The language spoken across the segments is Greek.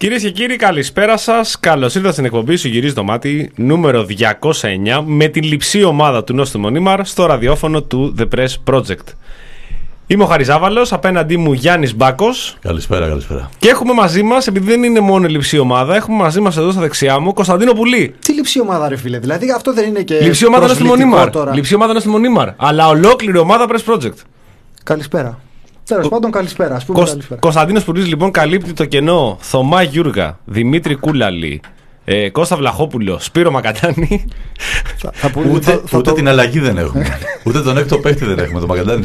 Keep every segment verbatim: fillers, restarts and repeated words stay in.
Κυρίες και κύριοι, καλησπέρα σας. Καλώς ήρθατε στην εκπομπή Σου Γυρίζει το Μάτι νούμερο διακόσια εννιά με την λειψή ομάδα του Νόστιμου Νίμαρ στο ραδιόφωνο του The Press Project. Είμαι ο Χαριζάβαλος, απέναντί μου Γιάννης Μπάκος. Καλησπέρα, καλησπέρα. Και έχουμε μαζί μας, επειδή δεν είναι μόνο λειψή ομάδα, έχουμε μαζί μας εδώ στα δεξιά μου Κωνσταντίνο Πουλή. Τι λειψή ομάδα, ρε φίλε, δηλαδή αυτό δεν είναι και. Λειψή ομάδα Νόστιμου Νίμαρ. Λειψή ομάδα Νόστιμου Νίμαρ. Αλλά ολόκληρη ομάδα Press Project. Καλησπέρα. Τέλος πάντων, καλησπέρα. Ας πούμε Κωσ... καλησπέρα. Κωνσταντίνος Πουλής λοιπόν καλύπτει το κενό. Θωμά Γιούργα, Δημήτρη Κούλαλη, ε, Κώστα Βλαχόπουλο, Σπύρο Μακατάνη. Θα, θα που, ούτε θα, θα ούτε το... την αλλαγή δεν έχουμε. Ούτε τον έκτο παίχτη δεν έχουμε, το Μακατάνη.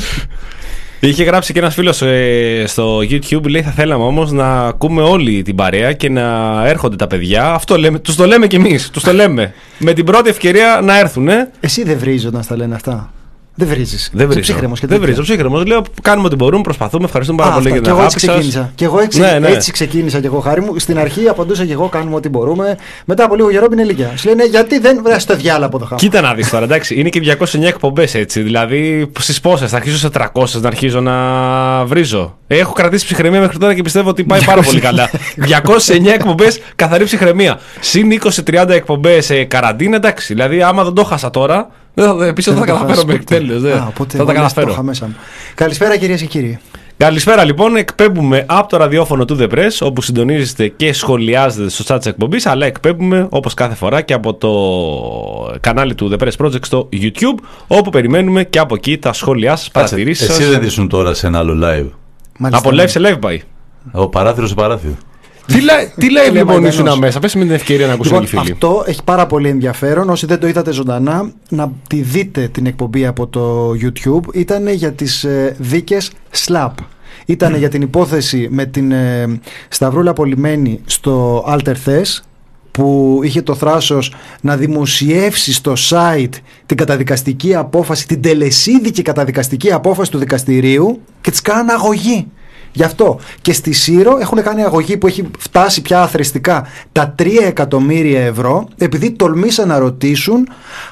Είχε γράψει και ένας φίλος ε, στο YouTube, λέει θα θέλαμε όμως να ακούμε όλη την παρέα και να έρχονται τα παιδιά. Αυτό λέμε, τους το λέμε κι εμείς, τους το λέμε. Με την πρώτη ευκαιρία να έρθουν. Ε. Εσύ δεν βρίζεις όταν στα λένε αυτά. Δεν βρίζεις. Δεν βρίζω. Δεν βρίζω. Ψύχρεμος. Λέω κάνουμε ό,τι μπορούμε, προσπαθούμε. Ευχαριστούμε πάρα Α, πολύ για την αγάπη σας. Και εγώ έτσι, ναι, ναι. έτσι ξεκίνησα και εγώ, χάρη μου. Στην αρχή απαντούσα και εγώ, κάνουμε ό,τι μπορούμε. Μετά από λίγο καιρό είναι ηλικία. Σου λένε γιατί δεν βρες το διάλογο από το χάμα. Κοίτα να δεις τώρα, εντάξει. Είναι και διακόσιες εννιά εκπομπές έτσι. Δηλαδή στις πόσες θα αρχίσω σε τριακόσιες να αρχίζω να βρίζω. Έχω κρατήσει ψυχραιμία μέχρι τώρα και πιστεύω ότι πάει πάρα πολύ καλά. διακόσιες εννιά εκπομπές καθαρή ψυχραιμία. Συν είκοσι με τριάντα εκπομπές καραντίνα, εντάξει. Δηλαδή άμα δεν το χάσα τώρα. Επίσης θα τα καταφέρω μέχρι τέλος. Θα τα καταφέρω. Καλησπέρα κυρίες και κύριοι. Καλησπέρα λοιπόν. Εκπέμπουμε από το ραδιόφωνο του The Press, όπου συντονίζεστε και σχολιάζετε στο chat της εκπομπής, αλλά εκπέμπουμε όπως κάθε φορά και από το κανάλι του The Press Project στο YouTube, όπου περιμένουμε και από εκεί τα σχόλιά σας, παρατηρήσεις σας. Εσύ δεν ήσουν τώρα σε ένα άλλο live? Μάλιστα, από live σε live πάει. Ο παράθυρο σε παράθυρο. Τι λέει, τι λέει λοιπόν ήσουν μέσα, πες με την ευκαιρία να ακούσουν λοιπόν, οι φίλοι. Αυτό έχει πάρα πολύ ενδιαφέρον. Όσοι δεν το είδατε ζωντανά, να τη δείτε την εκπομπή από το YouTube. Ήταν για τις ε, δίκες Slap. Ήταν mm. για την υπόθεση με την ε, Σταυρούλα Πολυμένη στο Alter Thes, που είχε το θράσος να δημοσιεύσει στο site την καταδικαστική απόφαση, την τελεσίδικη καταδικαστική απόφαση του δικαστηρίου, και της κάνανε αγωγή. Γι' αυτό και στη Σύρο έχουν κάνει αγωγή που έχει φτάσει πια αθρηστικά τα τρία εκατομμύρια ευρώ, επειδή τολμήσαν να ρωτήσουν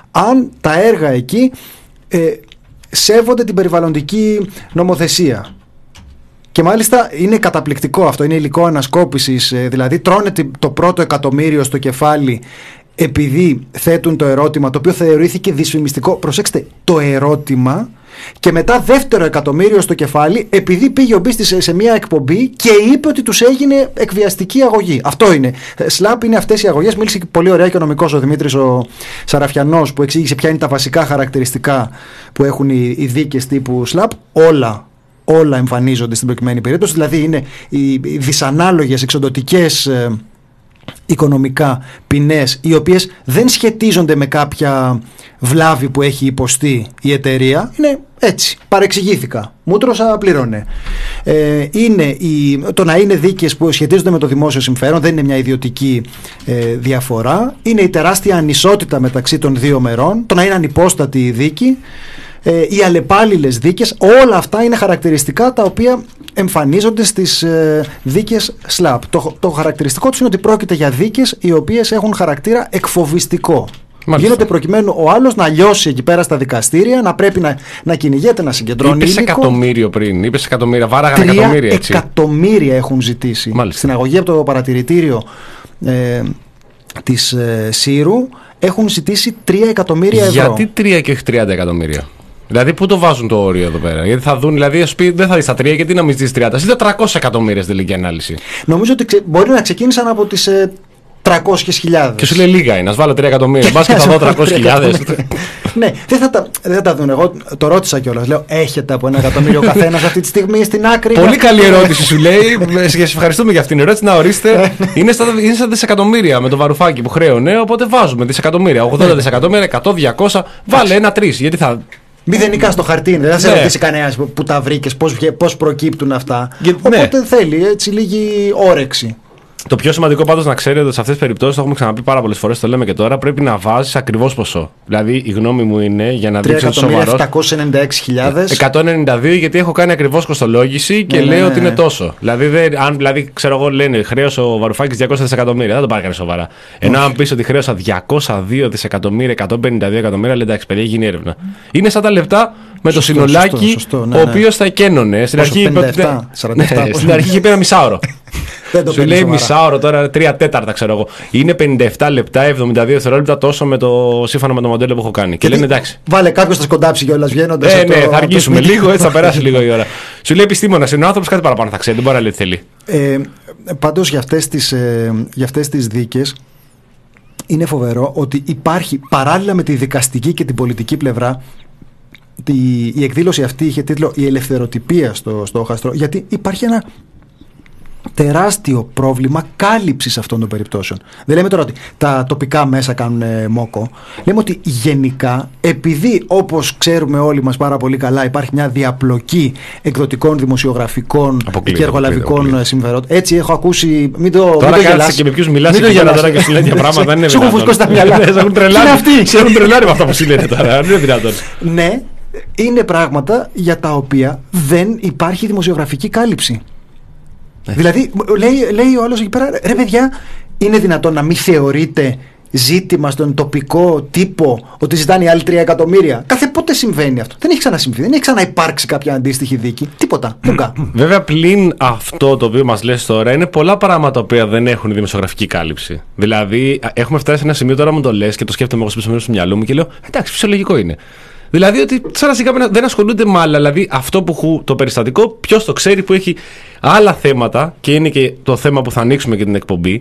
αν τα έργα εκεί ε, σέβονται την περιβαλλοντική νομοθεσία. Και μάλιστα είναι καταπληκτικό αυτό, είναι υλικό ανασκόπησης, ε, δηλαδή τρώνε το πρώτο εκατομμύριο στο κεφάλι επειδή θέτουν το ερώτημα, το οποίο θεωρήθηκε δυσφημιστικό. Προσέξτε, το ερώτημα. Και μετά δεύτερο εκατομμύριο στο κεφάλι, επειδή πήγε ο Μπίστης σε, σε μια εκπομπή και είπε ότι τους έγινε εκβιαστική αγωγή. Αυτό είναι. Σλαπ είναι αυτές οι αγωγές. Μίλησε πολύ ωραία και ο νομικός ο Δημήτρης ο Σαραφιανός, που εξήγησε ποια είναι τα βασικά χαρακτηριστικά που έχουν οι, οι δίκες τύπου Σλαπ. Όλα, όλα εμφανίζονται στην προκειμένη περίπτωση. Δηλαδή είναι οι, οι δυσανάλογες εξοντωτικές ε, οικονομικά ποινές, οι οποίες δεν σχετίζονται με κάποια βλάβη που έχει υποστεί η εταιρεία. Είναι έτσι, παρεξηγήθηκα, μούτρωσα, πλήρωνε. ε, είναι η, το να είναι δίκες που σχετίζονται με το δημόσιο συμφέρον, δεν είναι μια ιδιωτική ε, διαφορά. Είναι η τεράστια ανισότητα μεταξύ των δύο μερών, το να είναι ανυπόστατη η δίκη, ε, οι αλλεπάλληλες δίκες. Όλα αυτά είναι χαρακτηριστικά τα οποία εμφανίζονται στις ε, δίκες Σλαπ. Το, το χαρακτηριστικό τους είναι ότι πρόκειται για δίκες οι οποίες έχουν χαρακτήρα εκφοβιστικό. Μάλιστα. Γίνονται προκειμένου ο άλλος να λιώσει εκεί πέρα στα δικαστήρια, να πρέπει να, να κυνηγέται, να συγκεντρώνει. Είπες εκατομμύριο πριν, είπες εκατομμύρια, βάραγαν εκατομμύρια έτσι. Εκατομμύρια έχουν ζητήσει. Μάλιστα. Στην αγωγή από το παρατηρητήριο ε, της ε, Σύρου έχουν ζητήσει τρία εκατομμύρια ευρώ. Γιατί τρία και όχι τριάντα εκατομμύρια? Δηλαδή, πού το βάζουν το όριο εδώ πέρα? Γιατί θα δουν, δηλαδή, ας πει, δεν θα δει τα τρία, γιατί να μην ζητήσει τριάντα. Ζητήσει τριακόσια εκατομμύρια στην τελική ανάλυση. Νομίζω ότι ξε... μπορεί να ξεκίνησαν από τις ε, τριακόσιες χιλιάδες. Και σου λέει λίγα είναι, να βάλω τρία εκατομμύρια. Μπας και θα δω τριακόσιες χιλιάδες. Ναι, δεν θα, τα, δεν θα τα δουν. Εγώ το ρώτησα κιόλας. Λέω, έχετε από ένα εκατομμύριο καθένας αυτή τη στιγμή στην άκρη? Πολύ καλή ερώτηση σου λέει. Σε ευχαριστούμε για αυτήν την ερώτηση. Να ορίστε. είναι, στα, είναι στα δισεκατομμύρια με το βαρουφάκι που χρέωνε. Οπότε βάζουμε δισεκατομμύρια. ογδόντα δισεκατομμύρια, εκατό, διακόσια. Βάλε ένα τρία. Γιατί θα. Μηδενικά στο χαρτί είναι. Δεν θα σε ρωτήσει κανένας που τα βρήκες, πώς προκύπτουν αυτά. Οπότε ναι. Θέλει έτσι λίγη όρεξη. Το πιο σημαντικό πάντως να ξέρετε ότι σε αυτές τις περιπτώσεις, το έχουμε ξαναπεί πάρα πολλές φορές, το λέμε και τώρα, πρέπει να βάζεις ακριβώς ποσό. Δηλαδή η γνώμη μου είναι για να δείξω ότι σοβαρός. επτακόσιες ενενήντα έξι χιλιάδες. εκατόν ενενήντα δύο, γιατί έχω κάνει ακριβώς κοστολόγηση και ναι, λέω ναι, ότι είναι τόσο. Δηλαδή, δεν, αν δηλαδή, ξέρω εγώ, λένε χρέωσε ο Βαρουφάκης διακόσια δισεκατομμύρια, δεν το πάρει κανείς σοβαρά. Ενώ αν πεις ότι χρέωσα διακόσια δύο δισεκατομμύρια, εκατόν πενήντα δύο εκατομμύρια, λέει εντάξει, παιδιά, γίνει έρευνα. Είναι σαν τα λεπτά με το Σωστό, συνολάκι, σωστό, σωστό, ναι, ο ναι. οποίος θα εκένωνε. Στην αρχή είπε ότι- πενήντα επτά, σαράντα επτά, Ναι, πώς- στην αρχή είχε πει ένα μισάωρο. Δεν το Σου παίρνει λέει σοβαρά. μισάωρο, τώρα τρία τέταρτα ξέρω εγώ. Είναι πενήντα επτά λεπτά, εβδομήντα δύο δευτερόλεπτα τόσο με το, σύμφωνα με το μοντέλο που έχω κάνει. Και λένε εντάξει. Βάλε κάποιο θα σκοντάψει κιόλα βγαίνοντα. Ε, ναι, θα αργήσουμε λίγο, έτσι θα περάσει λίγο η ώρα. Σου λέει επιστήμονα, είναι ο άνθρωπο κάτι παραπάνω θα ξέρει, δεν μπορεί να λέει τι θέλει. Ε, πάντως για αυτές τις, ε, για αυτές τις δίκες είναι φοβερό ότι υπάρχει παράλληλα με τη δικαστική και την πολιτική πλευρά. Η, η εκδήλωση αυτή είχε τίτλο «Η ελευθεροτυπία» στο, στο Όχαστρο, γιατί υπάρχει ένα τεράστιο πρόβλημα κάλυψης αυτών των περιπτώσεων. Δεν λέμε τώρα ότι τα τοπικά μέσα κάνουν ε, μόκο. Λέμε ότι γενικά, επειδή όπως ξέρουμε όλοι μας πάρα πολύ καλά υπάρχει μια διαπλοκή εκδοτικών, δημοσιογραφικών Αποκλείεται, και εργολαβικών αποκλείεται. συμφερόντων. Έτσι έχω ακούσει. Μην το, Τώρα μην το κάτσε γελάς. και με ποιου μιλά Μην το εκεί πέρα γελάς. τώρα και σου λένε τέτοια πράγματα. Δεν είναι Σου έχουν δυνατόν. φουσκώσει τα μυαλά. Ναι, σε έχουν Τι είναι τρελάνει. αυτή? Σε έχουν τρελάνει με αυτά που σου λένε τώρα. Δεν είναι δυνατόν. Ναι, είναι πράγματα για τα οποία δεν υπάρχει δημοσιογραφική κάλυψη. Δηλαδή, λέει, λέει ο άλλος εκεί πέρα, ρε παιδιά, είναι δυνατόν να μην θεωρείται ζήτημα στον τοπικό τύπο ότι ζητάνε οι άλλοι τρία εκατομμύρια? Κάθε πότε συμβαίνει αυτό? Δεν έχει ξανασυμβεί, δεν έχει ξαναυπάρξει κάποια αντίστοιχη δίκη. Τίποτα. Μουγκά. Βέβαια, πλην αυτό το οποίο μας λες τώρα, είναι πολλά πράγματα τα οποία δεν έχουν δημοσιογραφική κάλυψη. Δηλαδή, έχουμε φτάσει σε ένα σημείο τώρα μου το λες και το σκέφτομαι εγώ στο στο μυαλό μου και λέω εντάξει, φυσιολογικό είναι. Δηλαδή ότι σαν σιγά δεν ασχολούνται με άλλα. Δηλαδή αυτό που έχω το περιστατικό, ποιος το ξέρει που έχει άλλα θέματα και είναι και το θέμα που θα ανοίξουμε και την εκπομπή,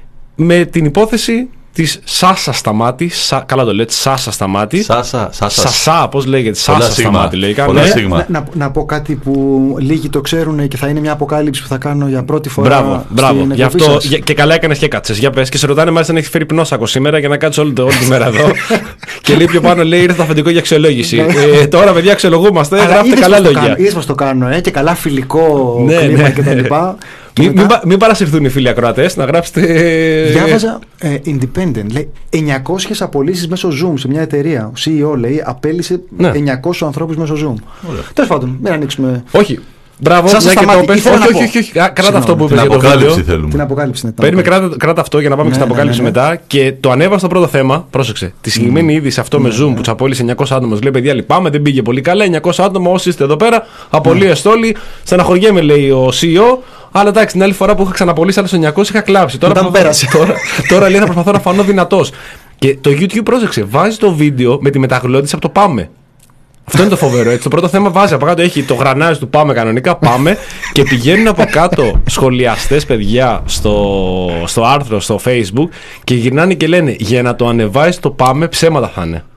με την υπόθεση της Σάσα Σταμάτη. Σα, καλά το λέτε, Σάσα Σταμάτη. Σάσα, Σάσα. Σασά, πώς λέγεται, Πολλά Σάσα σίγμα. Σταμάτη λέγεται. Πολλά Ναι. σίγμα. Να, να, να πω κάτι που λίγοι το ξέρουν και θα είναι μια αποκάλυψη που θα κάνω για πρώτη φορά. Μπράβο, μπράβο. στην Γι' εκπομπή αυτό σας. για- και καλά έκανε και κάτσε. Για πες. Και σε ρωτάνε μάλιστα αν έχει φέρει πνόσακο σήμερα για να κάτσει όλη, όλη τη μέρα εδώ. Και λέει πιο πάνω, λέει ήρθε το αφεντικό για αξιολόγηση. ε, τώρα, παιδιά, αξιολογούμαστε. Αλλά Γράφτε είδες καλά πώς το λόγια. κάνω, είδες πώς το κάνω, ε, και καλά φιλικό Ναι, κλίμα ναι, και τα ναι. λοιπά. Και Μην, μετά μην, πα- μην παρασυρθούν οι φίλοι ακροατές, να γράψετε. διάβαζα ε, Independent, λέει εννιακόσιες απολύσεις μέσω Zoom σε μια εταιρεία. Ο σι ι ο λέει απέλυσε Ναι. εννιακόσιους ανθρώπους μέσω Zoom. Τέλος πάντων, μην ανοίξουμε Όχι. Μπράβο, Σας μια και σταμάτη, το πες. ήθελα Όχι, να όχι, πω. όχι, όχι. Κράτα Συγγνώμη, αυτό που Την είπες για το αποκάλυψη βίντεο. θέλουμε. την αποκάλυψη. Ναι, την Περίμενε, αποκάλυψη. κράτα, κράτα αυτό για να πάμε Ναι, και στην ναι, αποκάλυψη ναι, ναι. μετά. Και το ανέβα στο πρώτο θέμα. Πρόσεξε. Τη συγκεκριμένη είδηση αυτό με Zoom που του απόλυσε εννιακόσια άτομα. Λέει παιδιά, λυπάμαι, δεν πήγε πολύ καλά. εννιακόσια άτομα, όσοι είστε εδώ πέρα, απολύεστε όλοι. Στεναχωριέμαι, λέει ο σι ι ο. Αλλά εντάξει, την άλλη φορά που είχα ξαναπολύσει άλλου εννιακόσια είχα κλάψει. Τώρα, Όταν προσπαθώ- πέρασε. τώρα, τώρα λέει θα προσπαθώ να φανώ δυνατό. Και το YouTube, πρόσεξε, βάζει το βίντεο με τη μεταγλώτηση από το Πάμε. Αυτό είναι το φοβερό. Έτσι. Το πρώτο θέμα βάζει από κάτω, έχει το γρανάζι του Πάμε κανονικά. Πάμε και πηγαίνουν από κάτω σχολιαστές παιδιά στο, στο άρθρο στο Facebook και γυρνάνε και λένε για να το ανεβάσει το Πάμε ψέματα θα είναι.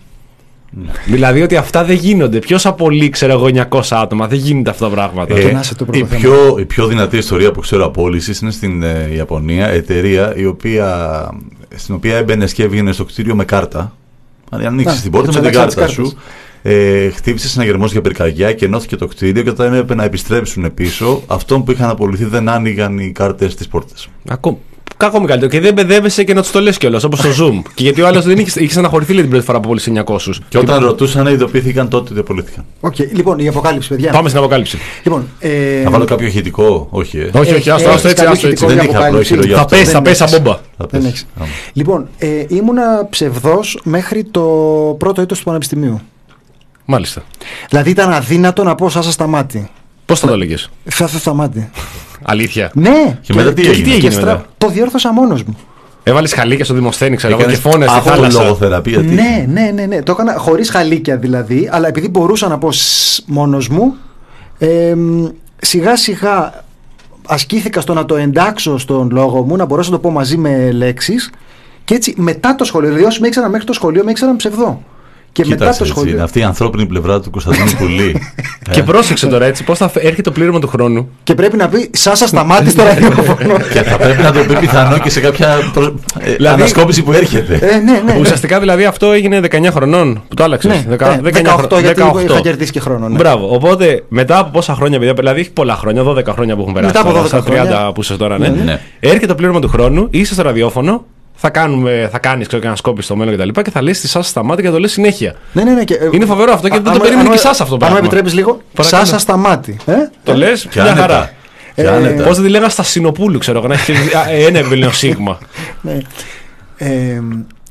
Δηλαδή ότι αυτά δεν γίνονται. Ποιο απολύει, ξέρω εγώ, εννιακόσια άτομα. Δεν γίνονται αυτά τα πράγματα. Ε, να είσαι το πρώτο η, θέμα. πιο, η πιο δυνατή ιστορία που ξέρω απόλυσης είναι στην ε, Ιαπωνία, εταιρεία η οποία, στην οποία έμπαινε και έβγαινε στο κτίριο με κάρτα. Αν ανοίξει Να, την πόρτα και με την ψάξαν τις κάρτα κάρτες. σου, ε, χτύπησε συναγερμό για πυρκαγιά και ενώθηκε το κτίριο και όταν έπρεπε να επιστρέψουν πίσω, αυτόν που είχαν απολυθεί δεν άνοιγαν οι κάρτες στις πόρτες. Ακόμα. Ακόμη καλύτερο. Και δεν μπεδεύεσαι και να του το λε κιόλα, όπω στο Zoom. Και γιατί ο άλλο δεν είχε, είχε αναχωρηθεί λέει, την πρώτη φορά από όλου του εννιακόσια. Και όταν ρωτούσαν, ειδοποιήθηκαν τότε ότι απολύθηκαν. Οκ, λοιπόν, η αποκάλυψη, παιδιά. Πάμε στην αποκάλυψη. Λοιπόν, ε, Να βάλω κάποιο ηχητικό, όχι. Ε. Όχι, όχι, άστο, έχεις άστο έτσι, κάποιο άστο έτσι. ηχητικό Δεν για είχα απλό αποκάλυψη? ηχητικό για Θα αυτό. πέσει, θα Δεν πέσει σαν έχεις. μπόμπα. Θα Δεν πες. έχεις. Άμα. Λοιπόν, ε, ήμουνα ψευδός μέχρι το πρώτο έτος του Πανεπιστημίου. Μάλιστα. Δηλαδή ήταν αδύνατο να πω Σάσα Σταμάτη. Πώ θα το έλεγε. Σάσα Σταμάτη. Αλήθεια. Ναι. Και μετά τι και έγινε. τι έγινε και στρα- μετά? Το διόρθωσα μόνος μου. Έβαλε χαλίκια στο Δημοσθένη, ξέρω εγώ, και Έκανες φώνε στη από θάλασσα. λογοθεραπεία. τι? Ναι, ναι, ναι, ναι. Το έκανα χωρίς χαλίκια δηλαδή, αλλά επειδή μπορούσα να πω σ, μόνος μου, ε, μ, σιγά σιγά ασκήθηκα στο να το εντάξω στον λόγο μου, να μπορέσω να το πω μαζί με λέξεις και έτσι μετά το σχολείο, δηλαδή όσοι με ήξεραν μέχρι το σχολείο με ήξεραν ψευδό. Και μετά Κοίταξε, το έτσι, σχολείο. είναι αυτή η ανθρώπινη πλευρά του Κωνσταντίνου Πουλή. Και Ε, πρόσεξε τώρα έτσι, πώ θα φε- έρχεται το πλήρωμα του χρόνου. Και πρέπει να πει Σάσα Σταμάτη στο ραδιόφωνο. Και θα πρέπει να το πει πιθανό και σε κάποια προ- ε, Δηλαδή- ανασκόπηση που έρχεται. ε, ναι, ναι. Ουσιαστικά δηλαδή αυτό έγινε δεκαεννιά χρονών που το άλλαξε. Ναι, ναι, δεκαοκτώ, γιατί είχα κερδίσει και χρόνο. Ναι. Μπράβο. Οπότε μετά από πόσα χρόνια, παιδιά, δηλαδή έχει πολλά χρόνια, δώδεκα χρόνια που έχουν περάσει. Μετά από τώρα, δώδεκα στα τριάντα χρόνια. που είσαι τώρα, ναι. Ναι, ναι. Έρχεται το πλήρωμα του χρόνου, είσαι στο ραδιόφωνο, θα, κάνουμε, θα κάνεις ξέρω, και ένα σκόπι στο μέλλον κτλ. Και, και θα λες τη Σάσα Σταμάτη και θα το λες συνέχεια. Ναι, ναι, ναι, και, ε, Είναι φοβερό αυτό και α- δεν το αν- περίμενε αν- και εσάς αυτό το Αν πράγμα. μου επιτρέπεις λίγο, Παρακαλώ. Σάσα Σταμάτη. Ε? Το λες Και μια άνετα. χαρά. Και Ε, άνετα. Πώς δεν τη λέγανε στα Συνοπούλου, ξέρω εγώ, να έχει ένα εμβέλιο σίγμα. Ναι. Ε,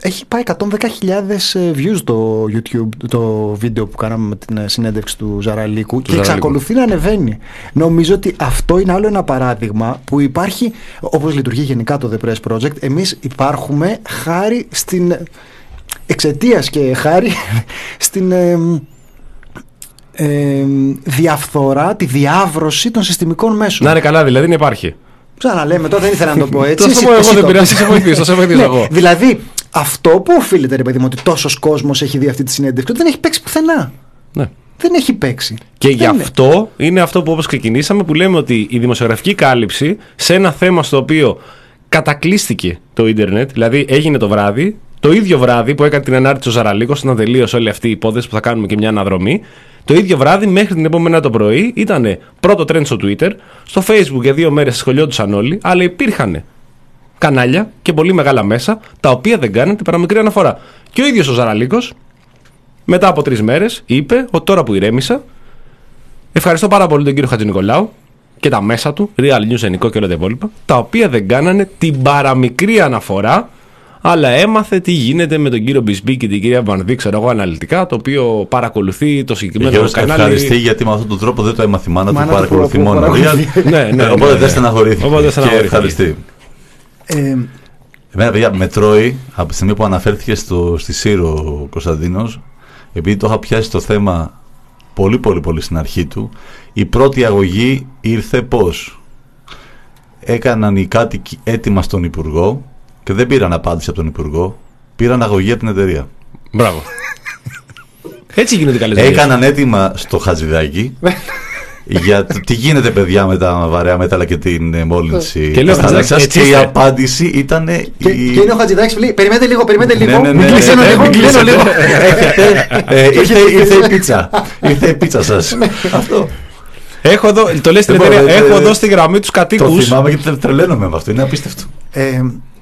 Έχει πάει εκατόν δέκα χιλιάδες views το YouTube, το βίντεο που κάναμε με την συνέντευξη του Ζαραλίκου, του και Ζαραλίκου. Εξακολουθεί να ανεβαίνει. Νομίζω ότι αυτό είναι άλλο ένα παράδειγμα που υπάρχει, όπως λειτουργεί γενικά το The Press Project. Εμείς υπάρχουμε χάρη στην, εξαιτίας και χάρη στην ε, ε, διαφθορά, τη διάβρωση των συστημικών μέσων. Να είναι καλά, δηλαδή δεν υπάρχει. Ξαναλέμε, τώρα δεν ήθελα να το πω έτσι. Θα σου πω εγώ, δεν πειράζει, θα σε βοηθήσω, θα σε βοηθήσω εγώ. Δηλαδή, αυτό που οφείλεται, ρε παιδί μου, ότι τόσος κόσμος έχει δει αυτή τη συνέντευξη, ότι δεν έχει παίξει πουθενά. Ναι. Δεν έχει παίξει. Και δεν γι' αυτό είναι. είναι αυτό που όπως ξεκινήσαμε, που λέμε ότι η δημοσιογραφική κάλυψη σε ένα θέμα στο οποίο κατακλείστηκε το ίντερνετ, δηλαδή έγινε το βράδυ, το ίδιο βράδυ που έκανε την ανάρτηση ο Ζαραλίκος, όταν τελείωσε όλη αυτή η υπόθεση που θα κάνουμε και μια αναδρομή. Το ίδιο βράδυ, μέχρι την επόμενη το πρωί, ήταν πρώτο trend στο Twitter, στο Facebook για δύο μέρες σχολιόντουσαν όλοι, αλλά υπήρχαν κανάλια και πολύ μεγάλα μέσα, τα οποία δεν κάναν την παραμικρή αναφορά. Και ο ίδιος ο Ζαραλίκος, μετά από τρεις μέρες, είπε ότι τώρα που ηρέμησα, ευχαριστώ πάρα πολύ τον κύριο Χατζηνικολάου και τα μέσα του, Real News, Ενικό και όλα τα υπόλοιπα, τα οποία δεν κάνανε την παραμικρή αναφορά, αλλά έμαθε τι γίνεται με τον κύριο Μπισμπή και την κυρία Βανδί, ξέρω εγώ, αναλυτικά, το οποίο παρακολουθεί το συγκεκριμένο κανάλι. Ευχαριστεί, γιατί με αυτόν τον τρόπο δεν το έμαθε η μάνα του, παρακολουθεί μόνο. Ναι, ναι, οπότε δεν στεναχωρήθηκε. Οπότε δεν και ευχαριστεί. Ε, Εμένα, παιδιά, με τρώει από τη στιγμή που αναφέρθηκε στο, στη Σύρο ο Κωνσταντίνος, επειδή το είχα πιάσει το θέμα πολύ πολύ πολύ στην αρχή του. Η πρώτη αγωγή ήρθε πώς? Έκαναν οι κάτοικοι έτοιμα στον Υπουργό και δεν πήραν απάντηση από τον Υπουργό, πήραν αγωγή από την εταιρεία. Μπράβο. Έτσι γίνονται καλές δουλειές. Έκαναν έτοιμα στο Χατζηδάκι για το τι γίνεται, παιδιά, με τα βαρέα μέταλλα και την μόλυνση. Και, λέω, και, και η απάντηση ήταν. Και, η... και είναι ο Χατζηδάκης που λέει: Περιμένετε λίγο, περιμένετε λίγο. Ναι, ναι, ναι, κλείσω ναι, λίγο, ναι, κλείσω ναι, λίγο. ε, ήρθε, ήρθε η πίτσα. Ήρθε η πίτσα σας. Αυτό. Έχω εδώ, το λες στην εταιρεία, έχω εδώ στη γραμμή τους κατοίκους. Το θυμάμαι γιατί τρελαίνομαι με αυτό, είναι απίστευτο. Ε,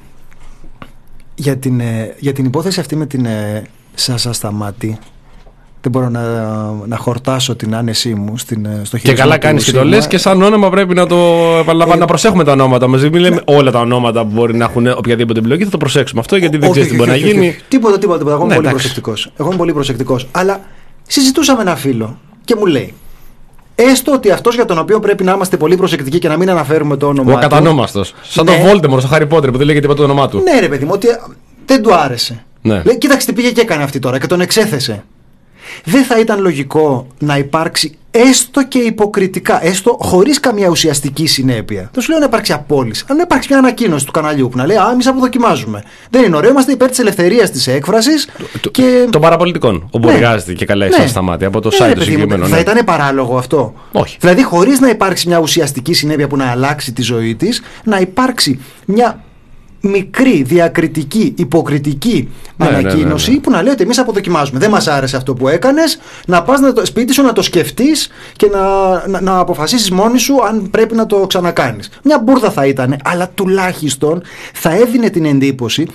για, την, για την υπόθεση αυτή με την ε, Σάσα Σταμάτη, δεν μπορώ να, να χορτάσω την άνεσή μου στην, στο χέρι. Και καλά κάνεις και το λες, και σαν όνομα πρέπει να το επαναλαμβάνω, ε, να προσέχουμε τα ονόματα μας. Μην λέμε όλα τα ονόματα που μπορεί να έχουν οποιαδήποτε επιλογή, θα το προσέξουμε αυτό, γιατί δεν ξέρεις τι μπορεί να γίνει. Τίποτα, τίποτα, τίποτα. Εγώ είμαι πολύ προσεκτικός. Εγώ είμαι πολύ προσεκτικός. Αλλά συζητούσα με ένα φίλο και μου λέει: έστω ότι αυτός για τον οποίο πρέπει να είμαστε πολύ προσεκτικοί και να μην αναφέρουμε το όνομά του. Ο κατανόμαστος. Σαν ναι. τον Voldemort στο Harry Potter που δεν λέγεται το όνομά του. Ναι, ρε παιδί μου, ότι δεν του άρεσε. Ναι. Λέει: κοίταξε τι πήγε και έκανε αυτή τώρα και τον εξέθεσε. Δεν θα ήταν λογικό να υπάρξει έστω και υποκριτικά, έστω χωρίς καμία ουσιαστική συνέπεια? Δεν σου λέω να υπάρξει απόλυση, αλλά να υπάρξει μια ανακοίνωση του καναλιού που να λέει: α, εμείς αποδοκιμάζουμε. Δεν είναι ωραίο, είμαστε υπέρ της ελευθερίας της έκφρασης και των παραπολιτικών. Όπου ναι. εργάζεται και καλά, ναι. στα μάτια από το ναι, site του συγκεκριμένου. Θα ήταν παράλογο αυτό? Όχι. Δηλαδή, χωρίς να υπάρξει μια ουσιαστική συνέπεια που να αλλάξει τη ζωή της, να υπάρξει μια μικρή, διακριτική, υποκριτική ναι, ανακοίνωση ναι, ναι, ναι. που να λέει ότι εμείς αποδοκιμάζουμε. Δεν μας άρεσε αυτό που έκανες. Να πας να το, σπίτι σου να το σκεφτείς και να, να, να αποφασίσεις μόνη σου αν πρέπει να το ξανακάνεις. Μια μπούρδα θα ήταν, αλλά τουλάχιστον θα έδινε την εντύπωση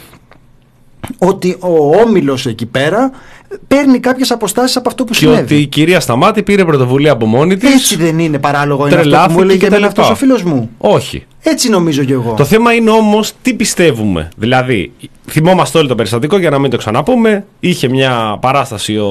ότι ο όμιλος εκεί πέρα παίρνει κάποιες αποστάσεις από αυτό που και συνέβη. Και ότι η κυρία Σταμάτη πήρε πρωτοβουλία από μόνη της. Έτσι δεν είναι παράλογο? Είναι αυτό που μου έλεγε εμένα αυτός ο φίλος μου. Όχι. Έτσι νομίζω και εγώ. Το θέμα είναι όμως τι πιστεύουμε. Δηλαδή, θυμόμαστε όλοι το περιστατικό, για να μην το ξαναπούμε. Είχε μια παράσταση ο,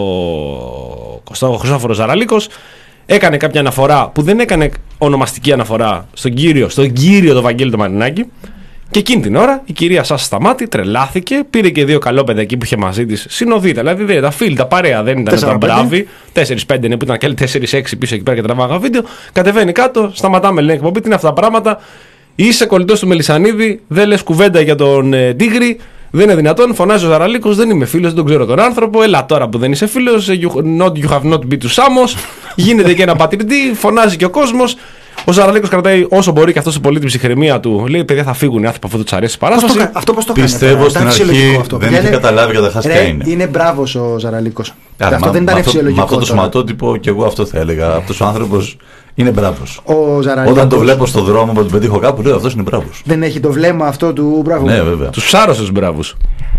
ο Χρυσόφορος Ζαραλίκος. Έκανε κάποια αναφορά που δεν έκανε ονομαστική αναφορά στον κύριο, στον κύριο τον Βαγγέλη τον Μαρινάκη. Και εκείνη την ώρα η κυρία Σάσα Σταμάτη τρελάθηκε, πήρε και δύο καλόπαιδα εκεί που είχε μαζί της συνοδεία. Δηλαδή δεν τα φίλοι, τα παρέα, δεν ήταν τα μπράβοι. τέσσερα πέντε είναι που ήταν και άλλοι τέσσερα έξι πίσω εκεί πέρα και τραβάγα βίντεο. Κατεβαίνει κάτω, σταματάμε, λέει εκπομπή, τι είναι αυτά τα πράγματα. Είσαι κολλητός του Μελισανίδη, δεν λες κουβέντα για τον ε, Τίγρη. Δεν είναι δυνατόν, φωνάζει ο Ζαραλίκος, δεν είμαι φίλος, δεν τον ξέρω τον άνθρωπο. Έλα τώρα που δεν είσαι φίλος, you, not, you have not been to Samos. Γίνεται και ένα πατηρτή, φωνάζει και ο κόσμος. Ο Ζαραλίκος κρατάει όσο μπορεί και αυτό στην πολύτιμη ψυχραιμία του. Λέει: παιδιά, θα φύγουν οι άνθρωποι αφού του αρέσει η παράσταση. Το, αυτό πώς το κάνει? Πιστεύω στην αρχή αυτό. Δεν είχε καταλάβει καταρχάς ποια είναι. Είναι μπράβος ο Ζαραλίκος. Άρα, αυτό μα, δεν ήταν φυσιολογικό. Με αυτό το σωματότυπο και εγώ αυτό θα έλεγα. Αυτός ο άνθρωπος είναι μπράβος. Όταν το βλέπω στον δρόμο, όταν τον πετύχω κάπου, λέω: αυτός είναι μπράβος. Δεν έχει το βλέμμα αυτό του μπράβου. Ναι, βέβαια. Τους άρρωσες μπράβους.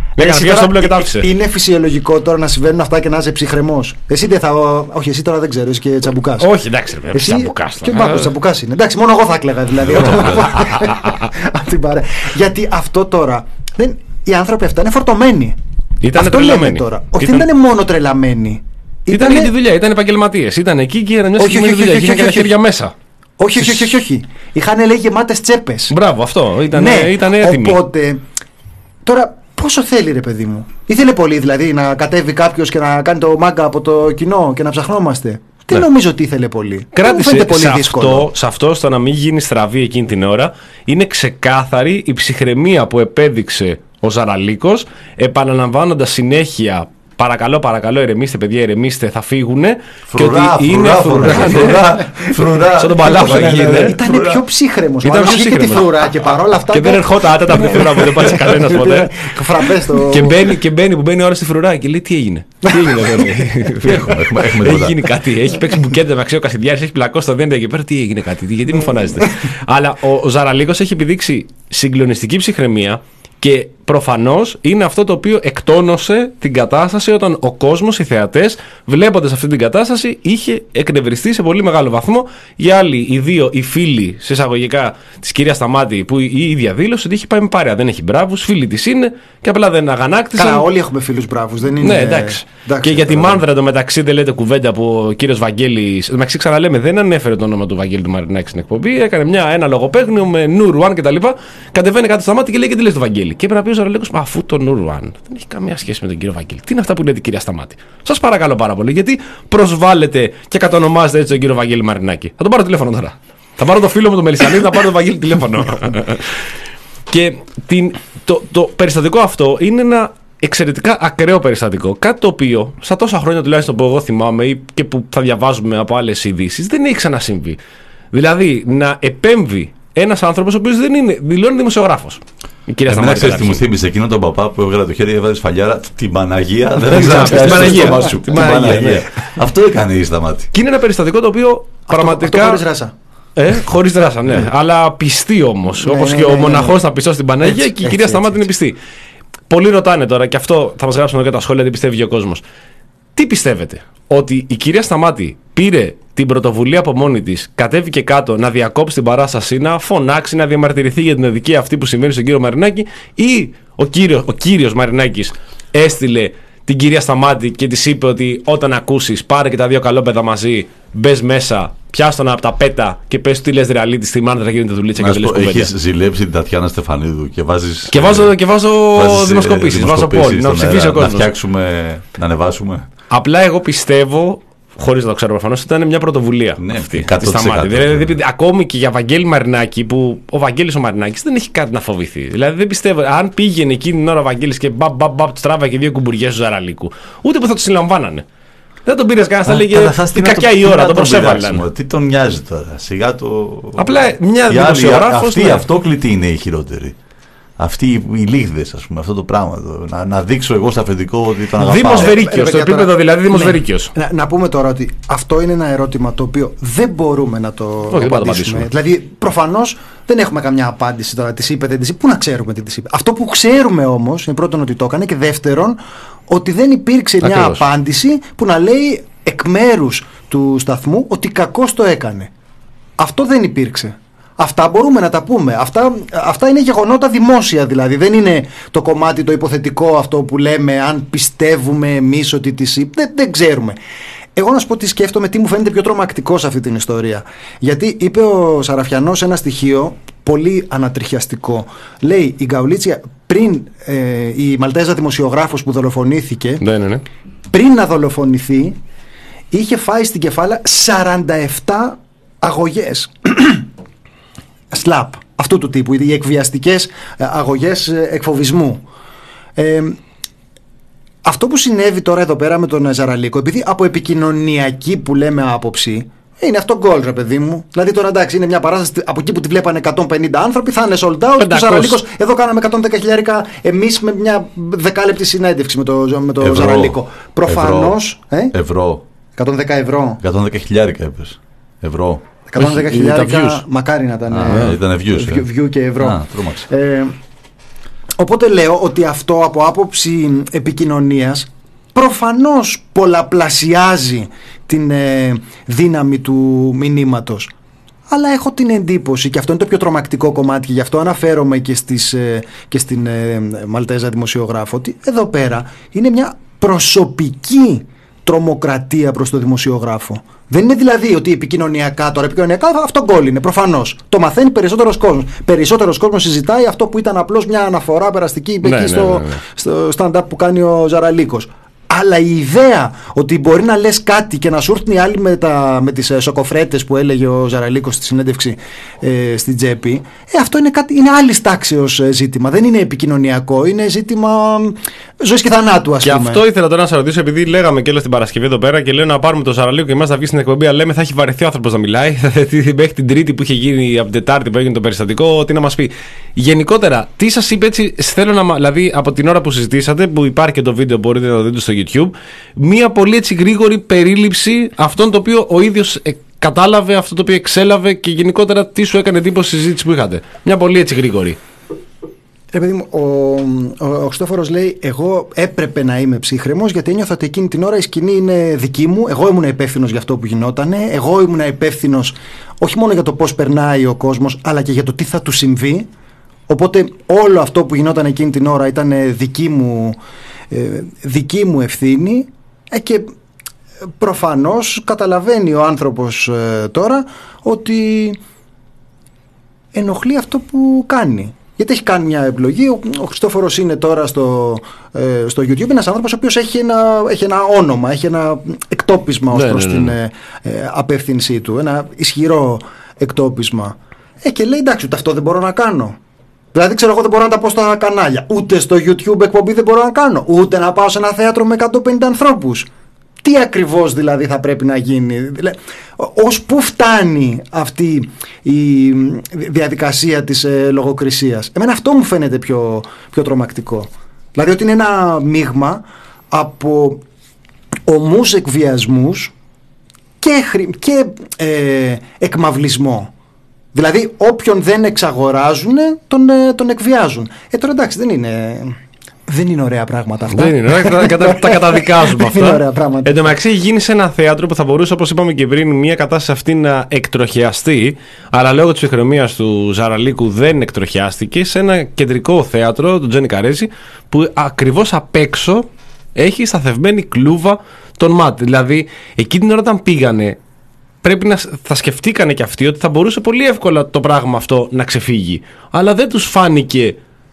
Είναι φυσιολογικό τώρα να συμβαίνουν αυτά και να είσαι ψυχρεμός. Εσύ δεν θα. Όχι, εσύ τώρα δεν ξέρω, εσύ και τσαμπουκάς. Όχι, εντάξει, ρε παιδί. Τσαμπουκάς. Και ο τσαμπουκάς είναι. Εντάξει, μόνο εγώ θα έκλαιγα δηλαδή. Γιατί αυτό τώρα. Οι άνθρωποι αυτά είναι φορτωμένοι. Ήτανε Αυτό τρελαμένοι. λέμε τώρα. Όχι, Ήταν... δεν ήταν μόνο τρελαμένοι. Ήταν Ήτανε... για τη δουλειά, ήταν επαγγελματίες. Ήταν εκεί και ήταν μια Όχι, συγκεκριμένη όχι, δουλειά. όχι, Είχαν όχι, και τα όχι, χέρια όχι. μέσα. Όχι, όχι, όχι, όχι, όχι. Είχαν λέει γεμάτες τσέπες. Μπράβο, αυτό. Ήταν, Ναι, ήταν έτοιμοι. οπότε. Τώρα, πόσο θέλει ρε παιδί μου. Ήθελε πολύ δηλαδή να κατέβει κάποιος και να κάνει το μάγκα από το κοινό και να ψαχνόμαστε. Δεν Ναι. νομίζω ότι ήθελε πολύ. Κράτησε Δεν μου σε πολύ δύσκολο. αυτό, σε αυτό, στο να μην γίνει στραβή εκείνη την ώρα, είναι ξεκάθαρη η ψυχραιμία που επέδειξε ο Ζαραλίκος, επαναλαμβάνοντας συνέχεια. Παρακαλώ, παρακαλώ, ηρεμήστε, παιδιά, ηρεμήστε, θα φύγουνε. Φρουρά, και ότι είναι φρουρά, φρουρά. φρουρά, φρουρά. Σαν τον Παλάβα εκεί, ναι. Ήταν πιο ψύχρεμος. Ήταν πιο Είχε τη ψύχρεμος. φρουρά και παρόλα αυτά. Και δεν ερχόταν άτατα από τη φρουρά που δεν πάτησε κανένας ποτέ. Φραμπέ στο. Και μπαίνει, και μπαίνει που μπαίνει ώρα στη φρουρά και λέει τι έγινε. Τι έγινε εδώ. Έχουμε, έχουμε, έχουμε Έχει τίποτα. γίνει κάτι. Έχει παίξει μπουκέτα με αξίο Κασιδιάρης, έχει πλακώσει το δέντα εκεί πέρα. Τι έγινε κάτι, τι- γιατί μου φωνάζετε. Αλλά ο, ο Ζαραλίκος έχει επιδείξει συγκλονιστική ψυχραιμία και προφανώς είναι αυτό το οποίο εκτόνωσε την κατάσταση όταν ο κόσμος, οι θεατές, βλέποντας αυτή την κατάσταση, είχε εκνευριστεί σε πολύ μεγάλο βαθμό. Οι άλλοι, οι δύο, οι φίλοι, σε εισαγωγικά, της κυρίας Σταμάτη, που η ίδια δήλωσε ότι έχει πάει με παρέα, δεν έχει μπράβους, φίλοι της είναι και απλά δεν αγανάκτησαν. Καλά, όλοι έχουμε φίλους μπράβους. Δεν είναι. Ναι, εντάξει. εντάξει και για τη τώρα. μάνδρα εντωμεταξύ δεν λέτε κουβέντα που ο κύριος Βαγγέλης. Εντωμεταξύ ξαναλέμε, δεν ανέφερε το όνομα του Βαγγέλη του Μαρινάκη στην εκπομπή. Έκανε μια, ένα λογοπαίγνιο με Νουρουάν κτλ. Κατεβαίνει κάτω στα μάτια και λέει και τι λέει του Βαγγέλη. Και έπρεπε να πει ο Ζαραλίκος, μα αφού το Νουρουάν δεν έχει καμία σχέση με τον κύριο Βαγγέλη. Τι είναι αυτά που λέει η κυρία Σταμάτη. Σας παρακαλώ πάρα πολύ, γιατί προσβάλλετε και κατονομάζετε έτσι τον κύριο Βαγγέλη Μαρινάκη. Θα τον πάρω τηλέφωνο τώρα. Θα πάρω το φίλο μου τον Μελισσανίδη, θα πάρω τον Βαγγέλη τηλέφωνο. Και την, το, το περιστατικό αυτό είναι ένα εξαιρετικά ακραίο περιστατικό. Κάτι το οποίο στα τόσα χρόνια τουλάχιστον που εγώ θυμάμαι ή και που θα διαβάζουμε από άλλες ειδήσεις δεν έχει ξανασυμβεί. Δηλαδή να επέμβει ένας άνθρωπος ο οποίος δεν είναι, δηλώνει δημοσιογράφος. Η κυρία Εμένα Σταμάτη. ξέρεις τι μου θύμισε εκείνο τον παπά που έβγαλε το χέρι, έβαλε σφαλιάρα. Την Παναγία δεν Δεν ξέρω. ξέρω, την Παναγία. Την Την Παναγία, Παναγία. ναι. Αυτό έκανε η Σταμάτη. Και είναι ένα περιστατικό το οποίο πραγματικά. Αυτό χωρίς ράσα. Ε, χωρίς δράσα, ναι. Αλλά πιστή όμως. Ναι, Όπως ναι, και ο ναι, ναι. μοναχός να πιστώσει στην Παναγία Έτσι, και η έτσι, κυρία έτσι, Σταμάτη είναι έτσι. πιστή. Πολλοί ρωτάνε τώρα, και αυτό θα μας γράψουν εδώ και τα σχόλια, τι πιστεύει ο κόσμος. Τι πιστεύετε, ότι η κυρία Σταμάτη πήρε την πρωτοβουλία από μόνη της, κατέβηκε κάτω να διακόψει την παράσταση, να φωνάξει, να διαμαρτυρηθεί για την αδικία αυτή που συμβαίνει στον κύριο Μαρινάκη, ή ο, κύριο, ο κύριος Μαρινάκης έστειλε την κυρία Σταμάτη και της είπε ότι όταν ακούσεις πάρε και τα δύο καλόπεδα μαζί, μπες μέσα, πιάστονα από τα πέτα και πες τι λες ρεαλίτη στη μάνδρα γίνεται δουλίτσα και Να δεν σου λες πω, κουβέντα. έχεις ζηλέψει την Τατιάνα Στεφανίδου και βάζεις. Και βάζω, και βάζω βάζεις, ε, δημοσκοπήσεις, βάζω πόλη, να στον ψηφίσει αέρα, ο κόσμος. Να φτιάξουμε, να ανεβάσουμε. Απλά εγώ πιστεύω, χωρίς να το ξέρω προφανώς, ότι ήταν μια πρωτοβουλία Ναι, αυτή. εκατό Τη τοις εκατό. Σταμάτη. Δηλαδή, επειδή ακόμη και για Βαγγέλη Μαρινάκη, που ο Βαγγέλης ο Μαρινάκης δεν έχει κάτι να φοβηθεί. Δηλαδή δεν πιστεύω, αν πήγαινε εκείνη την ώρα ο Βαγγέλης και μπαμπ, μπαμπ, μπαμπ, του τράβαγε δύο κουμπουριές του Ζαραλίκου, ούτε που θα του συλλαμβάνανε. Δεν τον πήρε κανένα, θα λέγε Καταρχάς, την τι να κακιά τον- η τι ώρα, να τον προσέβαλαν. πειράξουμε, Τι τον νοιάζει τώρα, σιγά το. Απλά μια Οι άλλοι, δημοσιογράφος. Αυτοί Ναι. οι αυτόκλητοι είναι οι χειρότεροι. Αυτοί οι οι λίγδες, ας πούμε, αυτό το πράγμα. Το, να, να δείξω εγώ στο αφεντικό ότι τον αγαπάω. Δήμος Ε, Βερίκιος, ρε, στο παιδιά, επίπεδο τώρα- δηλαδή Δήμος Ναι. Βερίκιος. Να, να πούμε τώρα ότι αυτό είναι ένα ερώτημα το οποίο δεν μπορούμε να το δεν μπορούμε να το απαντήσουμε. απαντήσουμε. Δηλαδή, προφανώς δεν έχουμε καμιά απάντηση τώρα. Τη είπε, δεν τη είπε. Πού να ξέρουμε τι τη είπε. Αυτό που ξέρουμε όμως είναι πρώτον ότι το έκανε και δεύτερον ότι δεν υπήρξε μια Ακριβώς. απάντηση που να λέει εκ μέρους του σταθμού ότι κακώς το έκανε. Αυτό δεν υπήρξε. Αυτά μπορούμε να τα πούμε. Αυτά, αυτά είναι γεγονότα δημόσια δηλαδή. Δεν είναι το κομμάτι το υποθετικό αυτό που λέμε αν πιστεύουμε εμείς ότι τις είπε. Δεν, δεν ξέρουμε. Εγώ να σου πω τι σκέφτομαι, τι μου φαίνεται πιο τρομακτικό σε αυτή την ιστορία. Γιατί είπε ο Σαραφιανός ένα στοιχείο πολύ ανατριχιαστικό. Λέει η Γκαουλίτσια πριν ε, η Μαλτέζα δημοσιογράφος που δολοφονήθηκε, Ναι, ναι, ναι. πριν να δολοφονηθεί, είχε φάει στην κεφάλα σαράντα επτά αγωγές. Σλαπ, αυτού του τύπου, οι εκβιαστικές ε, αγωγές ε, εκφοβισμού. Ε, αυτό που συνέβη τώρα εδώ πέρα με τον Ζαραλίκο, επειδή από επικοινωνιακή που λέμε άποψη, είναι αυτό γκολ, ρε παιδί μου. Δηλαδή τώρα εντάξει, είναι μια παράσταση από εκεί που τη βλέπανε εκατόν πενήντα άνθρωποι, θα είναι sold out. πεντακόσια. Ο Ζαραλίκος, εδώ κάναμε εκατόν δέκα χιλιάρικα εμείς με μια δεκάλεπτη συνέντευξη με τον με το Ευρώ. Ζαραλίκο. Προφανώς. Ε, Ευρώ. εκατόν δέκα ευρώ. εκατόν δέκα χιλιάρικα έπες. Ευρώ. εκατόν δέκα Όχι, χιλιάρικα, τα views. μακάρι να ήταν. Α, ε, ήταν views, ε. view- view και ευρώ. Α, τρόμαξα. Ε, οπότε λέω ότι αυτό από άποψη επικοινωνίας προφανώς πολλαπλασιάζει την ε, δύναμη του μηνύματος. Αλλά έχω την εντύπωση, και αυτό είναι το πιο τρομακτικό κομμάτι, και γι' αυτό αναφέρομαι και, στις, και στην ε, Μαλτέζα δημοσιογράφο, ότι εδώ πέρα είναι μια προσωπική τρομοκρατία προς το δημοσιογράφο. Δεν είναι δηλαδή ότι επικοινωνιακά, τώρα επικοινωνιακά αυτό γκολ είναι, προφανώς. Το μαθαίνει περισσότερος κόσμος. Περισσότερος κόσμος συζητάει αυτό που ήταν απλώς μια αναφορά περαστική ναι, εκεί ναι, στο, ναι, ναι. στο stand-up που κάνει ο Ζαραλίκος. Αλλά η ιδέα ότι μπορεί να λες κάτι και να σου έρθουν οι άλλοι με, τα, με τις σοκοφρέτες που έλεγε ο Ζαραλίκος στη συνέντευξη ε, στην τσέπη, ε, αυτό είναι, κάτι, είναι άλλης τάξεως ζήτημα. Δεν είναι επικοινωνιακό, είναι ζήτημα ζωής και θανάτου, ας και πούμε. Και αυτό ήθελα τώρα να σας ρωτήσω, επειδή λέγαμε και όλη την Παρασκευή εδώ πέρα και λέω να πάρουμε τον Ζαραλίκο και εμάς να βγει στην εκπομπή, αλλά λέμε θα έχει βαρεθεί ο άνθρωπος να μιλάει. Μέχρι την Τρίτη που είχε γίνει, από την Τετάρτη που έγινε το περιστατικό, τι να μας πει. Γενικότερα, τι σας είπε έτσι, θέλω να. Δηλαδή, από την ώρα που συζητήσατε, που υπάρχει και το βίντεο, μπορείτε να το δείτε στο YouTube, μία πολύ έτσι γρήγορη περίληψη αυτόν το οποίο ο ίδιος ε, κατάλαβε, αυτό το οποίο εξέλαβε και γενικότερα τι σου έκανε εντύπωση στη συζήτηση που είχατε. Μια πολύ έτσι γρήγορη. Ε, παιδί μου, ο, ο, ο Χριστόφορος λέει: εγώ έπρεπε να είμαι ψύχρεμος, γιατί ένιωθα ότι εκείνη την ώρα η σκηνή είναι δική μου. Εγώ ήμουν υπεύθυνος για αυτό που γινότανε. Εγώ ήμουν υπεύθυνος όχι μόνο για το πώς περνάει ο κόσμος, αλλά και για το τι θα του συμβεί. Οπότε όλο αυτό που γινόταν εκείνη την ώρα ήταν δική μου, ε, δική μου ευθύνη ε, και προφανώς καταλαβαίνει ο άνθρωπος ε, τώρα ότι ενοχλεί αυτό που κάνει. Γιατί έχει κάνει μια επιλογή. Ο, ο Χριστόφορος είναι τώρα στο, ε, στο YouTube ένας άνθρωπος ο οποίος έχει ένα, έχει ένα όνομα, έχει ένα εκτόπισμα ως ναι, προς ναι, ναι. την ε, ε, απεύθυνσή του, ένα ισχυρό εκτόπισμα. Ε, και λέει εντάξει, ούτε αυτό δεν μπορώ να κάνω. Δηλαδή, ξέρω εγώ, δεν μπορώ να τα πω στα κανάλια. Ούτε στο YouTube εκπομπή δεν μπορώ να κάνω. Ούτε να πάω σε ένα θέατρο με εκατόν πενήντα ανθρώπους. Τι ακριβώς δηλαδή θα πρέπει να γίνει. Ως πού φτάνει αυτή η διαδικασία της ε, λογοκρισίας. Εμένα αυτό μου φαίνεται πιο, πιο τρομακτικό. Δηλαδή ότι είναι ένα μείγμα από ομούς εκβιασμούς και, και ε, εκμαυλισμό. Δηλαδή όποιον δεν εξαγοράζουν τον, τον εκβιάζουν. Ε τώρα εντάξει, δεν είναι, δεν είναι ωραία πράγματα αυτά. Δεν είναι ωραία, τα, τα καταδικάζουμε αυτά. Δεν είναι ωραία πράγματα. Εν τω μεταξύ γίνει σε ένα θέατρο που θα μπορούσε, όπως είπαμε και πριν, μια κατάσταση αυτή να εκτροχιαστεί, αλλά λόγω της ψυχραιμίας του Ζαραλίκου δεν εκτροχιάστηκε, σε ένα κεντρικό θέατρο, τον Τζένι Καρέζη, που ακριβώς απ' έξω έχει σταθευμένη κλούβα τον ΜΑΤ. Δηλαδή εκείνη την ώρα όταν πήγανε, πρέπει να θα σκεφτήκανε κι αυτοί ότι θα μπορούσε πολύ εύκολα το πράγμα αυτό να ξεφύγει. Αλλά δεν τους φάνηκε,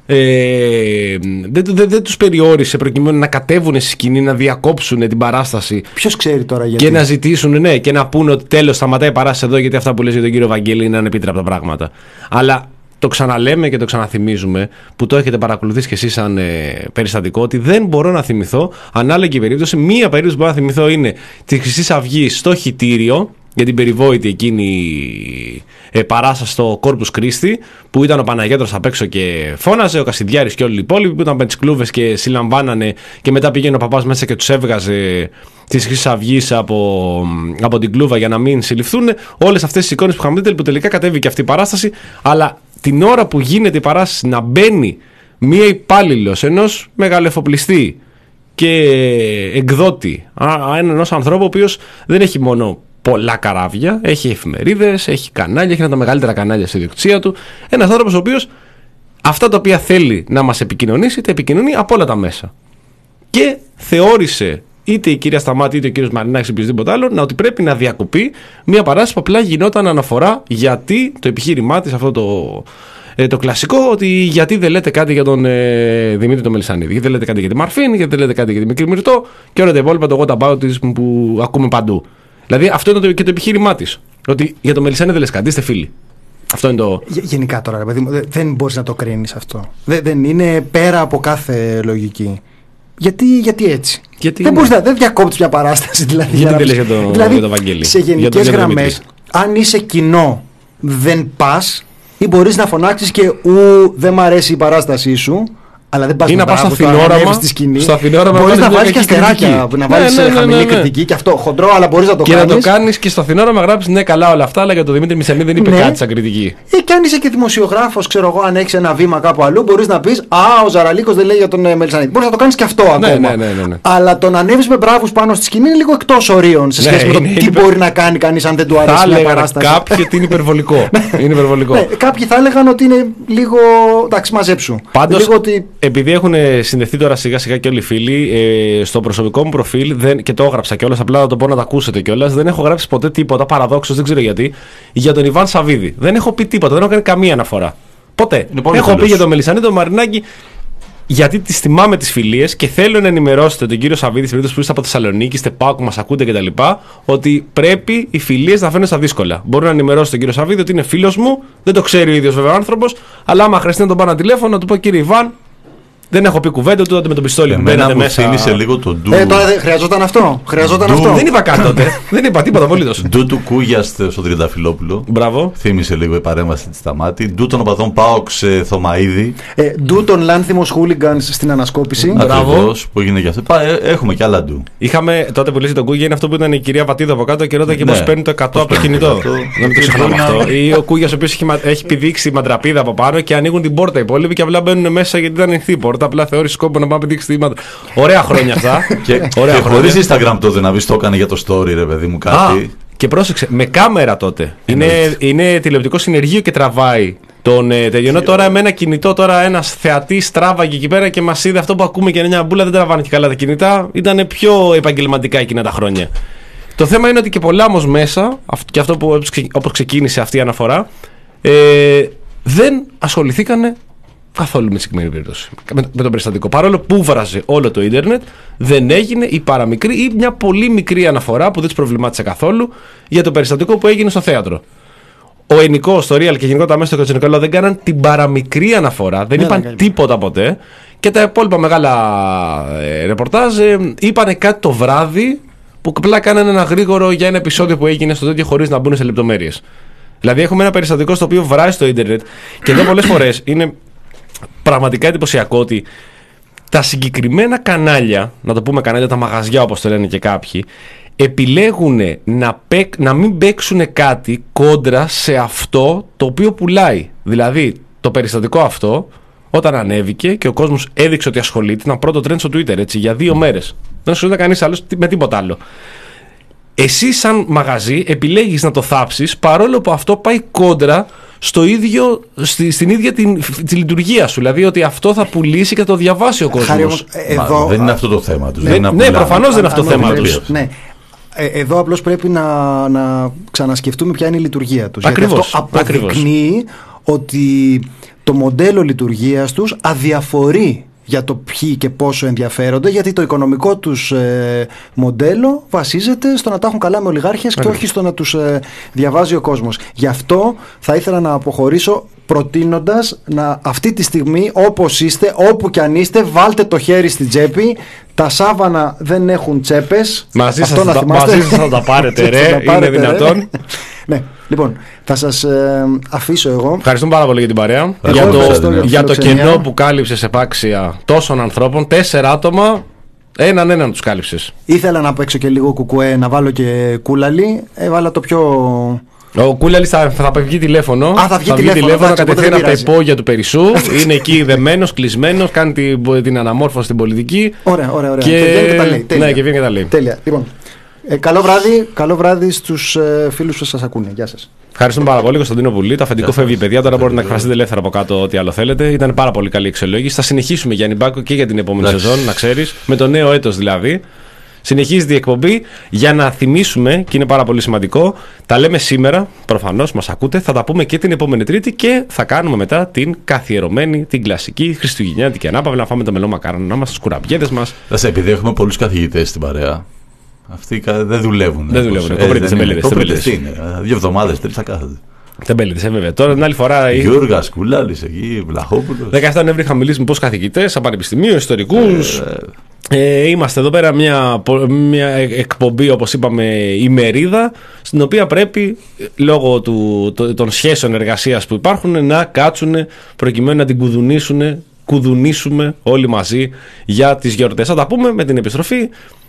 ε, δεν, δεν, δεν τους περιόρισε προκειμένου να κατέβουν στη σκηνή, να διακόψουν την παράσταση. Ποιος ξέρει τώρα γιατί. Και να ζητήσουν, ναι, και να πούνε ότι τέλος σταματάει η παράσταση εδώ, γιατί αυτά που λες για τον κύριο Βαγγέλη είναι ανεπίτρεπτα πράγματα. Αλλά το ξαναλέμε και το ξαναθυμίζουμε, που το έχετε παρακολουθήσει κι εσείς σαν ε, περιστατικό, ότι δεν μπορώ να θυμηθώ ανάλογη περίπτωση. Μία περίπτωση που μπορώ να θυμηθώ είναι τη Χρυσής Αυγής στο Χιτήριο, για την περιβόητη εκείνη ε, παράσταση στο Corpus Christi, που ήταν ο Παναγιώτρος απ' έξω και φώναζε, ο Κασιδιάρης και όλοι οι υπόλοιποι που ήταν με τις κλούβες και συλλαμβάνανε, και μετά πήγαινε ο παπάς μέσα και τους έβγαζε της Χρυσής Αυγής από, από την κλούβα για να μην συλληφθούν. Όλες αυτές τις εικόνες που είχαμε δει, που τελικά κατέβηκε αυτή η παράσταση, αλλά την ώρα που γίνεται η παράσταση να μπαίνει μία υπάλληλος ενός μεγαλοεφοπλιστή και εκδότη, ενός ανθρώπου ο οποίος δεν έχει μόνο πολλά καράβια, έχει εφημερίδες, έχει κανάλια, έχει ένα τα μεγαλύτερα κανάλια στη ιδιοκτησία του. Ένας άνθρωπος ο οποίος αυτά τα οποία θέλει να μας επικοινωνήσει, τα επικοινωνεί από όλα τα μέσα. Και θεώρησε είτε η κυρία Σταμάτη είτε ο κύριος Μαρινάκης ή οποιοδήποτε άλλο να ότι πρέπει να διακοπεί μια παράσταση που απλά γινόταν αναφορά, γιατί το επιχείρημά της, αυτό το, ε, το κλασικό, ότι γιατί δεν λέτε κάτι για τον ε, Δημήτρη τον Μελισσανίδη, γιατί δεν λέτε κάτι για τη Μαρφίνη, γιατί δεν λέτε κάτι για τη Μικρή Μυρτώ και όλα τα υπόλοιπα, το what about this που ακούμε παντού. Δηλαδή αυτό είναι το, και το επιχείρημά της. Ότι για το Μελισσανίδη δεν λες κάτι, είστε φίλοι. Αυτό είναι το. Γενικά τώρα, ρε παιδί μου, δεν μπορείς να το κρίνεις αυτό. Δεν, δεν είναι πέρα από κάθε λογική. Γιατί, γιατί έτσι. Γιατί δεν μπορείς να δεν διακόπτεις μια παράσταση. Δηλαδή, γιατί δεν λες για το, δηλαδή, για το Βαγγέλη. Σε γενικές γραμμές, αν είσαι κοινό, δεν πας, ή μπορείς να φωνάξεις και ου, δεν μ' αρέσει η παράστασή σου, Αλλά δεν πας ή να πας στο Αθηνόραμα. Στο Αθηνόραμα μπορείς να βάλεις και αστεράκια. Να βάλεις χαμηλή κριτική και αυτό. Χοντρό, αλλά μπορείς να το κάνεις. Και να το κάνεις και στο Αθηνόραμα γράψεις ναι, καλά όλα αυτά, αλλά για τον Δημήτρη Μισελή δεν είπε ναι. κάτι σαν κριτική. Ή και αν είσαι και δημοσιογράφος, ξέρω εγώ, αν έχεις ένα βήμα κάπου αλλού, μπορείς να πεις α, ο Ζαραλίκος δεν λέει για τον Μελισσανίδη. Μπορείς να το κάνεις και αυτό ακόμα. Ναι, ναι, ναι, ναι, ναι. Αλλά το να ανέβεις με μπράβους πάνω στη σκηνή είναι λίγο εκτός ορίων σε σχέση ναι, με το είναι, τι είναι, μπορεί να κάνει κανείς αν δεν του αρέσει μια παράσταση. Κάποιοι ότι είναι υπερβολικό. είναι υπερβολικό. Ναι, κάποιοι θα έλεγαν ότι είναι λίγο. Εντάξει, μαζέψου. Πάντως, ότι... επειδή έχουν συνδεθεί τώρα σιγά σιγά και όλοι οι φίλοι, ε, στο προσωπικό μου προφίλ δεν, και το έγραψα κιόλας, απλά να το πω να το ακούσετε κιόλας, δεν έχω γράψει ποτέ τίποτα, παραδόξως, δεν ξέρω γιατί, για τον Ιβάν Σαββίδη. Δεν έχω πει τίποτα, δεν έχω κάνει καμία αναφορά. Ποτέ. Έχω τέλος. πει για τον Μελισσανίδη, τον Μαρινάκη, γιατί τις θυμάμαι τις φιλίες και θέλω να ενημερώσετε τον κύριο Σαββίδη, στην περίπτωση που είστε από Θεσσαλονίκη, είστε Πάκου, μας ακούτε κτλ., ότι πρέπει οι φιλίες να φαίνονται στα δύσκολα. Μπορώ να ενημερώσω τον κύριο Σαββίδη ότι είναι φίλος μου, δεν το ξέρει ο ίδιος βέβαια άνθρωπος, αλλά άμα χρειαστεί να τον πάρω ένα τηλέφωνο, να του πω κύριε Ιβάν, δεν έχω πει κουβέντα του, τότε με τον πιστόλι που μπαίνετε μέσα. Θύμισε λίγο το ντου. Ε, τώρα χρειαζόταν αυτό. Χρειαζόταν αυτό. Δεν είπα καν τότε. Δεν είπα τίποτα απολύτως. Ντου του Κούγια στο Τριανταφυλόπουλο. Μπράβο. Θύμισε λίγο η παρέμβαση τη Σταμάτη. Ντου των οπαδών Πάοξ Θωμαίδη. Ε, ντου των Λάνθιμος Χούλιγκανς στην ανασκόπηση. Μπράβο. Που έγινε και αυτό. Έχουμε κι άλλα ντου. Είχαμε τότε που λέει τον Κούγια, είναι αυτό που ήταν η κυρία Βατίδα από κάτω και ρώτα και πώς παίρνει το εκατό από το κινητό. Να μην το ξεχνάμε αυτό. Ή ο Κούγιας ο οποίος έχει πηδήξει μαντραπίδα από πάνω και ανοίγουν την πόρτα οι υπόλοιποι και απλά μπαίνουν μέσα γιατί ήταν ανοιχτή η πόρτα. Απλά θεώρησε σκόπο να πάμε να πηδήξει τιμάτα. Ωραία χρόνια αυτά. Και χωρίς Instagram τότε να βρει το έκανε για το story, ρε παιδί μου κάτι. Και πρόσεξε, με κάμερα τότε. Είναι, είναι τηλεοπτικό συνεργείο και τραβάει τον ε, τελειωνό. Τώρα με ένα κινητό, τώρα ένας θεατής τράβαγε εκεί πέρα και μας είδε αυτό που ακούμε και μια μπούλα. Δεν τραβάνε και καλά τα κινητά. Ήταν πιο επαγγελματικά εκείνα τα χρόνια. Το θέμα είναι ότι και πολλά όμως μέσα, και αυτό που όπως ξεκίνησε αυτή η αναφορά, ε, δεν ασχοληθήκανε καθόλου με συγκεκριμένη περίπτωση. Με, με τον περιστατικό. Παρόλο που βράζε όλο το ίντερνετ, δεν έγινε η παραμικρή ή μια πολύ μικρή αναφορά που δεν του προβλημάτισε καθόλου για το περιστατικό που έγινε στο θέατρο. Ο Ενικός, το Real και γενικότερα μέσα στο Κοτσενικόλαο δεν κάναν την παραμικρή αναφορά, δεν ναι, είπαν ναι, τίποτα ποτέ. Και τα υπόλοιπα μεγάλα ε, ρεπορτάζ ε, είπαν κάτι το βράδυ που απλά κάνανε ένα γρήγορο για ένα επεισόδιο που έγινε στο τέτοιο χωρίς να μπουν σε λεπτομέρειες. Δηλαδή έχουμε ένα περιστατικό στο οποίο βράζει στο ίντερνετ και εδώ πολλές φορές είναι πραγματικά εντυπωσιακό ότι τα συγκεκριμένα κανάλια, να το πούμε κανάλια, τα μαγαζιά όπως το λένε και κάποιοι, επιλέγουν να, παίκ, να μην παίξουν κάτι κόντρα σε αυτό το οποίο πουλάει. Δηλαδή το περιστατικό αυτό όταν ανέβηκε και ο κόσμος έδειξε ότι ασχολείται, ήταν πρώτο trend στο Twitter έτσι, για δύο μέρες. Δεν ασχολείται κανείς άλλος με τίποτα άλλο. Εσύ σαν μαγαζί επιλέγεις να το θάψεις παρόλο που αυτό πάει κόντρα στο ίδιο, στη, στην ίδια την, τη λειτουργία σου. Δηλαδή ότι αυτό θα πουλήσει και θα το διαβάσει ο κόσμος. Εδώ, Μα, δεν είναι αυτό το θέμα τους. Ναι, ναι προφανώς δεν είναι αυτό το θέμα τους. Ναι. Εδώ απλώς πρέπει να, να ξανασκεφτούμε ποια είναι η λειτουργία τους. Ακριβώς. Γιατί αυτό αποδεικνύει ακριβώς. ότι το μοντέλο λειτουργίας τους αδιαφορεί για το ποιοι και πόσο ενδιαφέρονται, γιατί το οικονομικό τους ε, μοντέλο βασίζεται στο να τα έχουν καλά με ολιγάρχες και όχι στο να τους ε, διαβάζει ο κόσμος. Γι' αυτό θα ήθελα να αποχωρήσω προτείνοντας να αυτή τη στιγμή όπως είστε, όπου κι αν είστε, βάλτε το χέρι στην τσέπη. Τα σάβανα δεν έχουν τσέπες. Μαζί σας θα, θα τα πάρετε ρε, είναι δυνατόν. Ναι, λοιπόν, θα σας ε, αφήσω εγώ. Ευχαριστούμε πάρα πολύ για την παρέα. Για το, για το κενό που κάλυψες επάξια τόσων ανθρώπων, τέσσερα άτομα, έναν έναν τους κάλυψες. Ήθελα να παίξω και λίγο κουκουέ, να βάλω και κούλαλι. Έβαλα το πιο. Ο Κούλαλης θα, θα βγει τηλέφωνο. Α, θα βγει θα τηλέφωνο, τηλέφωνο κατευθείαν από τα υπόγεια του Περισσού. Είναι εκεί δεμένος, κλεισμένος, κάνει την, την αναμόρφωση στην πολιτική. Ωραία, ωραία, ωραία. Και, και βγαίνει και τα λέει. Ναι, και βγαίνει και τα λέει. Τέλεια. Λοιπόν, ε, καλό βράδυ, καλό βράδυ στους ε, φίλους που σας ακούνε. Γεια σας. Ευχαριστούμε πάρα πολύ, Κωνσταντίνο Πουλή. Το αφεντικό φεύγει, παιδιά. Τώρα μπορείτε να εκφραστείτε ελεύθερα από κάτω ό,τι άλλο θέλετε. Ήταν πάρα πολύ καλή εξελόγηση. Θα συνεχίσουμε, Γιάννη Μπάκο, και για την επόμενη σεζόν, να ξέρεις. Με το νέο έτος δηλαδή. Συνεχίζεται η εκπομπή για να θυμίσουμε, και είναι πάρα πολύ σημαντικό, τα λέμε σήμερα, προφανώς μας ακούτε, θα τα πούμε και την επόμενη Τρίτη και θα κάνουμε μετά την καθιερωμένη, την κλασική χριστουγεννιάτικη ανάπαυλα, να φάμε το μελό μακάρονα μας, τους κουραμπιέδες μας. Δες, επειδή έχουμε πολλούς καθηγητές στην παρέα, αυτοί δεν δουλεύουν. Δεν δουλεύουν, κομπρίτες, τεμπέληδες. Δύο εβδομάδες, τρεις θα κάθονται. Τεμπέληδες, ε, βέβαια. Τώρα την άλλη φορά. Γιώργας, Κούλαλης εκεί, Βλαχόπουλος. δεκαεπτά Νοέμβρη είχαμε μιλήσει με πολλούς καθηγητές, σαν πανεπιστημίου, ιστορικούς. Ε, Ε, είμαστε εδώ πέρα μια, μια εκπομπή, όπως είπαμε, ημερίδα, στην οποία πρέπει λόγω του, το, των σχέσεων εργασίας που υπάρχουν να κάτσουν προκειμένου να την κουδουνίσουν κουδουνίσουμε όλοι μαζί για τις γιορτές. Θα τα πούμε με την επιστροφή,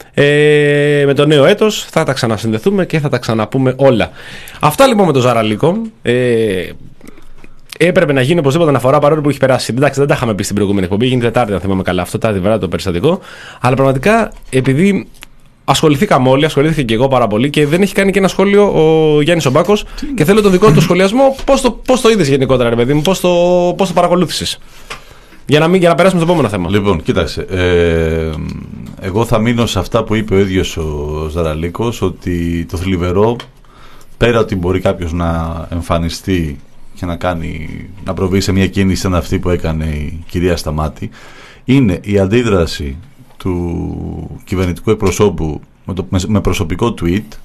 ε, με το νέο έτος, θα τα ξανασυνδεθούμε και θα τα ξαναπούμε όλα. Αυτά λοιπόν με το Ζαραλίκο. Ε, Έπρεπε να γίνει οπωσδήποτε αναφορά, παρόλο που έχει περάσει. Εντάξει, δεν τα είχαμε πει στην προηγούμενη εκπομπή. Γίνει Τετάρτη, αν θυμάμαι καλά. Αυτό Τετάρτη βράδυ το περιστατικό. Αλλά πραγματικά, επειδή ασχοληθήκαμε όλοι, ασχολήθηκα και εγώ πάρα πολύ και δεν έχει κάνει και ένα σχόλιο ο Γιάννης Ομπάκος. Και θέλω το δικό του σχολιασμό. Πώς το, πώς το είδες γενικότερα, ρε παιδί μου, πώς το, πώς το παρακολούθησες. Για να, μην, για να περάσουμε στο επόμενο θέμα. Λοιπόν, κοίταξε. Ε, εγώ θα μείνω σε αυτά που είπε ο ίδιος ο Ζαραλίκος, ότι το θλιβερό, πέρα ότι μπορεί κάποιος να εμφανιστεί και να, κάνει, να προβεί σε μια κίνηση σαν αυτή που έκανε η κυρία Σταμάτη, είναι η αντίδραση του κυβερνητικού εκπροσώπου με, το, με προσωπικό tweet,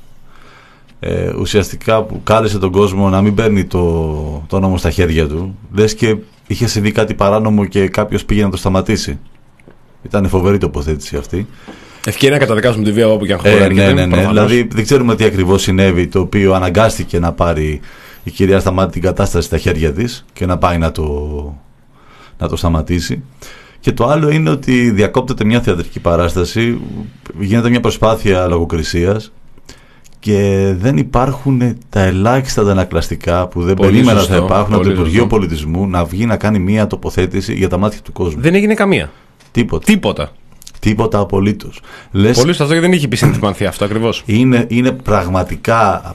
ε, ουσιαστικά που κάλεσε τον κόσμο να μην παίρνει το, το νόμο στα χέρια του, λες και είχε συμβεί κάτι παράνομο και κάποιος πήγε να το σταματήσει. Ήταν φοβερή τοποθέτηση αυτή. Ευκαιρία να καταδικάσουμε τη βία όπου και αν χωράει. Ε, ναι, ναι, ναι. Δηλαδή δεν ξέρουμε τι ακριβώς συνέβη, το οποίο αναγκάστηκε να πάρει η κυρία Σταμάτη την κατάσταση στα χέρια της και να πάει να το, να το σταματήσει. Και το άλλο είναι ότι διακόπτεται μια θεατρική παράσταση, γίνεται μια προσπάθεια λογοκρισίας και δεν υπάρχουν τα ελάχιστα αντανακλαστικά που δεν περίμενα θα υπάρχουν από το Υπουργείο Πολιτισμού να βγει να κάνει μια τοποθέτηση για τα μάτια του κόσμου. Δεν έγινε καμία. Τίποτα. Τίποτα. Τίποτα απολύτως. Λες, Πολύ σωστό, γιατί δεν είχε πει συνθημανθεί αυτό ακριβώς. Είναι, είναι πραγματικά.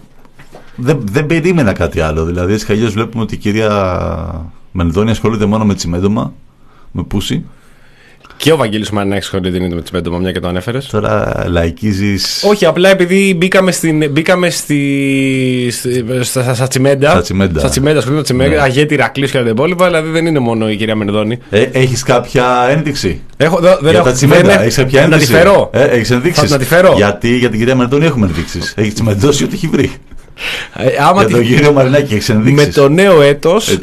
Δεν, δεν περίμενα κάτι άλλο. Δηλαδή, έτσι κι αλλιώς βλέπουμε ότι η κυρία Μενδώνη ασχολείται μόνο με τσιμέντομα, με πούσι. Και ο Βαγγέλης Μαρινάκης ασχολείται με τσιμέντομα, μια και το ανέφερες. Τώρα λαϊκίζεις. Όχι, απλά επειδή μπήκαμε, στην, μπήκαμε στη, στη, στα, στα τσιμέντα. Στα τσιμέντα. Στα τσιμέντα, ασχολείται με τσιμέντα. Ναι. Αγέτη, Ηρακλής και τα υπόλοιπα. Δηλαδή δεν είναι μόνο η κυρία Μενδώνη. Ε, έχεις κάποια ένδειξη? Έχω, δε, δεν για έχω, τα τσιμέντα. Έχεις κάποια ένδειξη? Να τη φέρω. Ε, έχεις ενδείξεις? Να τη φέρω. Γιατί για την κυρία Μενδώνη έχουμε ενδείξεις. Έχει τσιμεντώσει ό,τι έχει βρει. Ε, άμα για τον τη... κύριο Μαρινάκη έχεις ενδείξεις? Με το νέο έτος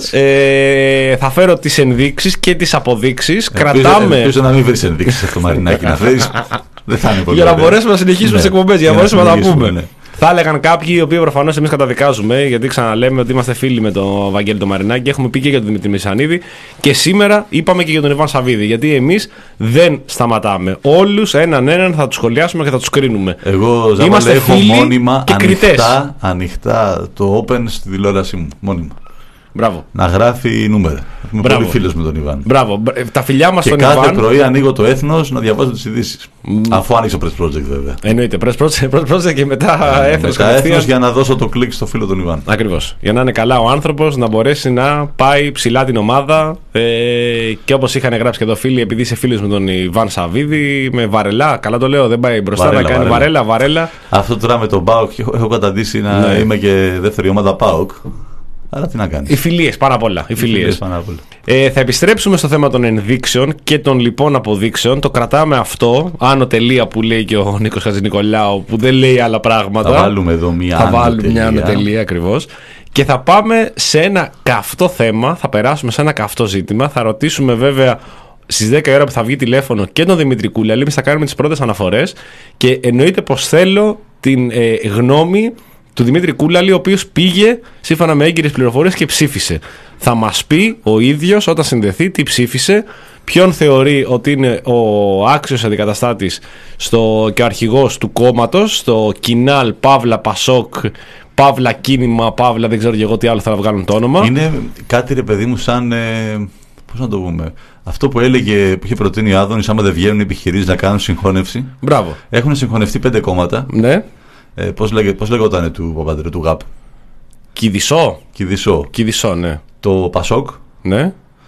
ε, θα φέρω τις ενδείξεις και τις αποδείξεις. Ε, Κρατάμε. Ελπίζω να μην βρεις ενδείξεις από το Μαρινάκη. Να φέρεις. Δεν θα είναι πολύ. Για να μπορέσουμε να συνεχίσουμε τις εκπομπές, για να μπορέσουμε να τα πούμε. Ναι. Θα έλεγαν κάποιοι, οι οποίοι προφανώς εμείς καταδικάζουμε, γιατί ξαναλέμε ότι είμαστε φίλοι με τον Βαγγέλη τον Μαρινάκη, έχουμε πει και για τον Δημήτρη Μεσανίδη και σήμερα είπαμε και για τον Ιβάν Σαββίδη. Γιατί εμείς δεν σταματάμε. Όλους έναν έναν θα τους σχολιάσουμε και θα τους κρίνουμε. Εγώ Ζαβάλε, έχω μόνιμα ανοιχτά, ανοιχτά το open στη τηλεόρασή μου. Μόνιμα. Μπράβο. Να γράφει νούμερα. Είμαι Μπράβο. πολύ φίλος με τον Ιβάν. Μπράβο. Τα φιλιά μας στον Ιβάν. Και κάθε Ιβάν... πρωί ανοίγω το Έθνος να διαβάζω τις ειδήσεις. Mm. Αφού άνοιξω Press Project, βέβαια. Εννοείται. Press Project, Press Project και μετά ε, Έθνος. Μετά Έθνος για να δώσω το κλικ στο φίλο τον Ιβάν. Ακριβώς. Για να είναι καλά ο άνθρωπος, να μπορέσει να πάει ψηλά την ομάδα. Ε, και όπως είχαν γράψει και εδώ φίλοι, επειδή είσαι φίλος με τον Ιβάν Σαββίδη, με βαρελά. Καλά το λέω, δεν πάει μπροστά βαρέλα, να κάνει βαρέλα, βαρέλα. βαρέλα. Αυτό τώρα με τον ΠΑΟΚ έχω καταντήσει να ναι. είμαι και δεύτερη ομάδα ΠΑΟΚ. Αλλά τι να κάνεις. Οι φιλίες, πάρα πολλά. Οι φιλίες. Πάρα πολλά. Ε, θα επιστρέψουμε στο θέμα των ενδείξεων και των λοιπόν αποδείξεων. Το κρατάμε αυτό. Άνω τελεία που λέει και ο Νίκος Χατζηνικολάου, που δεν λέει άλλα πράγματα. Θα βάλουμε εδώ μια Θα βάλουμε μια άνω τελεία ακριβώς. Και θα πάμε σε ένα καυτό θέμα. Θα περάσουμε σε ένα καυτό ζήτημα. Θα ρωτήσουμε βέβαια στις δέκα η ώρα που θα βγει τηλέφωνο και τον Δημήτρη Κούλαλη. Εμείς θα κάνουμε τις πρώτες αναφορές. Και εννοείται πως θέλω την ε, γνώμη του Δημήτρη Κούλαλη, ο οποίος πήγε σύμφωνα με έγκυρες πληροφορίες και ψήφισε. Θα μας πει ο ίδιος όταν συνδεθεί τι ψήφισε, ποιον θεωρεί ότι είναι ο άξιος αντικαταστάτης στο, και ο αρχηγός του κόμματος, στο Κινάλ, Παύλα, Πασόκ, Παύλα, Κίνημα, Παύλα, δεν ξέρω και εγώ τι άλλο θα βγάλουν το όνομα. Είναι κάτι ρε παιδί μου σαν, ε, πώς να το πούμε, αυτό που έλεγε, που είχε προτείνει ο Άδωνης, άμα δεν βγαίνουν οι επιχειρήσεις να κάνουν συγχώνευση. Μπράβο. Έχουν συγχωνευτεί πέντε κόμματα. Ναι. Ε, πώς, λέγε, πώς λεγόταν του Παπανδρέου, του ΓΑΠ? Κηδισό. Κηδισό. Κηδισό, ναι. Το Πασόκ. Ναι.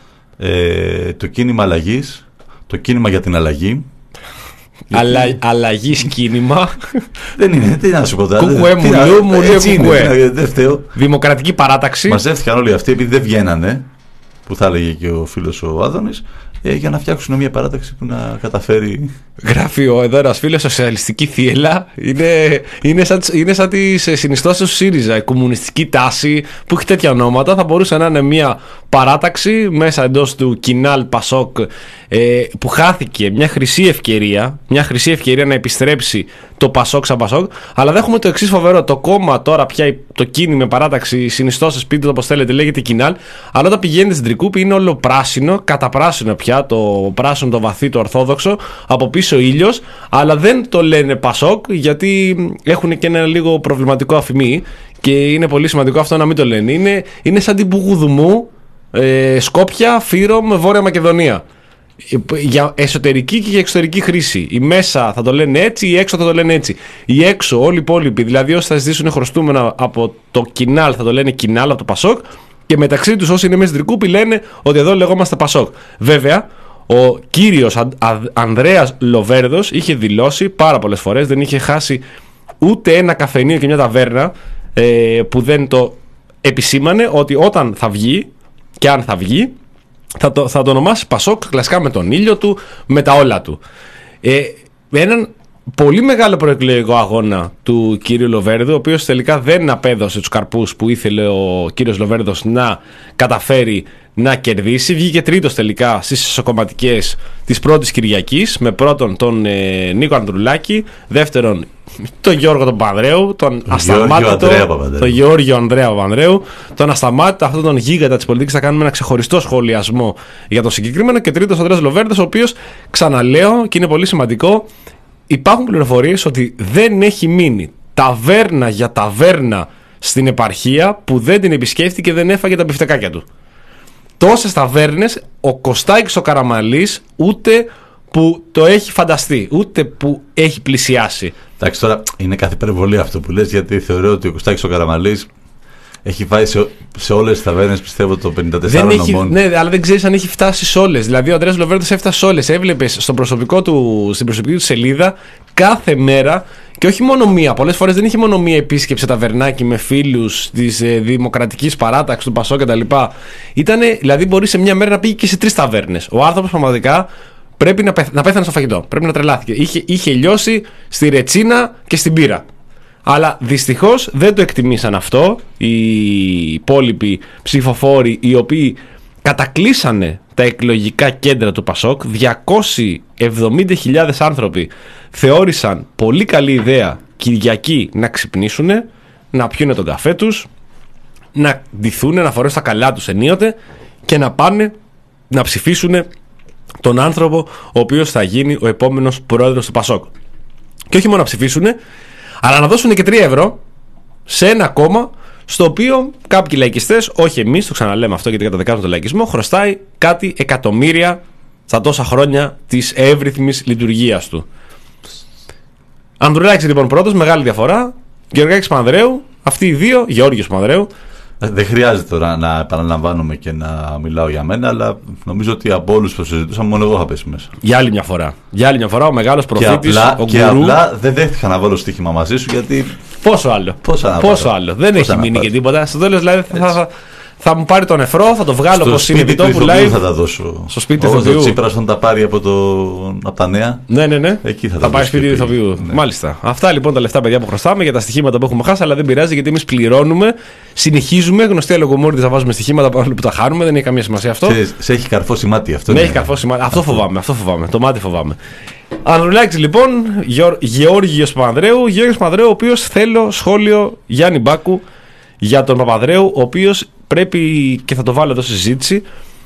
Ε, το κίνημα αλλαγής. Το κίνημα για την αλλαγή. Αλλα, αλλαγής κίνημα. Δεν είναι, τι να σου πω τώρα. Κουκουέ, μου λέω, μου λέω κουκουέ. Δεν Δημοκρατική παράταξη. Μαζεύτηκαν όλοι αυτοί επειδή δεν βγαίνανε, που θα έλεγε και ο φίλος ο Άδωνης, ε, για να φτιάξουν μια παράταξη που να καταφέρει. Γράφει ο, εδώ ένας φίλος, σοσιαλιστική θύελα. Είναι, είναι σαν, είναι σαν τις συνιστώσεις του ΣΥΡΙΖΑ. Η κομμουνιστική τάση που έχει τέτοια ονόματα θα μπορούσε να είναι μια παράταξη μέσα εντός του Κινάλ Πασόκ, ε, που χάθηκε μια χρυσή ευκαιρία, μια χρυσή ευκαιρία να επιστρέψει το Πασόκ σαν Πασόκ. Αλλά δεν έχουμε το εξής φοβερό. Το κόμμα τώρα πια, το κίνημα με παράταξη, συνιστώσεις, πείτε το όπως θέλετε, λέγεται Κινάλ. Αλλά όταν πηγαίνετε στην Τρικούπη είναι όλο πράσινο, καταπράσινο πια, το πράσινο το βαθύ, το ορθόδοξο, από πίσω ήλιος. Αλλά δεν το λένε Πασόκ γιατί έχουν και ένα λίγο προβληματικό αφημί. Και είναι πολύ σημαντικό αυτό να μην το λένε. Είναι, είναι σαν την Πουγουδουμού, ε, Σκόπια, Φύρομ, Βόρεια Μακεδονία. Για εσωτερική και για εξωτερική χρήση. Οι μέσα θα το λένε έτσι, οι έξω θα το λένε έτσι. Οι έξω, όλοι οι υπόλοιποι, δηλαδή όσοι θα ζητήσουν χρωστούμενα από το Κινάλ, θα το λένε Κινάλ από το Πασόκ. Και μεταξύ τους όσοι είναι μέσα στην Τρικούπη λένε ότι εδώ λεγόμαστε Πασόκ. Βέβαια, ο κύριος Ανδρέας Λοβέρδος είχε δηλώσει πάρα πολλές φορές, δεν είχε χάσει ούτε ένα καφενείο και μια ταβέρνα ε, που δεν το επισήμανε, ότι όταν θα βγει και αν θα βγει, Θα το, θα το ονομάσει Πασόκ, κλασικά με τον ήλιο του, με τα όλα του. Ε, έναν πολύ μεγάλο προεκλογικό αγώνα του κύριου Λοβέρδου, ο οποίος τελικά δεν απέδωσε τους καρπούς που ήθελε ο κύριος Λοβέρδος να καταφέρει να κερδίσει. Βγήκε τρίτος τελικά στις ισοκομματικές της πρώτης Κυριακής, με πρώτον τον ε, Νίκο Ανδρουλάκη, δεύτερον τον Γιώργο τον Παπανδρέου, τον ασταμάτητο, τον Γεώργιο Ανδρέα Παπανδρέου, τον ασταμάτητο, αυτόν τον γίγαντα της πολιτικής. Θα κάνουμε ένα ξεχωριστό σχολιασμό για το συγκεκριμένο. Και τρίτος ο Ανδρέας Λοβέρδος, ο οποίος, ξαναλέω και είναι πολύ σημαντικό, υπάρχουν πληροφορίες ότι δεν έχει μείνει ταβέρνα για ταβέρνα στην επαρχία που δεν την επισκέφτηκε και δεν έφαγε τα μπιφτεκάκια του. Τόσες ταβέρνες ο Κωστάκης ο Καραμανλής ούτε που το έχει φανταστεί, ούτε που έχει πλησιάσει. Εντάξει, τώρα είναι κάθε υπερβολή αυτό που λες, γιατί θεωρώ ότι ο Κωστάκης ο Καραμανλής έχει φάει σε, σε όλες τις ταβέρνες, πιστεύω, το πενήντα τέσσερα νομών. Ναι, αλλά δεν ξέρεις αν έχει φτάσει σε όλες. Δηλαδή, ο Ανδρέας Λοβέρδος έφτασε σε όλες. Έβλεπες στο προσωπικό του, στην προσωπική του σελίδα κάθε μέρα, και όχι μόνο μία. Πολλές φορές δεν είχε μόνο μία επίσκεψη σε ταβερνάκι με φίλους της ε, Δημοκρατικής Παράταξης, του Πασό κτλ. Ήτανε, δηλαδή, μπορεί σε μία μέρα να πήγε και σε τρεις ταβέρνες. Ο άνθρωπος πραγματικά πρέπει να, πεθ, να πέθανε στο φαγητό. Πρέπει να τρελάθηκε. Είχε, είχε λιώσει στη ρετσίνα και στην πύρα. Αλλά δυστυχώς δεν το εκτιμήσαν αυτό οι υπόλοιποι ψηφοφόροι, οι οποίοι κατακλείσανε τα εκλογικά κέντρα του Πασόκ. διακόσιες εβδομήντα χιλιάδες άνθρωποι θεώρησαν πολύ καλή ιδέα Κυριακή να ξυπνήσουν, να πιούνε τον καφέ τους, να ντυθούν, να φορέσουν τα καλά τους ενίοτε και να πάνε να ψηφίσουν τον άνθρωπο ο οποίος θα γίνει ο επόμενος πρόεδρος του Πασόκ. Και όχι μόνο να ψηφίσουν, αλλά να δώσουν και τρία ευρώ σε ένα κόμμα στο οποίο κάποιοι λαϊκιστές, όχι εμείς, το ξαναλέμε αυτό γιατί καταδικάζουμε τον λαϊκισμό, χρωστάει κάτι εκατομμύρια στα τόσα χρόνια της εύρυθμης λειτουργίας του. Ανδρουλάκης λοιπόν πρώτος, μεγάλη διαφορά. Γεωργάκης Παπανδρέου, αυτοί οι δύο, Γεώργιος Παπανδρέου. Δεν χρειάζεται τώρα να επαναλαμβάνομαι και να μιλάω για μένα, αλλά νομίζω ότι από όλους που συζητούσαμε, μόνο εγώ είχα πέσει μέσα. Για άλλη μια φορά. Για άλλη μια φορά, ο μεγάλος προφήτης, και απλά, ο και γκουρού. απλά δεν δέχτηκα να βάλω στοίχημα μαζί σου, γιατί. Πόσο άλλο. Πόσο, Πόσο άλλο. Δεν Πόσο έχει μείνει και τίποτα. Στο τέλος δηλαδή θα, θα, θα μου πάρει τον νεφρό, θα το βγάλω από συνειδητό που live. Θα τα δώσω. Στο σπίτι του ηθοποιού. Ο Τσίπρας θα τα πάρει από, το, από τα νέα. Ναι, ναι, ναι. Εκεί θα, θα πάει σπίτι του ηθοποιού. Ναι. Μάλιστα. Αυτά λοιπόν τα λεφτά, παιδιά, που χρωστάμε για τα στοιχήματα που έχουμε χάσει, αλλά δεν πειράζει γιατί εμείς πληρώνουμε, συνεχίζουμε. Γνωστή αλογομούρδη θα βάζουμε στοιχήματα παρόλο που τα χάνουμε, δεν έχει καμία σημασία αυτό. Σε, σε έχει καρφώσει μάτι αυτό. Ναι, έχει καρφώσει μάτι. Αυτό φοβάμαι, αυτό φοβάμαι. Το μάτι φοβάμαι. Ανδρουλάκης λοιπόν, Γεώργιος Παπανδρέου. Γεώργιος Παπανδρέου, ο οποίος θέλω σχόλιο Γιάννη Μπάκου για τον Παπανδρέου, ο οποίος πρέπει, και θα το βάλω εδώ στη συζήτηση,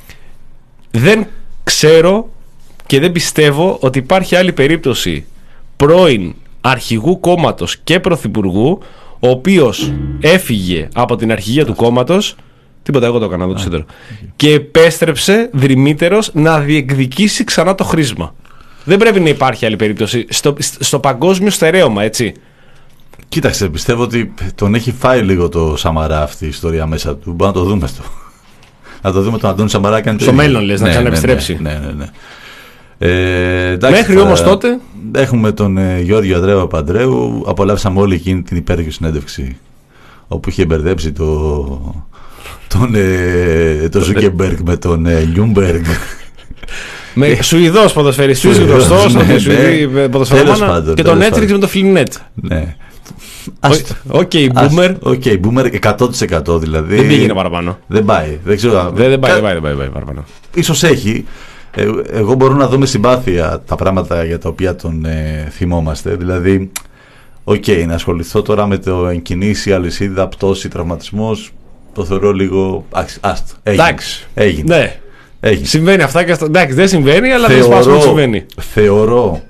δεν ξέρω και δεν πιστεύω ότι υπάρχει άλλη περίπτωση πρώην αρχηγού κόμματος και πρωθυπουργού, ο οποίος έφυγε από την αρχηγία του κόμματος, τίποτα, εγώ το έκανα εδώ το σύντερο, και επέστρεψε δρυμύτερος να διεκδικήσει ξανά το χρήσμα. Δεν πρέπει να υπάρχει άλλη περίπτωση στο, στο παγκόσμιο στερέωμα, έτσι. Κοίταξε, πιστεύω ότι τον έχει φάει λίγο το Σαμαρά αυτή η ιστορία μέσα του. Μπορούμε να το δούμε αυτό. Να το δούμε τον Αντώνη Σαμαρά και στο μέλλον, λες, ναι, να ξαναεπιστρέψει. Ναι, ναι, ναι. ναι. Ε, εντάξει, μέχρι θα, όμως τότε. Έχουμε τον ε, Γιώργιο Ανδρέα Παπανδρέου. Απολαύσαμε όλη εκείνη την υπέροχη συνέντευξη όπου είχε μπερδέψει το, τον ε, το Ζούκεμπεργκ με τον ε, Λιούμπεργκ. Με Σουηδός ποδοσφαιριστής, γνωστός, ποδοσφαιρομάνα, και τον έτσριξε με το Φλινέτ. Ναι. Οκ, boomer. Οκ, boomer εκατό τοις εκατό δηλαδή. Δεν πήγαινε παραπάνω. Δεν πάει. Δεν ξέρω. Δεν πάει, δεν πάει, δεν πάει παραπάνω. Ίσως έχει. Εγώ μπορώ να δω με συμπάθεια τα πράγματα για τα οποία τον ε, θυμόμαστε. Δηλαδή, Οκ, okay, να ασχοληθώ τώρα με το εγκινήσει, αλυσίδα, πτώση, τραυματισμός. Το θεωρώ λίγο. Άστο. Έγινε. Εντάξει. Έγινε. Ναι. Έγινε. Συμβαίνει αυτά και αυτά. Εντάξει, δεν συμβαίνει, αλλά θεωρώ, δεν σπάσουμε συμβαίνει. Θεωρώ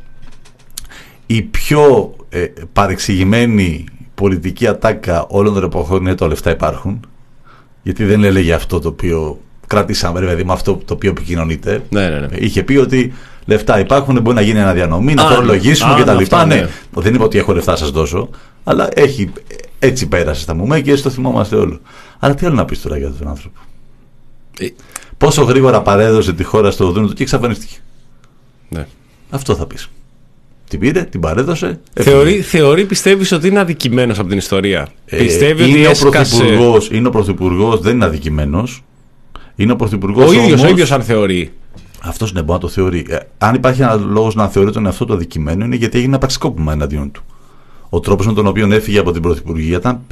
η πιο ε, παρεξηγημένη πολιτική ατάκα όλων των εποχών είναι το λεφτά υπάρχουν. Γιατί δεν έλεγε αυτό το οποίο κρατήσαμε, ρε παιδί, με αυτό το οποίο επικοινωνείται. Ναι, ναι, ναι. Είχε πει ότι λεφτά υπάρχουν, μπορεί να γίνει αναδιανομή, να φορολογήσουμε κτλ. Ναι. Ναι. Δεν είπα ότι έχω λεφτά, σας δώσω, αλλά έχει, έτσι πέρασε στα μουμέ και έτσι το θυμόμαστε όλο. Αλλά τι άλλο να πεις τώρα για τον άνθρωπο. Ε. Πόσο γρήγορα παρέδωσε τη χώρα στο δούνο του και εξαφανίστηκε. Ναι. Αυτό θα πεις. Την πήρε, την παρέδωσε. Θεωρεί, θεωρεί πιστεύεις ότι είναι αδικημένος από την ιστορία. Ε, Πιστεύει είναι, ότι ο έσκασε... είναι ο πρωθυπουργός, δεν είναι αδικημένος. Είναι ο πρωθυπουργός. Ο ίδιος, όμως, ο ίδιος αν θεωρεί. Αυτός ναι, μπορεί να το θεωρεί. Ε, αν υπάρχει ένα λόγος να θεωρεί τον εαυτό του αδικημένο, είναι γιατί έγινε ένα πραξικόπημα εναντίον του. Ο τρόπος με τον οποίο έφυγε από την πρωθυπουργία ήταν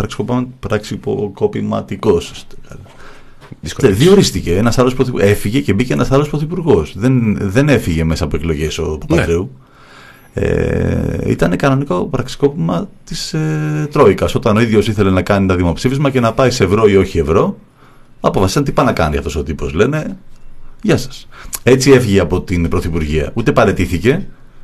πραξικοπηματικός. Διορίστηκε ένας άλλος πρωθυπουργός. Έφυγε και μπήκε ένας άλλος πρωθυπουργός. Δεν, δεν έφυγε μέσα από εκλογές ο Παπανδρέου. Ναι. Ε, ήταν κανονικό πραξικόπημα της ε, Τρόικας. Όταν ο ίδιος ήθελε να κάνει ένα δημοψήφισμα και να πάει σε ευρώ ή όχι ευρώ, αποφασίσαν τι πάει να κάνει αυτός ο τύπος. Λένε γεια σας. Έτσι έφυγε από την πρωθυπουργία. Ούτε παραιτήθηκε,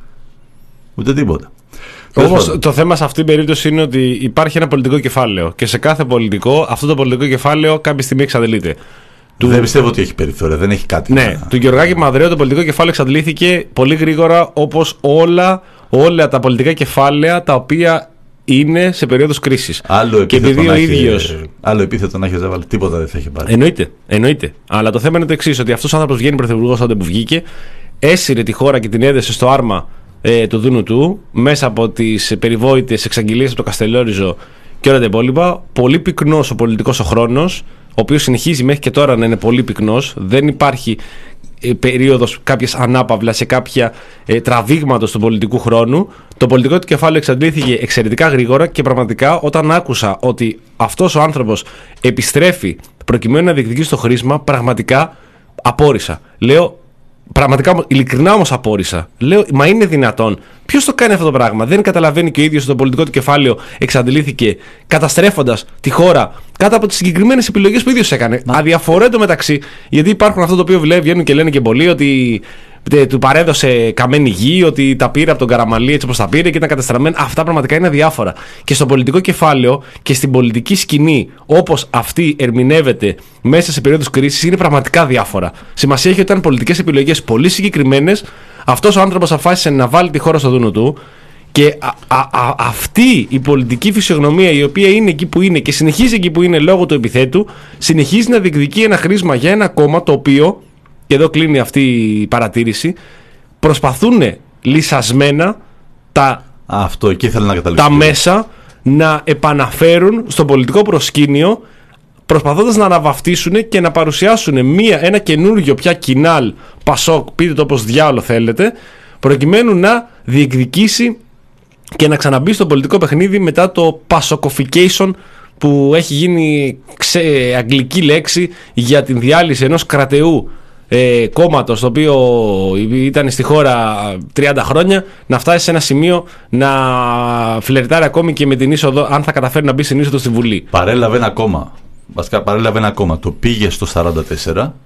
ούτε τίποτα. Όμως το θέμα σε αυτήν την περίπτωση είναι ότι υπάρχει ένα πολιτικό κεφάλαιο και σε κάθε πολιτικό αυτό το πολιτικό κεφάλαιο κάποια στιγμή εξαντλείται. Του... Δεν πιστεύω ότι έχει περιθώρια, δεν έχει κάτι. Ναι, να... του Γεωργάκη Παπανδρέου το πολιτικό κεφάλαιο εξαντλήθηκε πολύ γρήγορα, όπως όλα, όλα τα πολιτικά κεφάλαια τα οποία είναι σε περίοδος κρίσης. Άλλο και επειδή ο ίδιος. Άλλο επίθετο να έχει βάλει, τίποτα δεν θα έχει πάρει. Εννοείται, εννοείται. Αλλά το θέμα είναι το εξής: ότι αυτός ο άνθρωπος βγαίνει πρωθυπουργός τότε που βγήκε, έσυρε τη χώρα και την έδεσε στο άρμα ε, του Δούνου του, μέσα από τις περιβόητες εξαγγελίες από το Καστελόριζο και όλα τα υπόλοιπα. Πολύ πυκνός ο πολιτικός ο χρόνος, ο οποίος συνεχίζει μέχρι και τώρα να είναι πολύ πυκνός. Δεν υπάρχει ε, περίοδος κάποιες ανάπαυλα σε κάποια ε, τραβήγματος του πολιτικού χρόνου. Το πολιτικό του κεφάλαιο εξαντλήθηκε εξαιρετικά γρήγορα και πραγματικά όταν άκουσα ότι αυτός ο άνθρωπος επιστρέφει προκειμένου να διεκδικήσει το χρήσμα, πραγματικά απόρρισα. Λέω, πραγματικά, ειλικρινά όμως απόρρισα. Λέω, μα είναι δυνατόν. Ποιος το κάνει αυτό το πράγμα? Δεν καταλαβαίνει και ο ίδιος ότι το πολιτικό του κεφάλαιο εξαντλήθηκε καταστρέφοντας τη χώρα κάτω από τις συγκεκριμένες επιλογές που ο ίδιος έκανε. Αδιαφορώ εντωμεταξύ, γιατί υπάρχουν αυτό το οποίο βγαίνουν και λένε και πολλοί ότι του παρέδωσε καμένη γη, ότι τα πήρε από τον Καραμαλή έτσι όπως τα πήρε και ήταν καταστραμμένα. Αυτά πραγματικά είναι αδιάφορα. Και στο πολιτικό κεφάλαιο και στην πολιτική σκηνή, όπως αυτή ερμηνεύεται μέσα σε περίοδους κρίσης, είναι πραγματικά διάφορα. Σημασία έχει ότι ήταν πολιτικές επιλογές πολύ συγκεκριμένες. Αυτός ο άνθρωπος αποφάσισε να βάλει τη χώρα στο δούνο του. Και α, α, α, αυτή η πολιτική φυσιογνωμία, η οποία είναι εκεί που είναι και συνεχίζει εκεί που είναι λόγω του επιθέτου, συνεχίζει να διεκδικεί ένα χρήσμα για ένα κόμμα το οποίο, και εδώ κλείνει αυτή η παρατήρηση, προσπαθούν λυσασμένα τα, Αυτό, εκεί να τα μέσα να επαναφέρουν στο πολιτικό προσκήνιο, προσπαθώντας να αναβαφτίσουν και να παρουσιάσουν μία, ένα καινούργιο πια κοινάλ, Πασόκ, πείτε το όπως διάολο θέλετε, προκειμένου να διεκδικήσει και να ξαναμπεί στο πολιτικό παιχνίδι μετά το Passokification, που έχει γίνει ξε, αγγλική λέξη για την διάλυση ενός κρατεού ε, κόμματος το οποίο ήταν στη χώρα τριάντα χρόνια, να φτάσει σε ένα σημείο να φλερτάρει ακόμη και με την είσοδο, αν θα καταφέρει να μπει στην είσοδο στη Βουλή. Παρέλαβε ένα κόμμα. Βασικά παρέλαβε ένα κόμμα. Το πήγε στο σαράντα τέσσερα,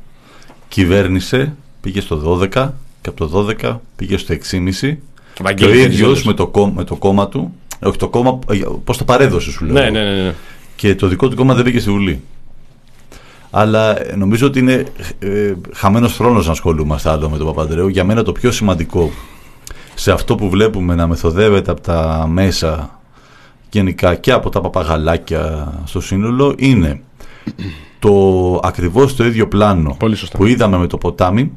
κυβέρνησε, πήγε στο δώδεκα και από το δώδεκα πήγε στο έξι κόμμα πέντε. Και ο ίδιος με, με το κόμμα του, όχι το κόμμα, πώς το παρέδωσε σου λέω. Ναι, ναι, ναι, ναι. Και το δικό του κόμμα δεν πήγε στη Βουλή. Αλλά νομίζω ότι είναι ε, χαμένος χρόνος να ασχολούμαστε άλλο με τον Παπανδρέου. Για μένα το πιο σημαντικό σε αυτό που βλέπουμε να μεθοδεύεται από τα μέσα γενικά και από τα παπαγαλάκια στο σύνολο είναι το ακριβώς το ίδιο πλάνο που είδαμε με το ποτάμι,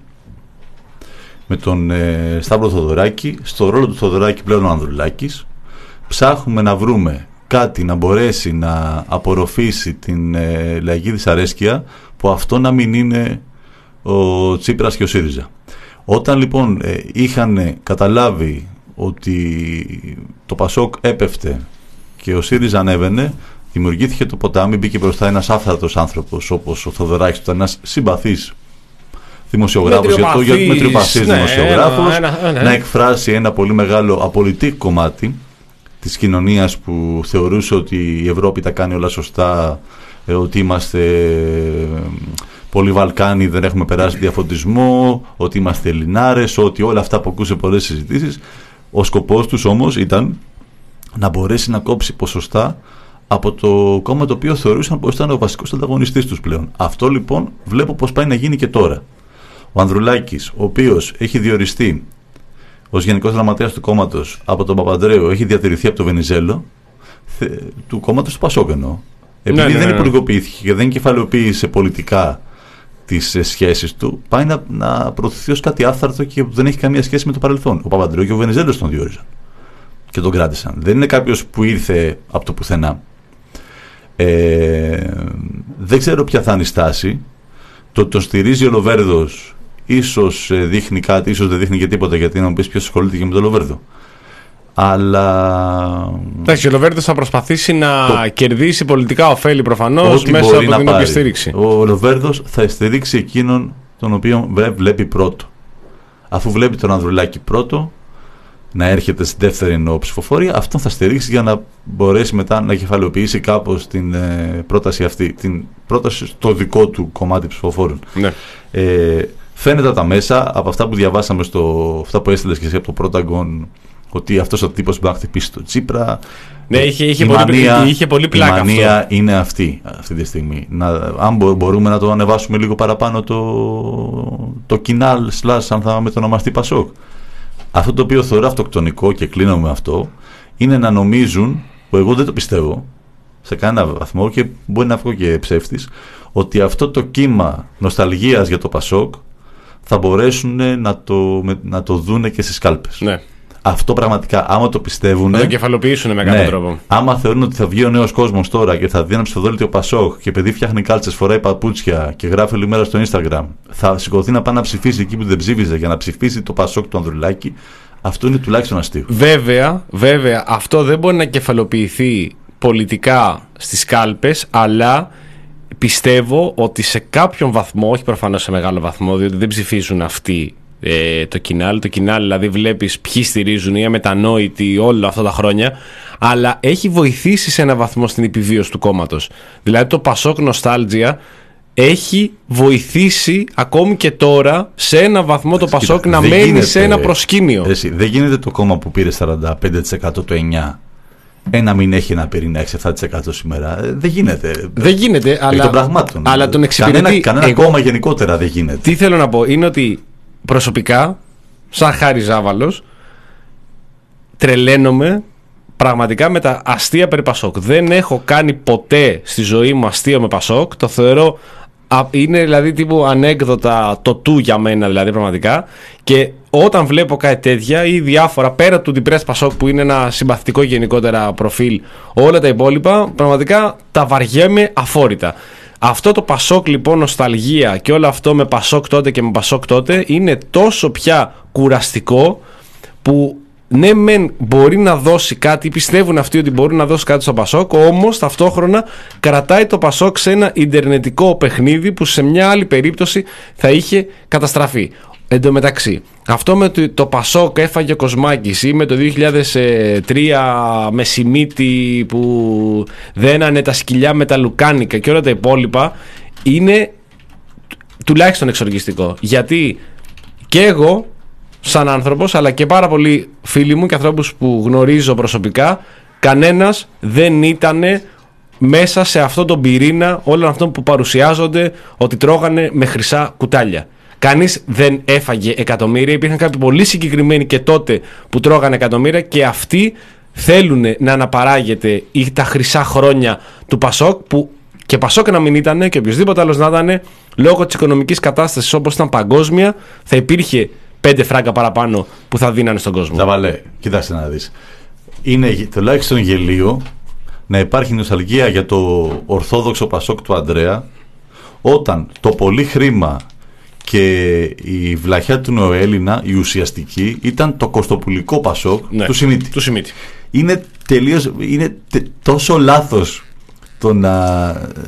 με τον ε, Σταύρο Θοδωράκη. Στο ρόλο του Θοδωράκη πλέον ο Ανδρουλάκης. Ψάχνουμε να βρούμε κάτι να μπορέσει να απορροφήσει την ε, λαϊκή δυσαρέσκεια, που αυτό να μην είναι ο Τσίπρας και ο ΣΥΡΙΖΑ. Όταν λοιπόν ε, είχαν καταλάβει ότι το Πασόκ έπεφτε και ο ΣΥΡΙΖΑ ανέβαινε, δημιουργήθηκε το ποτάμι, μπήκε μπροστά ένας άφθαρτος άνθρωπος όπως ο Θοδωράκης, που ήταν ένας συμπαθής δημοσιογράφος, μετριοπαθής ναι, δημοσιογράφος, ένα, ένα, ένα, ένα. να εκφράσει ένα πολύ μεγάλο απολυτικό κομμάτι της κοινωνίας που θεωρούσε ότι η Ευρώπη τα κάνει όλα σωστά, ότι είμαστε πολλοί Βαλκάνοι, δεν έχουμε περάσει διαφωτισμό, ότι είμαστε Ελληνάρες, ότι όλα αυτά που ακούσε πολλές συζητήσεις. Ο σκοπός τους όμως ήταν να μπορέσει να κόψει ποσοστά από το κόμμα το οποίο θεωρούσαν πως ήταν ο βασικός ανταγωνιστής τους πλέον. Αυτό λοιπόν βλέπω πως πάει να γίνει και τώρα. Ο Ανδρουλάκης, ο οποίος έχει διοριστεί ως Γενικός Γραμματέας του κόμματος από τον Παπανδρέου, έχει διατηρηθεί από τον Βενιζέλο, θε, του κόμματος του Πασόκ εννοώ. Επειδή ναι, ναι, ναι. δεν υπουργοποιήθηκε και δεν κεφαλαιοποίησε πολιτικά τις σχέσεις του, πάει να, να προωθηθεί ως κάτι άφθαρτο και δεν έχει καμία σχέση με το παρελθόν. Ο Παπανδρέου και ο Βενιζέλος τον διόριζαν και τον κράτησαν. Δεν είναι κάποιος που ήρθε από το πουθενά. Ε, δεν ξέρω ποια θα είναι η στάση. Το τον στηρίζει ο Λοβέρδος ίσως δείχνει κάτι, ίσως δεν δείχνει και τίποτα, γιατί να μου πεις ποιος ασχολείται και με τον Λοβέρδο. Αλλά. Εντάξει, ο Λοβέρδος θα προσπαθήσει να το... κερδίσει πολιτικά ωφέλη προφανώς μέσα από την όποια στήριξη. Ο Λοβέρδος θα στηρίξει εκείνον τον οποίο βλέπει πρώτο. Αφού βλέπει τον Ανδρουλάκη πρώτο να έρχεται στην δεύτερη ψηφοφορία, αυτόν θα στηρίξει για να μπορέσει μετά να κεφαλαιοποιήσει κάπως την ε, πρόταση αυτή, την πρόταση στο δικό του κομμάτι ψηφοφόρων. Ναι. Ε, φαίνεται τα μέσα από αυτά που διαβάσαμε, στο, αυτά που έστειλες και εσύ από το Prontagon, ότι αυτός ο τύπος μπορεί να χτυπήσει το Τσίπρα. Ναι, είχε, είχε, πολύ, μανία, είχε πολύ πλάκα. Η μανία αυτό. Είναι αυτή αυτή τη στιγμή. Να, αν μπορούμε να το ανεβάσουμε λίγο παραπάνω το, το κοινάλ slash αν θα μετονομαστεί Πασόκ. Αυτό το οποίο θεωρώ αυτοκτονικό και κλείνω με αυτό είναι να νομίζουν, που εγώ δεν το πιστεύω σε κανένα βαθμό και μπορεί να βγω και ψεύτης, ότι αυτό το κύμα νοσταλγίας για το Πασόκ θα μπορέσουν να το, να το δούνε και στις κάλπες. Ναι. Αυτό πραγματικά, άμα το πιστεύουν. Να το κεφαλοποιήσουν με κάποιο ναι, τρόπο. Άμα θεωρούν ότι θα βγει ο νέος κόσμος τώρα και θα δει ένα ψηφοδέλτιο Πασόκ και επειδή φτιάχνει κάλτσες, φοράει παπούτσια και γράφει όλη μέρα στο Instagram, θα σηκωθεί να πάει να ψηφίσει εκεί που δεν ψήφιζε για να ψηφίσει το Πασόκ του Ανδρουλάκη, αυτό είναι τουλάχιστον αστείο. Βέβαια, βέβαια, αυτό δεν μπορεί να κεφαλοποιηθεί πολιτικά στις κάλπες, αλλά πιστεύω ότι σε κάποιον βαθμό, όχι προφανώς σε μεγάλο βαθμό, διότι δεν ψηφίζουν αυτοί ε, το κοινάλ, το κοινάλ δηλαδή βλέπεις ποιοι στηρίζουν, οι αμετανόητοι όλα αυτά τα χρόνια, αλλά έχει βοηθήσει σε ένα βαθμό στην επιβίωση του κόμματος. Δηλαδή το Πασόκ Νοστάλτζια έχει βοηθήσει ακόμη και τώρα σε ένα βαθμό το Πασόκ Κοίτα, να μένει γίνεται, σε ένα προσκήνιο. Εσύ, δεν γίνεται το κόμμα που πήρε σαράντα πέντε τοις εκατό το εννιά ένα μην έχει ένα πυρήνα έξι επτά τοις εκατό σήμερα. Δεν γίνεται. Δεν γίνεται, αλλά, των πραγμάτων. αλλά τον εξυπηρετεί. Κανένα, κανένα εγώ, κόμμα γενικότερα δεν γίνεται. Τι θέλω να πω είναι ότι προσωπικά, σαν Χάρης Ζάβαλος, τρελαίνομαι πραγματικά με τα αστεία περί Πασόκ. Δεν έχω κάνει ποτέ στη ζωή μου αστείο με Πασόκ. Το θεωρώ, είναι δηλαδή τύπου ανέκδοτα το του για μένα δηλαδή πραγματικά. Και όταν βλέπω κάτι τέτοια ή διάφορα πέρα του Depressed Πασόκ που είναι ένα συμπαθητικό γενικότερα προφίλ, όλα τα υπόλοιπα πραγματικά τα βαριέμαι αφόρητα. Αυτό το Πασόκ λοιπόν νοσταλγία και όλο αυτό με Πασόκ τότε και με Πασόκ τότε είναι τόσο πια κουραστικό που ναι μεν μπορεί να δώσει κάτι, πιστεύουν αυτοί ότι μπορεί να δώσει κάτι στο Πασόκ, όμως ταυτόχρονα κρατάει το Πασόκ σε ένα ιντερνετικό παιχνίδι που σε μια άλλη περίπτωση θα είχε καταστραφεί. Εν τω μεταξύ, αυτό με το, το Πασόκ έφαγε ο Κοσμάκης ή με το δύο χιλιάδες τρία με Σιμίτη που δένανε τα σκυλιά με τα λουκάνικα και όλα τα υπόλοιπα είναι τουλάχιστον εξοργιστικό. Γιατί και εγώ σαν άνθρωπος αλλά και πάρα πολλοί φίλοι μου και ανθρώπους που γνωρίζω προσωπικά, κανένας δεν ήτανε μέσα σε αυτόν τον πυρήνα όλων αυτών που παρουσιάζονται ότι τρώγανε με χρυσά κουτάλια. Κανείς δεν έφαγε εκατομμύρια. Υπήρχαν κάποιοι πολύ συγκεκριμένοι και τότε που τρώγανε εκατομμύρια και αυτοί θέλουν να αναπαράγεται τα χρυσά χρόνια του Πασόκ, που και Πασόκ να μην ήταν και οποιοδήποτε άλλος να ήταν, λόγω της οικονομικής κατάστασης όπως ήταν παγκόσμια, θα υπήρχε πέντε φράγκα παραπάνω που θα δίνανε στον κόσμο. Ζαβαλέ, κοιτάξτε να δεις. Είναι τουλάχιστον γελίο να υπάρχει νοσταλγία για το ορθόδοξο Πασόκ του Ανδρέα όταν το πολύ χρήμα και η βλαχιά του Νεοέλληνα, η ουσιαστική, ήταν το κοστοπουλικό Πασόκ, ναι, του Σιμίτη. Του Σιμίτη. Είναι τελείως, είναι τε, τόσο λάθος το να,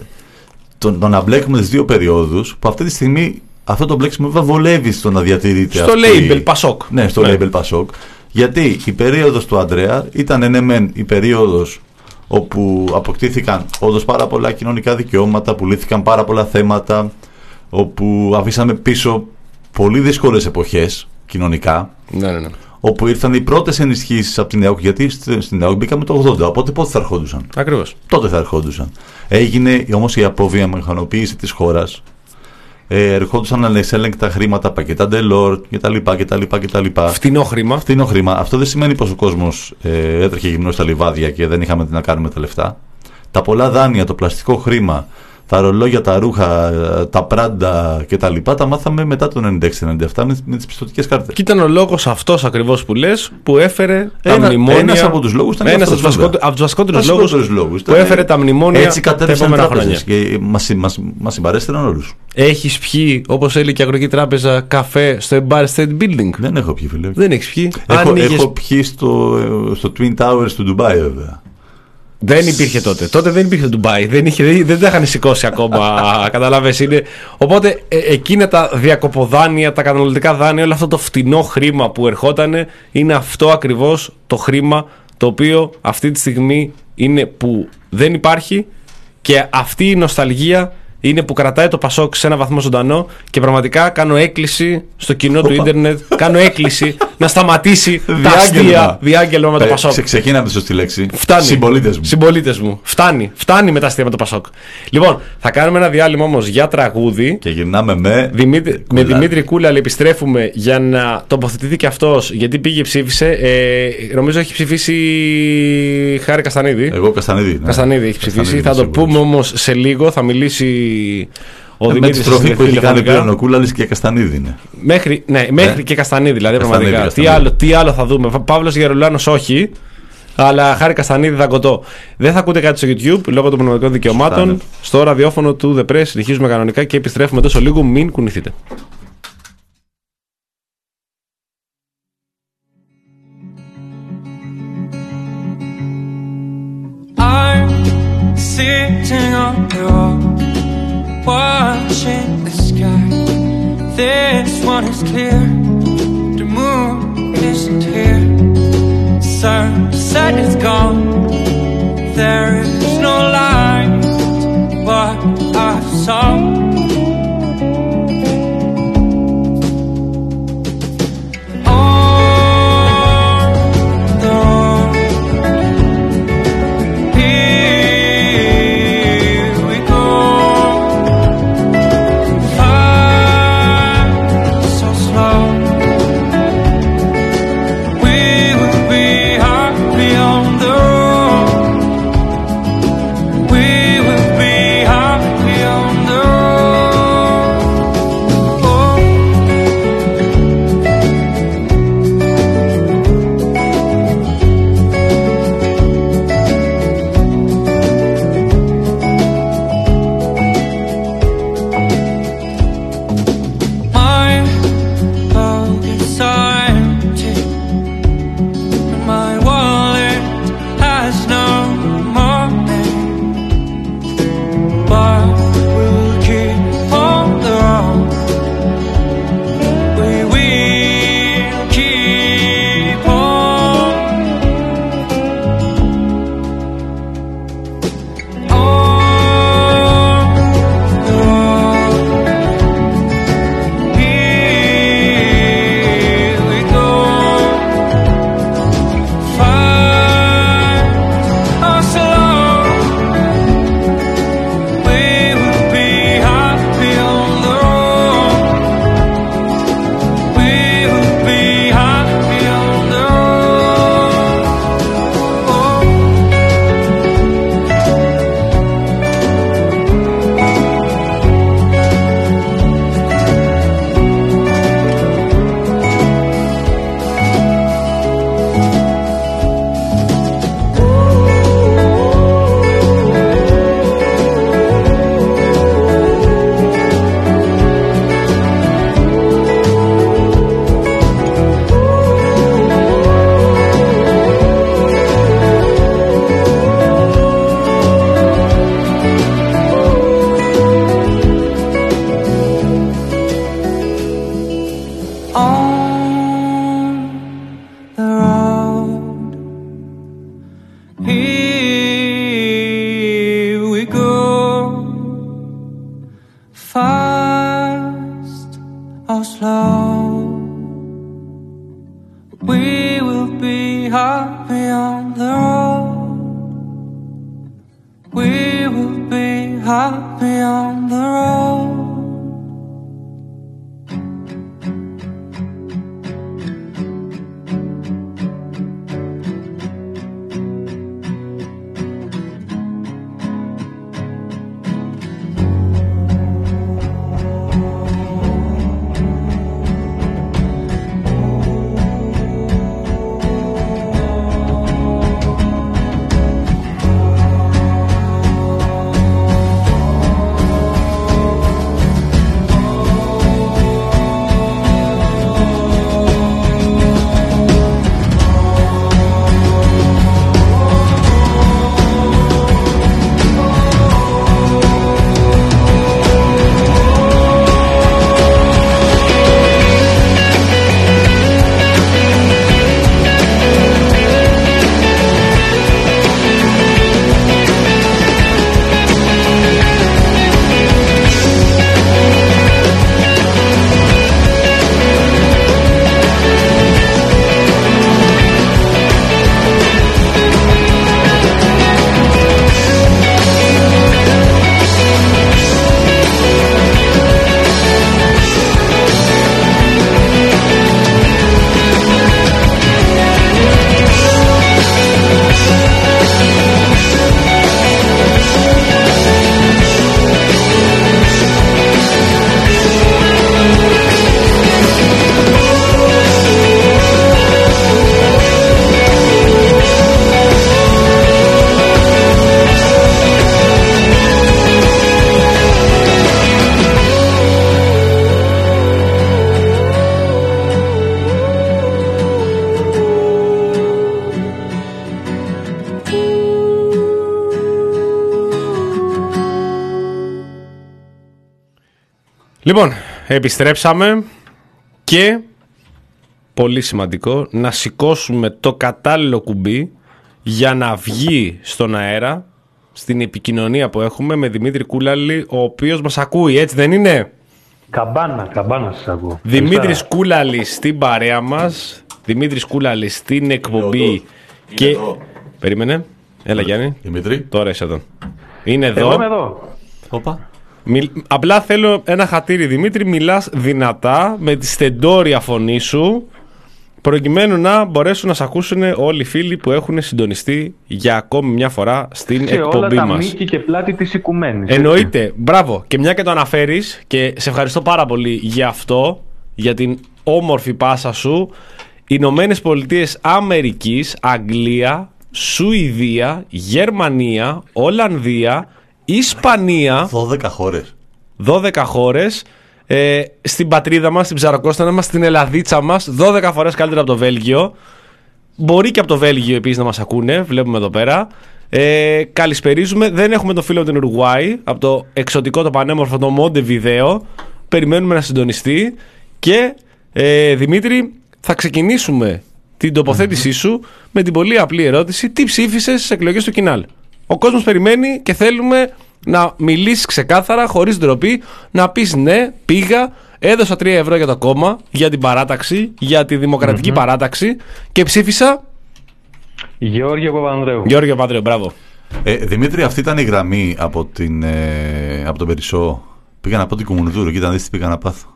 το, το να μπλέκουμε τις δύο περιόδους, που αυτή τη στιγμή αυτό το μπλέξιμο βολεύει στο να διατηρείται στο label Πασόκ. Ναι, στο ναι. label Πασόκ. Γιατί η περίοδος του Ανδρέα ήταν ναι μεν η περίοδος όπου αποκτήθηκαν όντως πάρα πολλά κοινωνικά δικαιώματα, που λύθηκαν πάρα πολλά θέματα, όπου αφήσαμε πίσω πολύ δύσκολες εποχές κοινωνικά, ναι, ναι, ναι. όπου ήρθαν οι πρώτες ενισχύσεις από την ΕΟΚ, γιατί στην ΕΟΚ μπήκαμε το ογδόντα, οπότε πότε θα ερχόντουσαν. Ακριβώς. Τότε θα ερχόντουσαν. Έγινε όμως η αποβιομηχανοποίηση της χώρας. Ε, ερχόντουσαν ανεξέλεγκτα χρήματα, πακέτα Delors κτλ. κτλ. Φτηνό χρήμα. Φτηνό χρήμα. Αυτό δεν σημαίνει πως ο κόσμος ε, έτρεχε γυμνός στα λιβάδια και δεν είχαμε τι να κάνουμε τα λεφτά. Τα πολλά δάνεια, το πλαστικό χρήμα, τα ρολόγια, τα ρούχα, τα πράντα κτλ. Τα μάθαμε μετά το ενενήντα έξι ενενήντα επτά με, με τις πιστωτικές κάρτες. Και ήταν ο λόγος αυτός ακριβώς που λες που έφερε Ένα, τα μνημόνια. Ένας από τους λόγους ήταν ένας αυτός, από τους βασικότερους λόγους, λόγους που έφερε τα μνημόνια. Έτσι κατέβησαν τα επόμενα χρόνια. Και μας, μας, μας συμπαρέστηραν όλους. Έχεις πιει, όπως έλεγε και η Αγροτική Τράπεζα, καφέ στο Empire State Building? Δεν έχω πιει, φίλε. Δεν έχεις πιει. Έχω, Άνοιγες... έχω πιει στο, στο Twin Towers του Ντουμπάι, βέβαια. Δεν υπήρχε τότε. Τότε δεν υπήρχε το Ντουμπάι. Δεν, είχε, δεν, δεν τα είχαν σηκώσει ακόμα. Καταλάβες. Είναι. Οπότε ε, εκείνα τα διακοποδάνεια, τα καταναλωτικά δάνεια, όλο αυτό το φτηνό χρήμα που ερχόταν, είναι αυτό ακριβώς το χρήμα το οποίο αυτή τη στιγμή είναι που δεν υπάρχει, και αυτή η νοσταλγία είναι που κρατάει το Πασόκ σε ένα βαθμό ζωντανό, και πραγματικά κάνω έκκληση στο κοινό του ίντερνετ, κάνω έκκληση να σταματήσει τα αστεία διάγγελμα με το Πασόκ. Ξε, ξεκίναμε σωστή λέξη. Φτάνει. Συμπολίτες μου. Συμπολίτες μου. Φτάνει. Φτάνει με τα αστεία με το Πασόκ. Λοιπόν, θα κάνουμε ένα διάλειμμα όμως για τραγούδι. Και γυρνάμε με Δημήτρη, με Δημήτρη Κούλαλη επιστρέφουμε για να τοποθετηθεί και αυτός, γιατί πήγε ψήφισε. Ε, νομίζω έχει ψηφίσει Χάρη Καστανίδη. Εγώ Καστανίδη. Ναι. Καστανίδη έχει ψηφίσει. Καστανίδη, θα το σίγουρος. πούμε όμως σε λίγο. Θα μιλήσει ο ε, Δημήτρης. Με τη στροφή που έχει κάνει πλέον ο Κούλαλης και Καστανίδη είναι. Μέχρι, ναι, μέχρι ε? και Καστανίδη δηλαδή. Καστανίδη, πραγματικά. Καστανίδη. Τι, άλλο, τι άλλο θα δούμε. Παύλος Γερουλάνος όχι. Αλλά Χάρη Καστανίδη δαγκωτό. Δεν θα ακούτε κάτι στο YouTube λόγω των πνευματικών δικαιωμάτων. Στάνε. Στο ραδιόφωνο του The Press συνεχίζουμε κανονικά και επιστρέφουμε τόσο λίγο. Μην κουνηθείτε. I'm sitting on the wall, watching the sky. This one is clear. The moon isn't here. Sunset is gone. There is no light. What I saw. On the road. Here we go. Far so slow. We will be happy on the road. we will be happy on the road. Λοιπόν, επιστρέψαμε και πολύ σημαντικό να σηκώσουμε το κατάλληλο κουμπί για να βγει στον αέρα στην επικοινωνία που έχουμε με Δημήτρη Κούλαλη, ο οποίος μας ακούει, έτσι δεν είναι? Καμπάνα, καμπάνα σας ακούω. Δημήτρης Κούλαλης στην παρέα μας, Δημήτρης Κούλαλης στην εκπομπή και... Εδώ. Περίμενε, έλα Γιάννη. Δημήτρη. Τώρα είσαι εδώ. Είναι εδώ. Εγώ είμαι εδώ. Όπα. Μιλ... Απλά θέλω ένα χατήρι, Δημήτρη, μιλάς δυνατά με τη στεντόρια φωνή σου, προκειμένου να μπορέσουν να σε ακούσουν όλοι οι φίλοι που έχουν συντονιστεί για ακόμη μια φορά στην σε εκπομπή όλα τα μας. μήκη και πλάτη της οικουμένης. Εννοείται. Μπράβο. Και μια και το αναφέρεις και σε ευχαριστώ πάρα πολύ για αυτό, για την όμορφη πάσα σου. Ηνωμένες Πολιτείες Αμερικής, Αγγλία, Σουηδία, Γερμανία, Ολλανδία, Ισπανία. δώδεκα χώρες. δώδεκα χώρες. Ε, στην πατρίδα μας, στην Ψαροκόστανα μας, στην Ελλαδίτσα μας, δώδεκα φορές καλύτερα από το Βέλγιο. Μπορεί και από το Βέλγιο επίσης να μας ακούνε, βλέπουμε εδώ πέρα. Ε, καλησπερίζουμε. Δεν έχουμε το φίλο από την Ουρουγουάη, από το εξωτικό, το πανέμορφο, το Μόντεβιδέο. Περιμένουμε να συντονιστεί. Και ε, Δημήτρη, θα ξεκινήσουμε την τοποθέτησή σου με την πολύ απλή ερώτηση: τι ψήφισες στις εκλογές του Κινάλ? Ο κόσμος περιμένει και θέλουμε να μιλήσεις ξεκάθαρα, χωρίς ντροπή, να πεις ναι, πήγα, έδωσα τρία ευρώ για το κόμμα, για την παράταξη, για τη δημοκρατική mm-hmm. παράταξη και ψήφισα Γεώργιο Παπανδρέου. Γεώργιο Παπανδρέου, μπράβο. Ε, Δημήτρη, αυτή ήταν η γραμμή από, την, ε, από τον Περισσό. Πήγα να πω την Κουμουνδούρου, κοίτα να δεις τι πήγα να πάθω.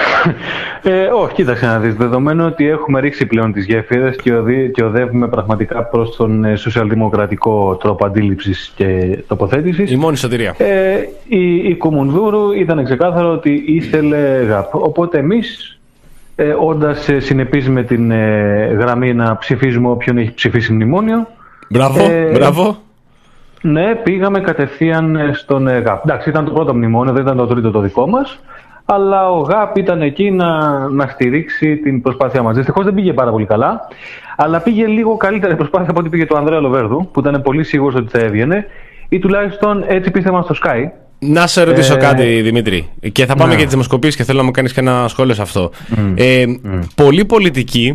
Ε, όχι, κοίταξε να δεις. Δεδομένου ότι έχουμε ρίξει πλέον τις γέφυρες και, οδη, και οδεύουμε πραγματικά προς τον ε, σοσιαλδημοκρατικό τρόπο αντίληψης και τοποθέτησης. Η μόνη σωτηρία. Ε, η, η Κουμουνδούρου ήταν ξεκάθαρο ότι ήθελε ΓΑΠ. Οπότε εμείς, ε, όντας ε, συνεπείς με την ε, γραμμή να ψηφίζουμε όποιον έχει ψηφίσει μνημόνιο. Μπράβο, ε, μπράβο. Ναι, πήγαμε κατευθείαν στον ε, ΓΑΠ. Εντάξει, ήταν το πρώτο μνημόνιο, δεν ήταν το τρίτο το δικό μας. Αλλά ο ΓΑΠ ήταν εκεί να, να στηρίξει την προσπάθειά μας. Δυστυχώς δεν πήγε πάρα πολύ καλά, αλλά πήγε λίγο καλύτερη προσπάθεια από ό,τι πήγε του Ανδρέα Λοβέρδου, που ήταν πολύ σίγουρος ότι θα έβγαινε, ή τουλάχιστον έτσι πίστευαν στο Sky. Να σε ρωτήσω ε... κάτι, Δημήτρη, και θα πάμε ναι. για τις δημοσκοπήσεις και θέλω να μου κάνεις και ένα σχόλιο σε αυτό. Mm. Ε, mm. Πολλοί πολιτικοί,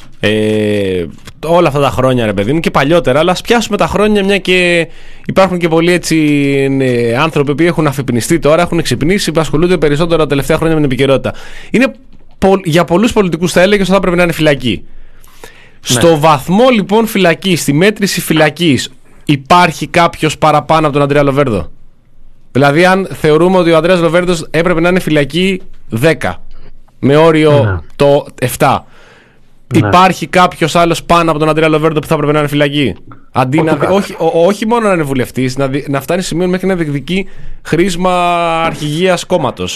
ε, όλα αυτά τα χρόνια, ρε παιδί μου, και παλιότερα, αλλά ας πιάσουμε τα χρόνια, μια και υπάρχουν και πολλοί έτσι ε, άνθρωποι που έχουν αφυπνιστεί τώρα, έχουν ξυπνήσει, που ασχολούνται περισσότερο τα τελευταία χρόνια με την επικαιρότητα. Είναι πο, για πολλούς πολιτικούς θα έλεγε ότι θα πρέπει να είναι φυλακή. Ναι. Στο βαθμό λοιπόν φυλακή, στη μέτρηση φυλακής, υπάρχει κάποιος παραπάνω από τον Αντρέα Λοβέρδο? Δηλαδή, αν θεωρούμε ότι ο Ανδρέας Λοβέρδος έπρεπε να είναι φυλακή δέκα με όριο ναι. το επτά, ναι. υπάρχει κάποιος άλλος πάνω από τον Αντρέα Λοβέρδο που θα έπρεπε να είναι φυλακή? Αντί όχι, να, όχι, ό, όχι μόνο να είναι βουλευτής, να, να φτάνει σημείο μέχρι να διεκδικεί χρήσμα αρχηγίας κόμματος.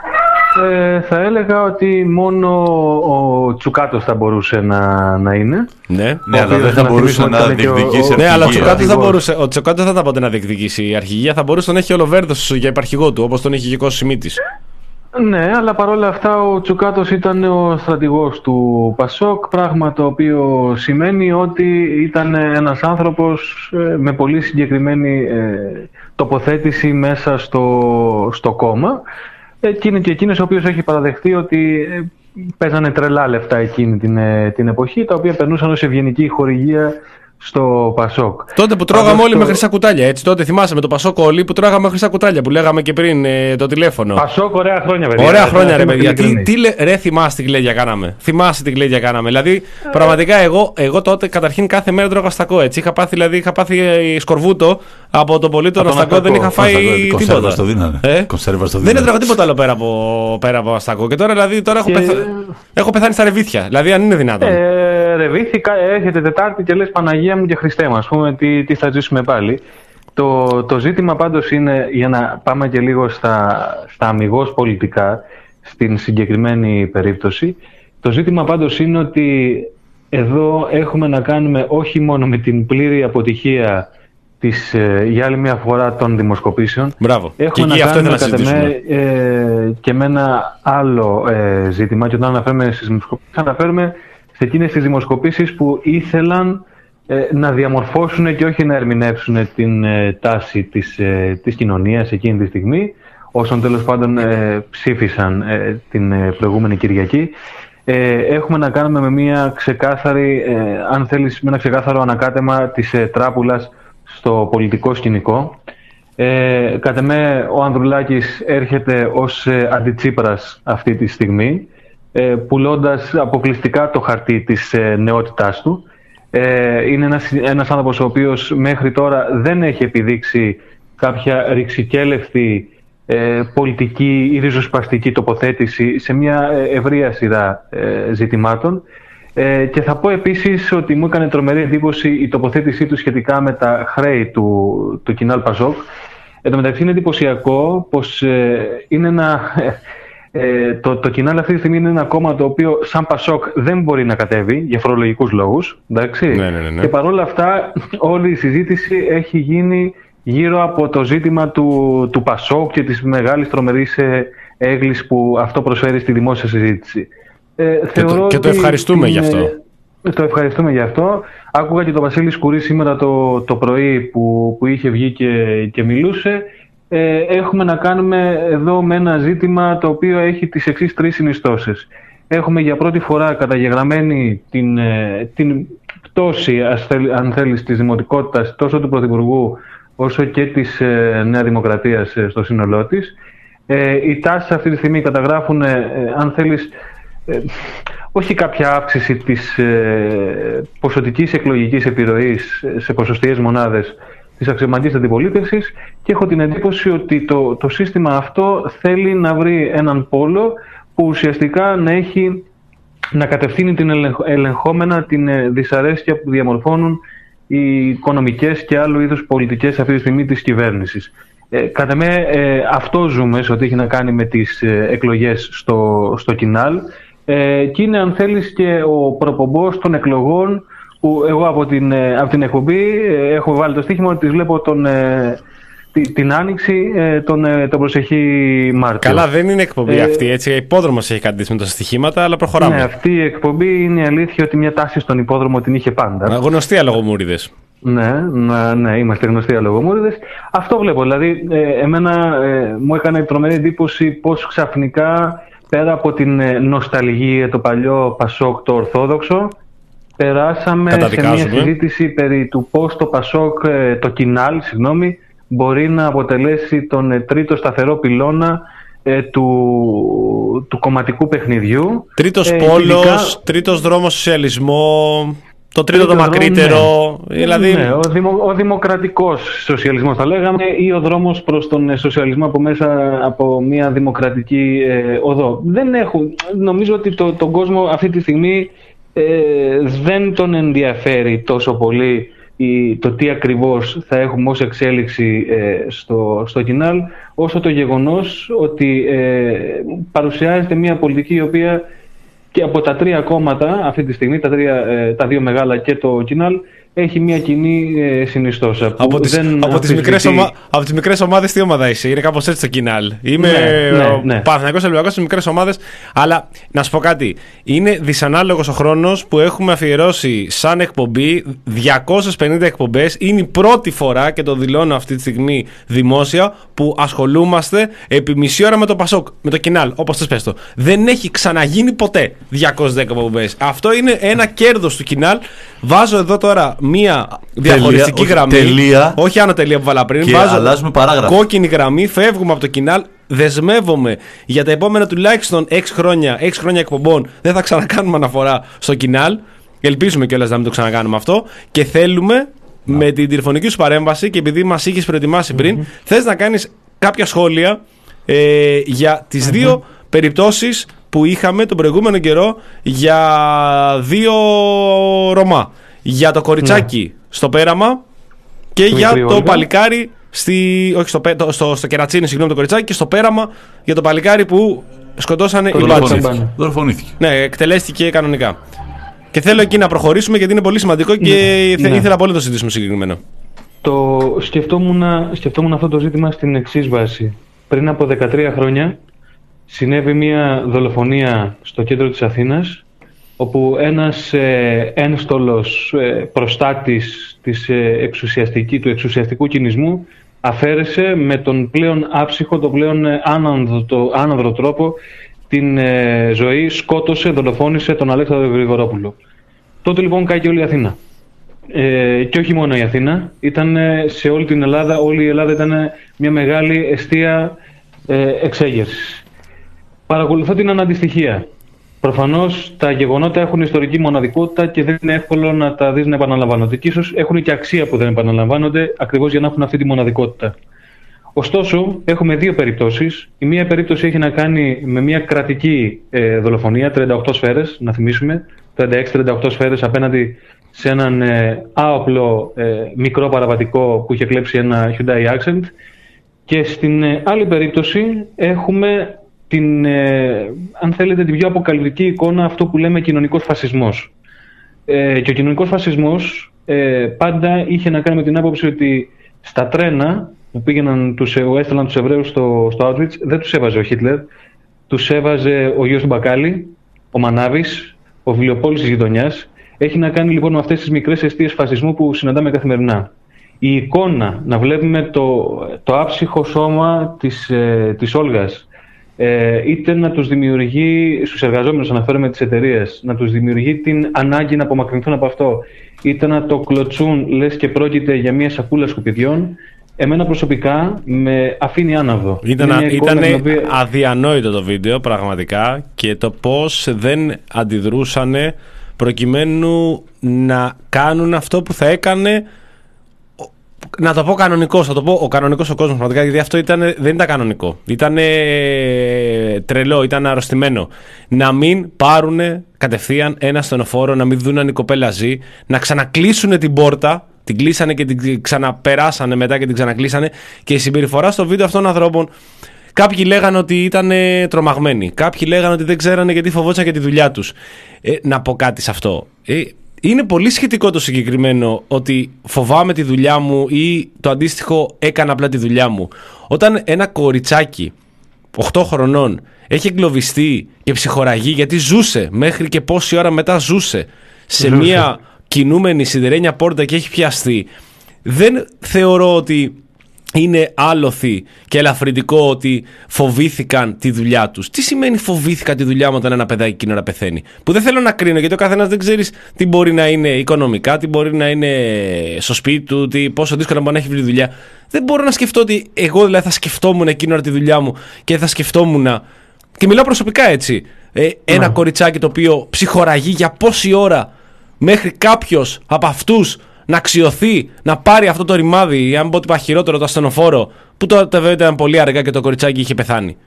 Ε, θα έλεγα ότι μόνο ο Τσουκάτος θα μπορούσε να, να είναι. Ναι, ναι, αλλά δεν θα μπορούσε να διεκδικήσει αρχηγία. Ναι, αλλά ο Τσουκάτος θα μπορούσε. Ο Τσουκάτος δεν θα μπορούσε να διεκδικήσει αρχηγία. Θα μπορούσε να έχει ο Λοβέρδος για υπαρχηγό του, όπως τον είχε και ο Σιμίτης. Ναι, αλλά παρόλα αυτά ο Τσουκάτος ήταν ο στρατηγός του Πασόκ, πράγμα το οποίο σημαίνει ότι ήταν ένας άνθρωπος με πολύ συγκεκριμένη ε, τοποθέτηση μέσα στο, στο κόμμα. Εκείνη και εκείνος ο οποίος έχει παραδεχτεί ότι παίζανε τρελά λεφτά εκείνη την, την εποχή, τα οποία περνούσαν ως ευγενική χορηγία στο Πασόκ. Τότε που τρώγαμε Πάντως όλοι το... με χρυσά κουτάλια, έτσι. Τότε θυμάσαι με το Πασόκ όλοι που τρώγαμε με χρυσά κουτάλια που λέγαμε και πριν ε, το τηλέφωνο. Πασόκ, ωραία χρόνια, παιδιά. Ωραία χρόνια, ρε παιδιά. Τι, τι λέ... Ρε, θυμάσαι τι γλέδια κάναμε. Θυμάσαι τι γλέδια κάναμε. Δηλαδή, ε... πραγματικά εγώ, εγώ τότε καταρχήν κάθε μέρα τρώγα αστακό. Έτσι. Είχα πάθει, δηλαδή, είχα πάθει σκορβούτο από τον πολίτο αστακό, δεν είχα φάει τίποτα. Κονσέρβα στο δίνανε. Ε? Δεν έτρωγα τίποτα άλλο πέρα από, πέρα από αστακό. Και τώρα, δηλαδή, τώρα έχω, και... πεθα... έχω πεθάνει στα ρεβίθια. Δηλαδή, αν είναι δυνατόν. Ε, ρεβίθηκα, έρχεται Τετάρτη και λες Παναγία μου και Χριστέ μας. Πούμε τι, τι θα ζήσουμε πάλι. Το, το ζήτημα πάντως είναι, για να πάμε και λίγο στα, στα αμιγώς πολιτικά, στην συγκεκριμένη περίπτωση, το ζήτημα πάντως είναι ότι εδώ έχουμε να κάνουμε όχι μόνο με την πλήρη αποτυχία της, για άλλη μια φορά των δημοσκοπήσεων. Μπράβο. Έχουμε και να κάνουμε να κατά με, ε, και με ένα άλλο ε, ζήτημα, και όταν αναφέρουμε στις δημοσκοπήσεις, αναφέρουμε σε εκείνες τις δημοσκοπήσεις που ήθελαν να διαμορφώσουν και όχι να ερμηνεύσουν την ε, τάση της, ε, της κοινωνίας εκείνη τη στιγμή, όσων τέλος πάντων ε, ψήφισαν ε, την ε, προηγούμενη Κυριακή. Ε, έχουμε να κάνουμε με μια ξεκάθαρη, ε, αν θέλεις, με ένα ξεκάθαρο ανακάτεμα της ε, τράπουλας στο πολιτικό σκηνικό. Ε, κατ' εμέ, ο Ανδρουλάκης έρχεται ως ε, αντιτσίπρας αυτή τη στιγμή, ε, πουλώντας αποκλειστικά το χαρτί της ε, νεότητάς του. Είναι ένας, ένας άνθρωπος ο οποίος μέχρι τώρα δεν έχει επιδείξει κάποια ρηξικέλευτη ε, πολιτική ή ριζοσπαστική τοποθέτηση σε μια ευρεία σειρά ε, ζητημάτων. Ε, και θα πω επίσης ότι μου έκανε τρομερή εντύπωση η τοποθέτησή του σχετικά με τα χρέη του, του Κινάλ Πασόκ. Εν τω μεταξύ είναι εντυπωσιακό πως ε, είναι ένα... Ε, το, το Κινάλ αυτή τη στιγμή είναι ένα κόμμα το οποίο σαν Πασόκ δεν μπορεί να κατέβει για φορολογικούς λόγους, εντάξει? Ναι, ναι, ναι. Και παρόλα αυτά όλη η συζήτηση έχει γίνει γύρω από το ζήτημα του, του Πασόκ και της μεγάλης τρομερής έγκλης που αυτό προσφέρει στη δημόσια συζήτηση. Ε, και, το, και το ευχαριστούμε την, γι' αυτό. Το ευχαριστούμε γι' αυτό. Άκουγα και τον Βασίλη Σκουρή σήμερα το, το πρωί που, που είχε βγει και, και μιλούσε. Ε, έχουμε να κάνουμε εδώ με ένα ζήτημα το οποίο έχει τις εξής τρεις συνιστώσεις. Έχουμε για πρώτη φορά καταγεγραμμένη την, την πτώση, αν θέλεις, της δημοτικότητας τόσο του Πρωθυπουργού όσο και της ε, Νέα Δημοκρατίας ε, στο σύνολό της. Ε, οι τάσεις αυτή τη στιγμή καταγράφουν, ε, αν θέλεις, ε, όχι κάποια αύξηση της ε, ποσοτικής εκλογικής επιρροής σε ποσοστιαίες μονάδες της αξιωματικής αντιπολίτευσης, και έχω την εντύπωση ότι το, το σύστημα αυτό θέλει να βρει έναν πόλο που ουσιαστικά να έχει να κατευθύνει την ελεγχόμενα την δυσαρέσκεια που διαμορφώνουν οι οικονομικές και άλλου είδους πολιτικές αυτή τη στιγμή της κυβέρνησης. Ε, κατά με ε, αυτό ζούμε σε ό,τι έχει να κάνει με τις ε, εκλογές στο, στο Κινάλ, ε, και είναι, αν θέλεις, και ο προπομπός των εκλογών που εγώ από την, από την εκπομπή έχω βάλει το στοίχημα ότι τις βλέπω τον, την Άνοιξη τον, τον προσεχή Μάρτιο. Καλά, δεν είναι εκπομπή ε, αυτή, έτσι. Υπόδρομος έχει κάτι με τα στοιχήματα, αλλά προχωράμε. Ναι, αυτή η εκπομπή είναι αλήθεια ότι μια τάση στον υπόδρομο την είχε πάντα. Γνωστοί αλογομούριδες. Ναι, ναι, ναι, είμαστε γνωστοί αλογομούριδες. Αυτό βλέπω, δηλαδή εμένα ε, μου έκανε τρομερή εντύπωση πως ξαφνικά πέρα από την νοσταλγία, το παλιό Πασόκ, το Ορθόδοξο, περάσαμε σε μια συζήτηση περί του πώς το Πασόκ, το Κινάλ, συγγνώμη, μπορεί να αποτελέσει τον τρίτο σταθερό πυλώνα ε, του, του κομματικού παιχνιδιού. Τρίτος ε, πόλος, ειδικά... τρίτος δρόμος σοσιαλισμό, το τρίτο το μακρύτερο. Ναι. Δηλαδή... Ναι, ο, δημο, ο δημοκρατικός σοσιαλισμός θα λέγαμε, ή ο δρόμος προς τον σοσιαλισμό από μέσα από μια δημοκρατική ε, οδό. Δεν έχουν, νομίζω ότι το, τον κόσμο αυτή τη στιγμή ε, δεν τον ενδιαφέρει τόσο πολύ η, το τι ακριβώς θα έχουμε ως εξέλιξη ε, στο, στο Κινάλ, όσο το γεγονός ότι ε, παρουσιάζεται μια πολιτική η οποία και από τα τρία κόμματα αυτή τη στιγμή, τα, τρία, ε, τα δύο μεγάλα και το Κινάλ, έχει μια κοινή ε, συνιστόσα. Από τις, από, τις μικρές ομα, από τις μικρές ομάδες τι ομάδα είσαι? Είναι κάπως έτσι το Κινάλ. Είμαι ναι, ναι, ναι. Παναθηναϊκός, Ολυμπιακός στις μικρές ομάδες. Αλλά να σου πω κάτι. Είναι δυσανάλογος ο χρόνος που έχουμε αφιερώσει σαν εκπομπή διακόσιες πενήντα εκπομπές. Είναι η πρώτη φορά, και το δηλώνω αυτή τη στιγμή δημόσια, που ασχολούμαστε επί μισή ώρα με το Πασόκ, με το Κινάλ, όπως θες πες το. Δεν έχει ξαναγίνει ποτέ διακόσιες δέκα εκπομπές. Αυτό είναι ένα κέρδος του Κινάλ. Βάζω εδώ τώρα μία διαχωριστική τελεία, γραμμή. Τελεία, όχι άνω τελεία που βάλα πριν. Και βάζω αλλάζουμε παράγραφο. Κόκκινη γραμμή, φεύγουμε από το Κινάλ. Δεσμεύομαι για τα επόμενα τουλάχιστον έξι χρόνια, έξι χρόνια εκπομπών, δεν θα ξανακάνουμε αναφορά στο Κινάλ. Ελπίζουμε κιόλας να μην το ξανακάνουμε αυτό. Και θέλουμε να. με την τηλεφωνική σου παρέμβαση, και επειδή μας είχες προετοιμάσει πριν, mm-hmm. θες να κάνεις κάποια σχόλια ε, για τις mm-hmm. δύο περιπτώσεις που είχαμε τον προηγούμενο καιρό για δύο Ρωμά. Για το κοριτσάκι ναι. στο πέραμα και το για το παλικάρι στη, όχι στο, στο, στο κερατσίνι, συγγνώμη, το κοριτσάκι, και στο πέραμα για το παλικάρι που σκοτώσανε οι μπάτσες. Δολοφονήθηκε. Ναι, εκτελέστηκε κανονικά. Και θέλω εκεί να προχωρήσουμε, γιατί είναι πολύ σημαντικό και ναι. ήθελα πολύ να το συζητήσουμε συγκεκριμένο. Το σκεφτόμουν, σκεφτόμουν αυτό το ζήτημα στην εξής βάση. Πριν από δεκατρία χρόνια συνέβη μια δολοφονία στο κέντρο της Αθήνας, όπου ένας ε, ένστολος ε, προστάτης της, ε, εξουσιαστική, του εξουσιαστικού κινησμού αφαίρεσε με τον πλέον άψυχο, τον πλέον άνανδρο, το, άνανδρο τρόπο την ε, ζωή, σκότωσε, δολοφόνησε τον Αλέξανδρο Γρηγορόπουλο. Τότε λοιπόν καήκε όλη η Αθήνα. Ε, και όχι μόνο η Αθήνα, ήταν σε όλη την Ελλάδα, όλη η Ελλάδα ήταν μια μεγάλη εστία ε, εξέγερσης. Παρακολουθώ την αναντιστοιχεία. Προφανώς τα γεγονότα έχουν ιστορική μοναδικότητα και δεν είναι εύκολο να τα δεις να επαναλαμβάνονται. Και ίσως έχουν και αξία που δεν επαναλαμβάνονται, ακριβώς για να έχουν αυτή τη μοναδικότητα. Ωστόσο, έχουμε δύο περιπτώσεις. Η μία περίπτωση έχει να κάνει με μια κρατική ε, δολοφονία, τριάντα οκτώ σφαίρες, να θυμίσουμε, τριάντα έξι τριάντα οκτώ σφαίρες απέναντι σε έναν ε, άοπλο ε, μικρό παραβατικό που είχε κλέψει ένα Hyundai Accent. Και στην ε, άλλη περίπτωση έχουμε την, ε, αν θέλετε, την πιο αποκαλυπτική εικόνα, αυτό που λέμε κοινωνικός φασισμός. Ε, και ο κοινωνικός φασισμός ε, πάντα είχε να κάνει με την άποψη ότι στα τρένα που πήγαιναν, τους, έστελναν τους Εβραίους στο, στο Auschwitz, δεν τους έβαζε ο Χίτλερ, τους έβαζε ο γιος του Μπακάλι, ο Μανάβης, ο Βιβλιοπόλης της γειτονιάς. Έχει να κάνει λοιπόν με αυτές τις μικρές αιστείες φασισμού που συναντάμε καθημερινά. Η εικόνα, να βλέπουμε το, το άψυχο σώμα της, ε, της Όλγας, ε, είτε να τους δημιουργεί, στους εργαζόμενους, αναφέρομαι τις εταιρείες, να τους δημιουργεί την ανάγκη να απομακρυνθούν από αυτό, είτε να το κλωτσούν λες και πρόκειται για μια σακούλα σκουπιδιών, εμένα προσωπικά με αφήνει άναυδο. Ήταν, ήταν οποία... αδιανόητο το βίντεο πραγματικά, και το πώς δεν αντιδρούσαν προκειμένου να κάνουν αυτό που θα έκανε, να το πω κανονικός, θα το πω ο κανονικός ο κόσμος πραγματικά, γιατί αυτό ήταν, δεν ήταν κανονικό. Ήταν τρελό, ήταν αρρωστημένο. Να μην πάρουν κατευθείαν ένα στενοφόρο, να μην δουν αν η κοπέλα ζει, να ξανακλείσουν την πόρτα. Την κλείσανε και την ξαναπεράσανε μετά και την ξανακλείσανε. Και η συμπεριφορά στο βίντεο αυτών των ανθρώπων, κάποιοι λέγανε ότι ήταν τρομαγμένοι. Κάποιοι λέγανε ότι δεν ξέρανε γιατί φοβόντουσαν για τη δουλειά τους. Ε, να πω κάτι σε αυτό. Ε, είναι πολύ σχετικό το συγκεκριμένο ότι φοβάμαι τη δουλειά μου ή το αντίστοιχο έκανα απλά τη δουλειά μου. Όταν ένα κοριτσάκι οκτώ χρονών έχει εγκλωβιστεί και ψυχοραγεί γιατί ζούσε μέχρι και πόση ώρα μετά ζούσε σε ζούσε. μια κινούμενη σιδερένια πόρτα και έχει πιαστεί, δεν θεωρώ ότι είναι άλοθη και ελαφρυντικό ότι φοβήθηκαν τη δουλειά τους. Τι σημαίνει φοβήθηκα τη δουλειά μου όταν ένα παιδάκι εκείνη ώρα πεθαίνει? Που δεν θέλω να κρίνω, γιατί ο καθένας δεν ξέρεις τι μπορεί να είναι οικονομικά, τι μπορεί να είναι στο σπίτι του, τι, πόσο δύσκολα μπορεί να έχει βρει δουλειά. Δεν μπορώ να σκεφτώ ότι εγώ δηλαδή θα σκεφτόμουν εκείνη ώρα τη δουλειά μου και θα σκεφτόμουν. Και μιλάω προσωπικά έτσι. Ε, ένα yeah. κοριτσάκι το οποίο ψυχοραγεί για πόση ώρα μέχρι κάποιος από αυτούς να αξιωθεί, να πάρει αυτό το ρημάδι, ή αν πω ότι είπα χειρότερο, το ασθενοφόρο, που τότε βέβαια ήταν πολύ αργά και το κοριτσάκι είχε πεθάνει.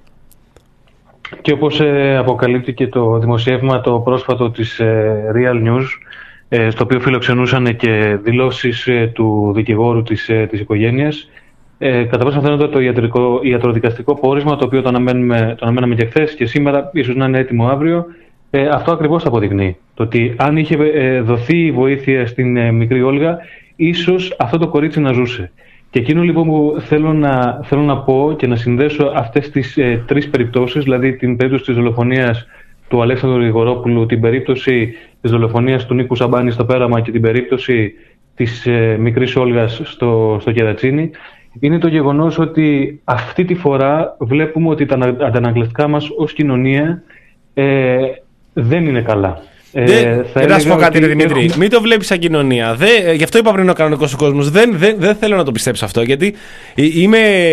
Και όπως ε, αποκαλύπτει και το δημοσίευμα το πρόσφατο της ε, Real News, ε, στο οποίο φιλοξενούσαν και δηλώσεις ε, του δικηγόρου της, ε, της οικογένειας, ε, κατά πάσα πιθανότητα το ιατρικό, ιατροδικαστικό πόρισμα, το οποίο το αναμένουμε, το αναμέναμε και χθες και σήμερα, ίσως να είναι έτοιμο αύριο, ε, αυτό ακριβώς αποδεικνύει. Το ότι αν είχε ε, δοθεί η βοήθεια στην ε, μικρή Όλγα, ίσως αυτό το κορίτσι να ζούσε. Και εκείνο λοιπόν που θέλω να, θέλω να πω και να συνδέσω αυτές τις ε, τρεις περιπτώσεις, δηλαδή την περίπτωση της δολοφονίας του Αλέξανδρου Γρηγορόπουλου, την περίπτωση της δολοφονίας του Νίκου Σαμπάνη στο Πέραμα και την περίπτωση της ε, μικρής Όλγας στο, στο Κερατσίνι, είναι το γεγονός ότι αυτή τη φορά βλέπουμε ότι τα αντανακλαστικά μας ως κοινωνία ε, δεν είναι καλά. Δεν ε, να σου πω κάτι, ρε Δημήτρη. Έχουμε... Μην το βλέπεις σαν κοινωνία. Δε, γι' αυτό είπα πριν ο κανονικός ο κόσμος. Δεν, δεν, δεν θέλω να το πιστέψω αυτό. Γιατί είμαι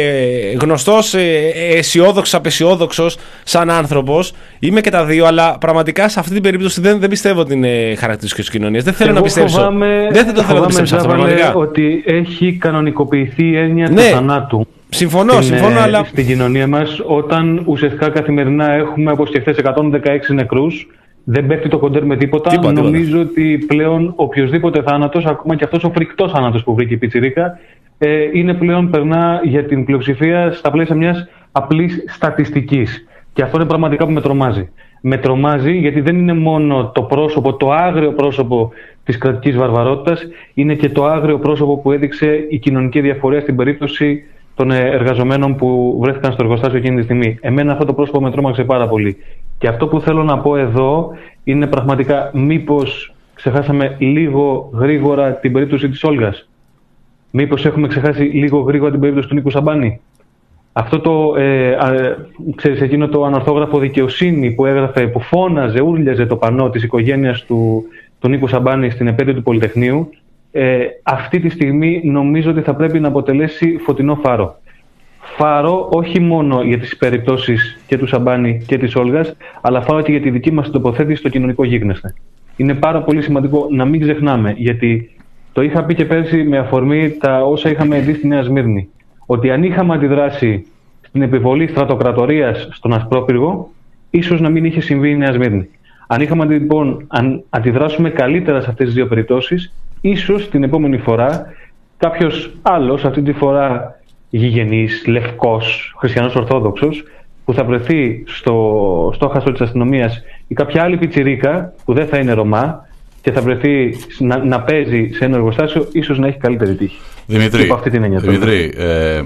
γνωστός, αισιόδοξος, απεσιόδοξος σαν άνθρωπος. Είμαι και τα δύο, αλλά πραγματικά σε αυτή την περίπτωση δεν, δεν πιστεύω ότι είναι χαρακτηριστικό της κοινωνίας. Δεν θέλω Εγώ να πιστέψω. Φοβάμαι, δεν θέλω να το πιστέψω αυτό. Πραγματικά. Ότι έχει κανονικοποιηθεί η έννοια ναι. του θανάτου. Συμφωνώ, στην, συμφωνώ, αλλά. Στην κοινωνία μας, όταν ουσιαστικά καθημερινά έχουμε, όπως και χθες, εκατόν δεκαέξι νεκρούς. Δεν πέφτει το κοντέρ με τίποτα. τίποτα Νομίζω τίποτα. ότι πλέον οποιοδήποτε θάνατος, ακόμα και αυτός ο φρικτός θάνατος που βρήκε η πιτσιρίκα, ε, είναι πλέον περνά για την πλειοψηφία στα πλαίσια μιας απλής στατιστικής. Και αυτό είναι πραγματικά που με τρομάζει. Με τρομάζει γιατί δεν είναι μόνο το πρόσωπο, το άγριο πρόσωπο της κρατικής βαρβαρότητας, είναι και το άγριο πρόσωπο που έδειξε η κοινωνική διαφορία στην περίπτωση των εργαζομένων που βρέθηκαν στο εργοστάσιο εκείνη τη στιγμή. Εμένα αυτό το πρόσωπο με τρόμαξε πάρα πολύ. Και αυτό που θέλω να πω εδώ είναι πραγματικά μήπως ξεχάσαμε λίγο γρήγορα την περίπτωση της Όλγας. Μήπως έχουμε ξεχάσει λίγο γρήγορα την περίπτωση του Νίκου Σαμπάνη. Αυτό το, ε, ε, ξέρεις, εκείνο το ανορθόγραφο δικαιοσύνη που έγραφε, που φώναζε, ούρλιαζε το πανό της οικογένειας του, του Νίκου Σαμπάνη στην επέτειο του Πολυτεχνείου, Ε, αυτή τη στιγμή νομίζω ότι θα πρέπει να αποτελέσει φωτεινό φάρο. Φάρο όχι μόνο για τις περιπτώσεις και του Σαμπάνη και της Όλγας, αλλά φάρο και για τη δική μας τοποθέτηση στο κοινωνικό γίγνεσθε. Είναι πάρα πολύ σημαντικό να μην ξεχνάμε, γιατί το είχα πει και πέρσι με αφορμή τα όσα είχαμε δει στη Νέα Σμύρνη, ότι αν είχαμε αντιδράσει στην επιβολή στρατοκρατορίας στον Ασπρόπυργο, ίσως να μην είχε συμβεί η Νέα Σμύρνη. Αν είχαμε λοιπόν αν αντιδράσουμε καλύτερα σε αυτές τις δύο περιπτώσεις, ίσως την επόμενη φορά κάποιος άλλος, αυτή τη φορά γηγενής, λευκός, χριστιανός ορθόδοξος, που θα βρεθεί στο στόχαστρο της αστυνομίας ή κάποια άλλη πιτσιρίκα που δεν θα είναι Ρωμά και θα βρεθεί να, να παίζει σε ένα εργοστάσιο, ίσως να έχει καλύτερη τύχη. Δημήτρη, αυτή την έννοια, Δημήτρη ε, ε,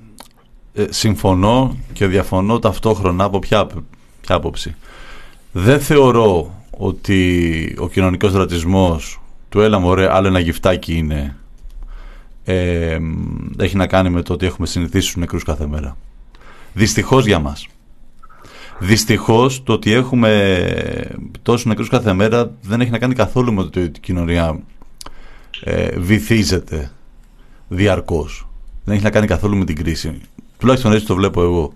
συμφωνώ και διαφωνώ ταυτόχρονα από ποια, ποια άποψη. Δεν θεωρώ ότι ο κοινωνικός ρατσισμός του έλα μωρέ, άλλο ένα γυφτάκι είναι, ε, έχει να κάνει με το ότι έχουμε συνηθίσει στους νεκρούς κάθε μέρα. Δυστυχώς για μας. Δυστυχώς το ότι έχουμε τόσους νεκρούς κάθε μέρα δεν έχει να κάνει καθόλου με το ότι η κοινωνία ε, βυθίζεται διαρκώς. Δεν έχει να κάνει καθόλου με την κρίση. Τουλάχιστον έτσι το βλέπω εγώ.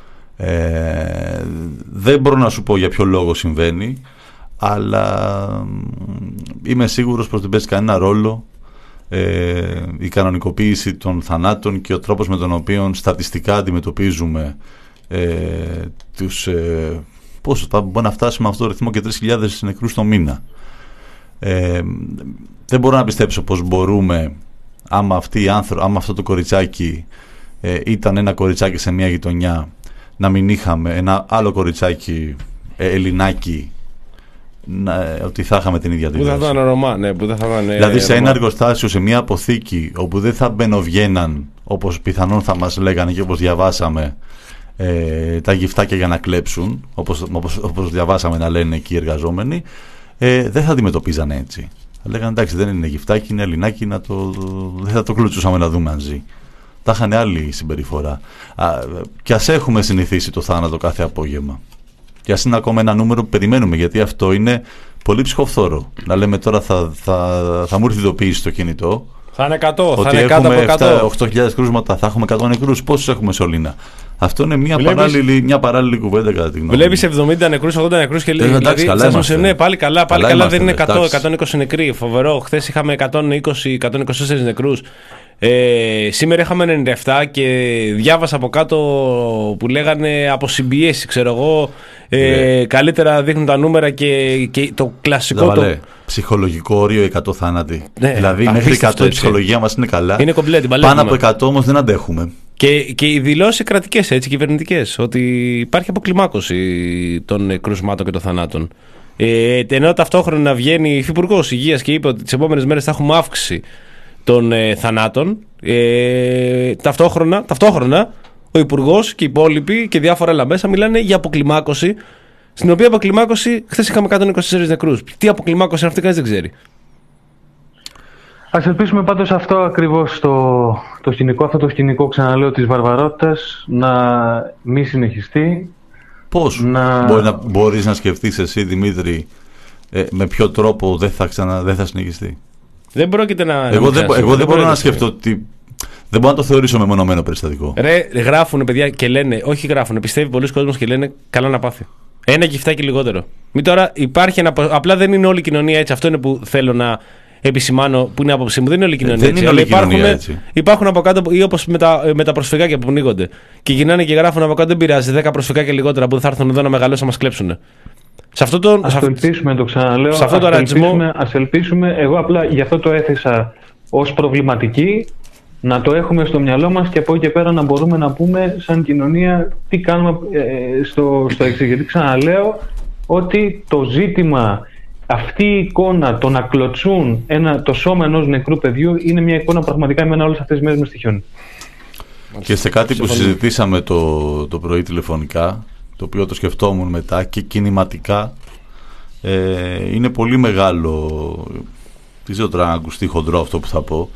Ε, δεν μπορώ να σου πω για ποιο λόγο συμβαίνει, αλλά είμαι σίγουρος πως δεν παίζει κανένα ρόλο ε, η κανονικοποίηση των θανάτων και ο τρόπος με τον οποίο στατιστικά αντιμετωπίζουμε ε, τους ε, πόσο θα μπορεί να φτάσουμε αυτό το ρυθμό και τρεις χιλιάδες νεκρούς το μήνα. Ε, δεν μπορώ να πιστέψω πως μπορούμε, άμα, αυτή η άνθρω, άμα αυτό το κοριτσάκι ε, ήταν ένα κοριτσάκι σε μια γειτονιά, να μην είχαμε ένα άλλο κοριτσάκι ε, Ελληνάκι, να, ότι θα είχαμε την ίδια αντίδραση. Που θα ήταν Ρωμά, ναι, που θα ήταν, δηλαδή σε Ρωμά. Ένα εργοστάσιο, σε μια αποθήκη όπου δεν θα μπαινοβγαίναν, όπως πιθανόν θα μας λέγανε και όπως διαβάσαμε, ε, τα γυφτάκια για να κλέψουν, όπως, όπως, όπως διαβάσαμε να λένε εκεί οι εργαζόμενοι, ε, δεν θα αντιμετωπίζαν έτσι. Θα λέγανε εντάξει, δεν είναι γυφτάκι, είναι Ελληνάκι, να το, δεν θα το κλουτσούσαμε να δούμε αν ζει. Θα είχαν άλλη συμπεριφορά. Α, και ας έχουμε συνηθίσει το θάνατο κάθε απόγευμα. Και ας είναι ακόμα ένα νούμερο που περιμένουμε, γιατί αυτό είναι πολύ ψυχοφθόρο. Να λέμε τώρα θα, θα, θα μου έρθει ειδοποίηση στο κινητό. Θα είναι εκατό, ότι θα είναι κάτω από εκατό. έχουμε οκτώ χιλιάδες κρούσματα, θα έχουμε εκατό νεκρούς. Πόσους έχουμε σωλήνα? Αυτό είναι μια, Βλέπεις... παράλληλη, μια παράλληλη κουβέντα κατά τη γνώμη. Βλέπεις εβδομήντα νεκρούς, ογδόντα νεκρούς και λέει. Εντάξει, καλά είμαστε. Ναι, πάλι καλά, πάλι καλά καλά είμαστε, δεν είναι εκατό, εντάξει. εκατόν είκοσι νεκροί. Φοβερό. Χθες είχαμε εκατόν είκοσι, εκατόν είκοσι τέσσερα νεκρούς. Ε, σήμερα είχαμε ενενήντα επτά και διάβασα από κάτω που λέγανε αποσυμπιέσει, ξέρω εγώ. Ε, καλύτερα δείχνουν τα νούμερα και, και το κλασικό. Λαβαλέ, το... ψυχολογικό όριο εκατό θάνατοι. Ναι, δηλαδή μέχρι εκατό η ψυχολογία μας είναι καλά. Είναι κομπλέ, την πάνω από εκατό όμως δεν αντέχουμε. Και, και οι δηλώσεις κρατικές, έτσι, κυβερνητικές, ότι υπάρχει αποκλιμάκωση των κρουσμάτων και των θανάτων. Ε, ενώ ταυτόχρονα βγαίνει η Υφυπουργός Υγείας και είπε ότι τις επόμενες μέρες θα έχουμε αύξηση των ε, θανάτων. Ε, ταυτόχρονα, ταυτόχρονα ο Υπουργός και οι υπόλοιποι και διάφορα άλλα μέσα μιλάνε για αποκλιμάκωση, στην οποία αποκλιμάκωση χθες είχαμε εκατόν είκοσι τέσσερα νεκρούς. Τι αποκλιμάκωση είναι αυτή, κανείς δεν ξέρει. Ας ελπίσουμε πάντως αυτό ακριβώς το, το σκηνικό, αυτό το σκηνικό, ξαναλέω, της βαρβαρότητας να μην συνεχιστεί. Πώς να... Μπορεί να, μπορείς να σκεφτείς εσύ, Δημήτρη, ε, με ποιο τρόπο δεν θα, ξανα, δεν θα συνεχιστεί? Δεν πρόκειται να. Εγώ, να δεν, εγώ δεν μπορώ να σκεφτώ ότι. Δεν μπορώ να το θεωρήσω μεμονωμένο περιστατικό. Ρε, γράφουν παιδιά και λένε, όχι γράφουν, πιστεύει πολλοί κόσμος και λένε καλά να πάθει. Ένα γυφτάκι λιγότερο. Μην τώρα υπάρχει ένα. Απλά δεν είναι όλη η κοινωνία έτσι. Αυτό είναι που θέλω να επισημάνω, που είναι άποψή μου. Δεν είναι όλη η κοινωνία δεν έτσι. Είναι όλη η υπάρχουν, κοινωνία έτσι. Υπάρχουν από κάτω, ή όπως με τα, με τα προσφυγάκια που πνίγονται. Και γυρνάνε και γράφουν από κάτω, δεν πειράζει. δέκα προσφυγάκια λιγότερα που θα έρθουν εδώ να μεγαλώσουν να μας κλέψουν. Σε αυτό το, ας το ελπίσουμε, το ξαναλέω. Σε αυτό το ρατσισμό. Ας ελπίσουμε, εγώ απλά γι' αυτό το έθεσα ως προβληματική, να το έχουμε στο μυαλό μας και από εκεί και πέρα να μπορούμε να πούμε σαν κοινωνία τι κάνουμε ε, στο, στο εξής. Γιατί ξαναλέω ότι το ζήτημα, αυτή η εικόνα, το να κλωτσούν ένα, το σώμα ενός νεκρού παιδιού, είναι μια εικόνα πραγματικά εμένα όλες αυτές τις μέρες με στοιχιώνει. Και σε κάτι που συζητήσαμε το, το πρωί τηλεφωνικά, το οποίο το σκεφτόμουν μετά και κινηματικά, ε, είναι πολύ μεγάλο, δεν ξέρω τώρα να ακουστεί χοντρό αυτό που θα πω,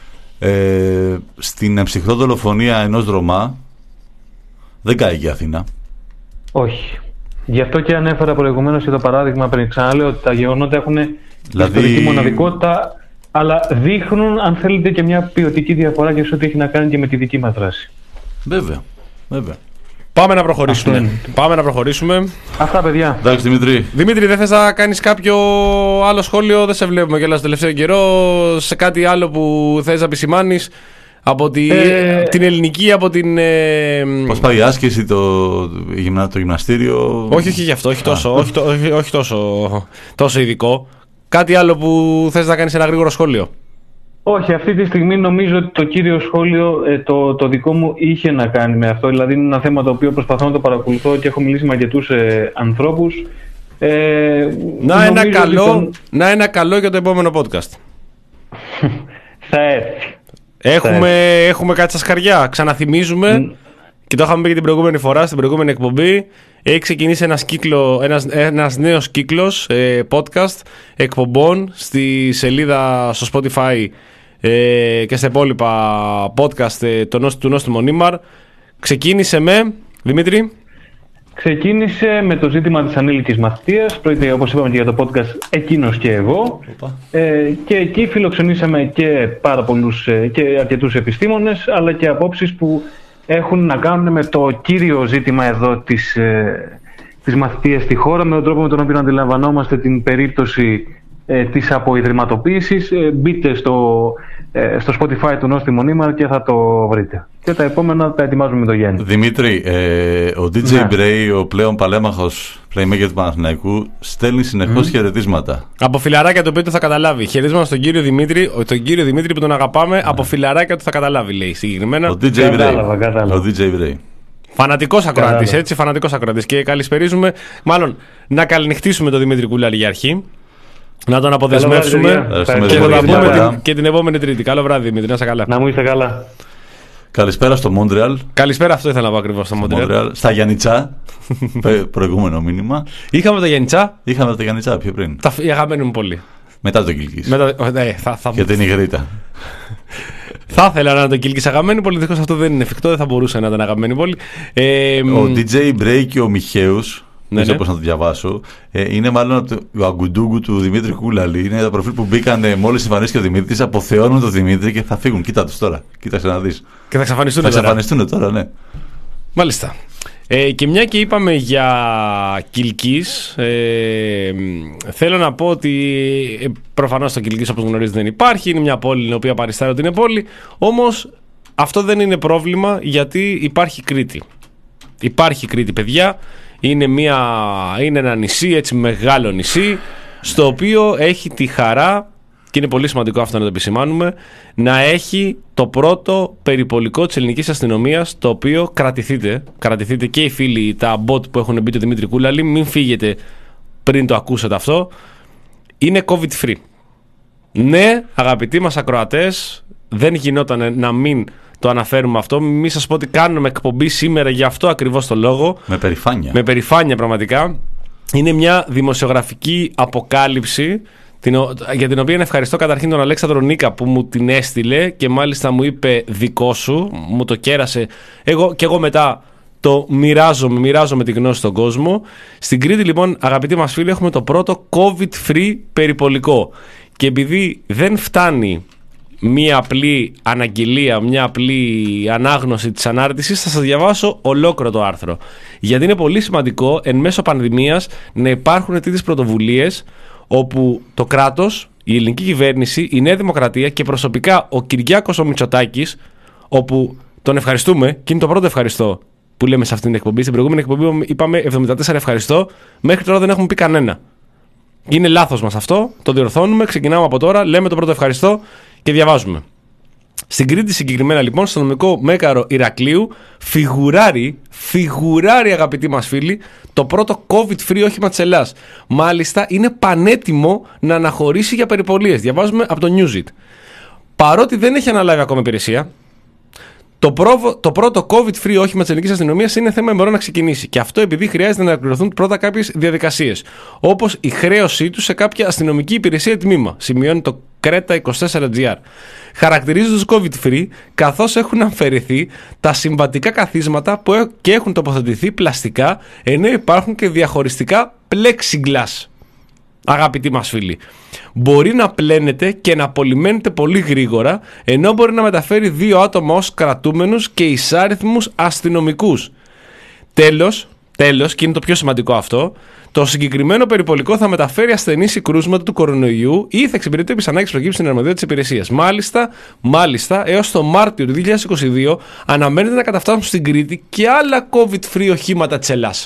ε, στην ψυχρό δολοφονία ενός Ρωμά δεν καίγει η Αθήνα. Όχι. Γι' αυτό και ανέφερα προηγουμένως και το παράδειγμα πριν. Ξαναλέω ότι τα γεγονότα έχουν δηλαδή... ιστορική μοναδικότητα, αλλά δείχνουν, αν θέλετε, και μια ποιοτική διαφορά και σε ό,τι έχει να κάνει και με τη δική μας δράση. Βέβαια, βέβαια. Πάμε να προχωρήσουμε. Πάμε να προχωρήσουμε. Αυτά, παιδιά. Εντάξει, Δημήτρη. Δημήτρη, δεν θες να κάνεις κάποιο άλλο σχόλιο? Δεν σε βλέπουμε και στο τελευταίο καιρό. Σε κάτι άλλο που θες να επισημάνεις από τη, ε... την ελληνική, από την. Ε... Πώς πάει η άσκηση, το, το γυμναστήριο? Όχι, όχι γι' αυτό, όχι τόσο, όχι, όχι, όχι τόσο, τόσο ειδικό. Κάτι άλλο που θες να κάνεις ένα γρήγορο σχόλιο? Όχι, αυτή τη στιγμή νομίζω ότι το κύριο σχόλιο, ε, το, το δικό μου, είχε να κάνει με αυτό. Δηλαδή είναι ένα θέμα το οποίο προσπαθώ να το παρακολουθώ και έχω μιλήσει με αρκετούς ε, ανθρώπους. Ε, να, ένα καλό, τον... να ένα καλό για το επόμενο podcast. Θα έρθει. Έχουμε, Θα έρθει. έχουμε κάτι στα σκαριά. Ξαναθυμίζουμε mm. και το είχαμε πει και την προηγούμενη φορά, στην προηγούμενη εκπομπή. Έχει ξεκινήσει ένας, κύκλο, ένας, ένας νέος κύκλος ε, podcast εκπομπών στη σελίδα στο Spotify ε, και στα υπόλοιπα podcast ε, του, του Νόστιμου Νίμαρ. Ξεκίνησε με, Δημήτρη. Ξεκίνησε με το ζήτημα της ανήλικης μαθητείας. Πρόκειται, όπως είπαμε και για το podcast, εκείνος και εγώ. Ε, και εκεί φιλοξενήσαμε και πάρα πολλούς ε, και αρκετούς επιστήμονες, αλλά και απόψεις που έχουν να κάνουν με το κύριο ζήτημα εδώ της, ε, της μαθητείας στη χώρα, με τον τρόπο με τον οποίο αντιλαμβανόμαστε την περίπτωση ε, της αποϊδρυματοποίησης. Ε, μπείτε στο, ε, στο Spotify του Νόστιμου Νίμαρ και θα το βρείτε. Και τα επόμενα τα ετοιμάζουμε με το Γιάννη. Δημήτρη, ε, ο ντι τζέι ναι. Bray, ο πλέον παλέμαχος playmaker του Παναθηναϊκού, στέλνει συνεχώς mm. χαιρετίσματα. Από φιλαράκια το οποίο θα καταλάβει. Χαιρετίσματα στον κύριο Δημήτρη, τον κύριο Δημήτρη που τον αγαπάμε. Mm. Από φιλαράκια του θα καταλάβει, λέει συγκεκριμένα. Ο ντι τζέι κατάλαβα, Bray. κατάλαβα. Ο ντι τζέι Bray. Φανατικός ακροατής, έτσι, φανατικός ακροατής. Και καλησπερίζουμε, μάλλον να καληνυχτήσουμε τον Δημήτρη Κούλαρη για αρχή. Να τον αποδεσμεύσουμε και θα τα πούμε την, και την επόμενη Τρίτη. Καλό βράδυ, Δημήτρη, να είστε καλά. Να μου είστε καλά. Καλησπέρα στο Μόντρεαλ. Καλησπέρα, αυτό ήθελα να πω ακριβώς στο Μόντρεαλ. Στα Γιαννιτσά. Προηγούμενο μήνυμα. Είχαμε τα Γιαννιτσά. Είχαμε τα Γιαννιτσά πιο πριν. Τα αγαπημένοι μου πολύ. Μετά το Κιλκής. Μετά, ναι, θα, θα... Και την Ιγρήτα. Θα ήθελα να τον Κιλκής αγαπημένη πολύ. Δυστυχώς αυτό δεν είναι εφικτό, δεν θα μπορούσε να ήταν αγαπημένη πολύ. Ε, ο ντι τζέι Bray και ο Μιχαίους δεν ξέρω πώς να το διαβάσω. Ε, είναι μάλλον από το αγκουντούγκου του Δημήτρη Κούλαλη. Είναι τα προφίλ που μπήκαν μόλις εμφανίστηκε ο Δημήτρης, αποθεώνουν τον Δημήτρη και θα φύγουν. Κοίτα τους τώρα. Κοίταξε να δεις. Και θα εξαφανιστούν θα τώρα. εξαφανιστούν τώρα, ναι. Μάλιστα. Ε, και μια και είπαμε για Κιλκής, ε, θέλω να πω ότι ε, προφανώς το Κιλκής, όπως γνωρίζετε, δεν υπάρχει. Είναι μια πόλη η οποία παριστάρει ότι είναι πόλη. Όμως αυτό δεν είναι πρόβλημα, γιατί υπάρχει Κρήτη. Υπάρχει Κρήτη, παιδιά. Είναι, μια, είναι ένα νησί, έτσι μεγάλο νησί, στο οποίο έχει τη χαρά, και είναι πολύ σημαντικό αυτό να το επισημάνουμε, να έχει το πρώτο περιπολικό της ελληνικής αστυνομίας, το οποίο κρατηθείτε, κρατηθείτε και οι φίλοι, τα bot που έχουν μπει το Δημήτρη Κούλαλη, μην φύγετε πριν το ακούσετε αυτό, είναι COVID free. Ναι, αγαπητοί μας ακροατές, δεν γινόταν να μην το αναφέρουμε αυτό. Μην σας πω ότι κάνουμε εκπομπή σήμερα για αυτό ακριβώς το λόγο. Με περηφάνεια. Με περηφάνεια πραγματικά. Είναι μια δημοσιογραφική αποκάλυψη, την, για την οποία ευχαριστώ καταρχήν τον Αλέξανδρο Νίκα που μου την έστειλε και μάλιστα μου είπε δικό σου, μου το κέρασε. Εγώ, και εγώ μετά το μοιράζομαι, μοιράζομαι τη γνώση στον κόσμο. Στην Κρήτη λοιπόν, αγαπητοί μας φίλοι, έχουμε το πρώτο COVID-free περιπολικό. Και επειδή δεν φτάνει μία απλή αναγγελία, μία απλή ανάγνωση της ανάρτησης, θα σας διαβάσω ολόκληρο το άρθρο. Γιατί είναι πολύ σημαντικό εν μέσω πανδημίας να υπάρχουν τέτοιες πρωτοβουλίες όπου το κράτος, η ελληνική κυβέρνηση, η Νέα Δημοκρατία και προσωπικά ο Κυριάκος ο Μητσοτάκης, όπου τον ευχαριστούμε και είναι το πρώτο ευχαριστώ που λέμε σε αυτήν την εκπομπή. Στην προηγούμενη εκπομπή είπαμε εβδομήντα τέσσερα ευχαριστώ, μέχρι τώρα δεν έχουμε πει κανένα. Είναι λάθος μας αυτό, το διορθώνουμε, ξεκινάμε από τώρα, λέμε το πρώτο ευχαριστώ και διαβάζουμε. Στην Κρήτη συγκεκριμένα λοιπόν, στο νομικό μέγαρο Ηρακλείου, φιγουράρει, φιγουράρει αγαπητοί μας φίλοι, το πρώτο COVID-free όχημα της Ελλάδας. Μάλιστα είναι πανέτοιμο να αναχωρήσει για περιπολίες. Διαβάζουμε από το Newsit. Παρότι δεν έχει αναλάβει ακόμα υπηρεσία, το, πρόβο, το πρώτο COVID-free όχημα της ελληνικής αστυνομίας είναι θέμα ημερών να ξεκινήσει. Και αυτό επειδή χρειάζεται να εκπληρωθούν πρώτα κάποιες διαδικασίες. Όπως η χρέωσή του σε κάποια αστυνομική υπηρεσία ή τμήμα. Σημειώνει το Κρέτα είκοσι τέσσερα τζι άρ. Χαρακτηρίζοντας COVID-free, καθώς έχουν αφαιρεθεί τα συμβατικά καθίσματα που και έχουν τοποθετηθεί πλαστικά, ενώ υπάρχουν και διαχωριστικά plexiglass. Αγαπητοί μας φίλοι, μπορεί να πλένεται και να απολυμμένεται πολύ γρήγορα, ενώ μπορεί να μεταφέρει δύο άτομα ως κρατούμενους και εισάριθμους αστυνομικούς. Τέλος, τέλος, και είναι το πιο σημαντικό αυτό, το συγκεκριμένο περιπολικό θα μεταφέρει ασθενείς ή κρούσματα του κορονοϊού ή θα εξυπηρετεί επί ανάγκης προκύψει στην αρμοδιότητα της υπηρεσίας. Μάλιστα, μάλιστα, έως το Μάρτιο του δύο χιλιάδες είκοσι δύο αναμένεται να καταφτάσουν στην Κρήτη και άλλα COVID-free οχήματα της Ελλάδας.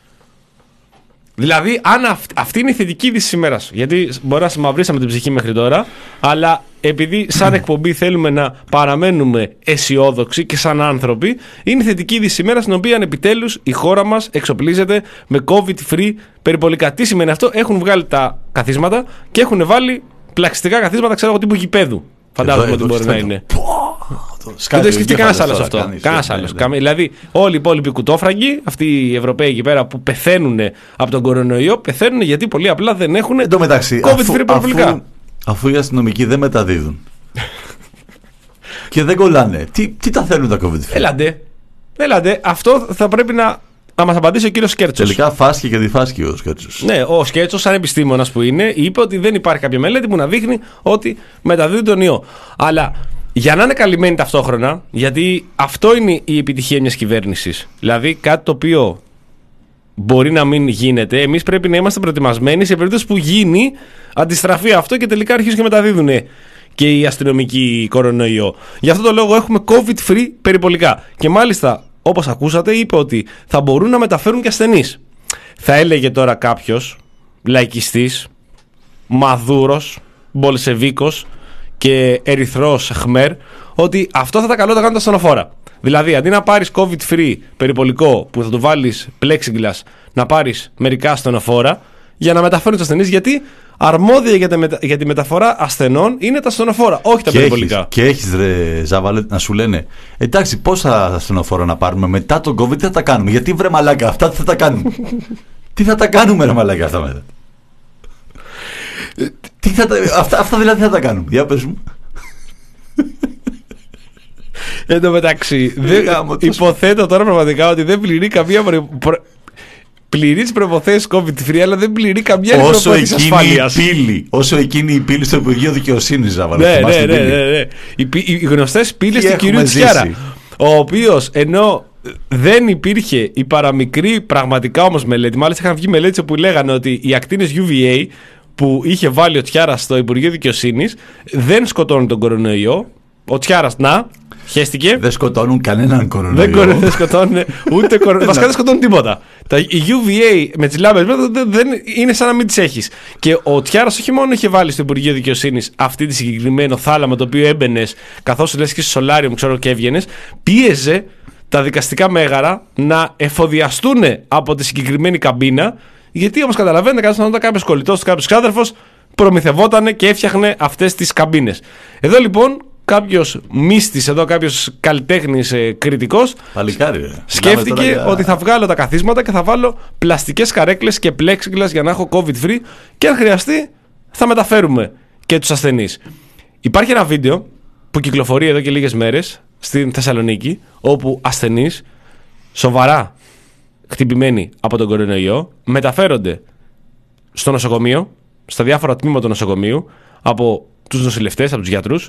Δηλαδή, αν αυ- αυτή είναι η θετική είδηση σήμερα, γιατί μπορεί να συμμαυρίσαμε την ψυχή μέχρι τώρα, αλλά επειδή σαν εκπομπή θέλουμε να παραμένουμε αισιόδοξοι και σαν άνθρωποι, είναι η θετική είδηση σήμερα, στην οποία επιτέλους η χώρα μας εξοπλίζεται με COVID-free περιπολικά. Τι σημαίνει αυτό? Έχουν βγάλει τα καθίσματα και έχουν βάλει πλαστικά καθίσματα, ξέρω εγώ, τύπου γηπέδου. Φαντάζομαι ότι μπορεί να είναι. Δεν το έχει σκεφτεί κανένα άλλο αυτό. Κανένα άλλο. Δηλαδή, όλοι οι υπόλοιποι κουτόφραγγοι, αυτοί οι Ευρωπαίοι εκεί πέρα που πεθαίνουν από τον κορονοϊό, πεθαίνουν γιατί πολύ απλά δεν έχουν COVID-free περιπολικά. Αφού, αφού οι αστυνομικοί δεν μεταδίδουν και δεν κολλάνε, τι, τι τα θέλουν τα COVID-free? Έλαντε. Έλαντε. Αυτό θα πρέπει να, να μας απαντήσει ο κύριος Σκέρτσος. Τελικά φάσκει και διφάσκει ο Σκέρτσος. Ναι, ο Σκέρτσος, σαν επιστήμονας που είναι, είπε ότι δεν υπάρχει κάποια μελέτη που να δείχνει ότι μεταδίδει τον ιό. Αλλά για να είναι καλυμμένοι ταυτόχρονα, γιατί αυτό είναι η επιτυχία μιας κυβέρνησης. Δηλαδή κάτι το οποίο μπορεί να μην γίνεται, εμείς πρέπει να είμαστε προετοιμασμένοι σε περίπτωση που γίνει αντιστραφεί αυτό και τελικά αρχίζουν και μεταδίδουν και οι αστυνομικοί κορονοϊό. Γι' αυτό το λόγο έχουμε COVID-free περιπολικά. Και μάλιστα, όπως ακούσατε, είπε ότι θα μπορούν να μεταφέρουν και ασθενείς. Θα έλεγε τώρα κάποιος λαϊκιστής, μαδούρος, μπολσεβίκος και ερυθρός χμέρ ότι αυτό θα τα καλό να κάνουν τα ασθενοφόρα. Δηλαδή, αντί να πάρεις COVID-free περιπολικό που θα του βάλεις plexiglass, να πάρεις μερικά ασθενοφόρα για να μεταφέρουν τους ασθενείς, γιατί αρμόδια για, τα μετα... για τη μεταφορά ασθενών είναι τα ασθενοφόρα, όχι τα και περιπολικά. Έχεις, και έχεις ρε Ζάβαλε να σου λένε, εντάξει, πόσα ασθενοφόρα να πάρουμε μετά τον COVID, τι θα τα κάνουμε? Γιατί βρε μαλάκα, αυτά τι θα τα κάνουμε? Τι θα τα κάνουμε ρε μαλάκα αυτά μετά? Τι θα τα... αυτά, αυτά δηλαδή θα τα κάνουμε? Για πες μου. Εν τω μεταξύ, δεν... υποθέτω τώρα πραγματικά ότι δεν πληρεί καμία προ... προ... πληρεί τις προϋποθέσεις COVID free, αλλά δεν πληρεί καμιά προπόθεση ασφάλειας. Πύλη, όσο εκείνη η πύλη στο Υπουργείο Δικαιοσύνης, να ναι, ναι, ναι, ναι, ναι. Οι, οι γνωστές πύλες του κυρίου Τσιάρα. Ο οποίος ενώ δεν υπήρχε η παραμικρή πραγματικά όμως μελέτη, μάλιστα είχαν βγει μελέτες που λέγανε ότι οι ακτίνες γιου βι έι που είχε βάλει ο Τσιάρας στο Υπουργείο Δικαιοσύνης δεν σκοτώνουν τον κορονοϊό. Ο Τσιάρας, να, χέστηκε. Δεν σκοτώνουν κανέναν κορονοϊό. Δεν, δεν σκοτώνουν ούτε κορονοϊό. Βασικά δεν σκοτώνουν τίποτα. Τα, οι γιου βι έι με τις λάμπες δεν, δεν, είναι σαν να μην τις έχεις. Και ο Τσιάρας όχι μόνο είχε βάλει στο Υπουργείο Δικαιοσύνης αυτή τη συγκεκριμένο θάλαμο το οποίο έμπαινες καθώς λες και στο σολάριο, ξέρω, και έβγαινες, πίεζε τα δικαστικά μέγαρα να εφοδιαστούν από τη συγκεκριμένη καμπίνα. Γιατί όμως καταλαβαίνετε, όταν κάποιος κολλητός, κάποιος ξάδερφος προμηθευόταν και έφτιαχνε αυτές τις καμπίνες. Εδώ λοιπόν κάποιος μύστης, εδώ κάποιος καλλιτέχνης ε, κριτικός, Παλικάρι, ρε. σκέφτηκε για... ότι θα βγάλω τα καθίσματα και θα βάλω πλαστικές καρέκλες και plexiglass για να έχω COVID free και αν χρειαστεί θα μεταφέρουμε και τους ασθενείς. Υπάρχει ένα βίντεο που κυκλοφορεί εδώ και λίγες μέρες στην Θεσσαλονίκη, όπου ασθενείς σοβαρά χτυπημένοι από τον κορονοϊό μεταφέρονται στο νοσοκομείο, στα διάφορα τμήματα του νοσοκομείου, από τους νοσηλευτές, από τους γιατρούς,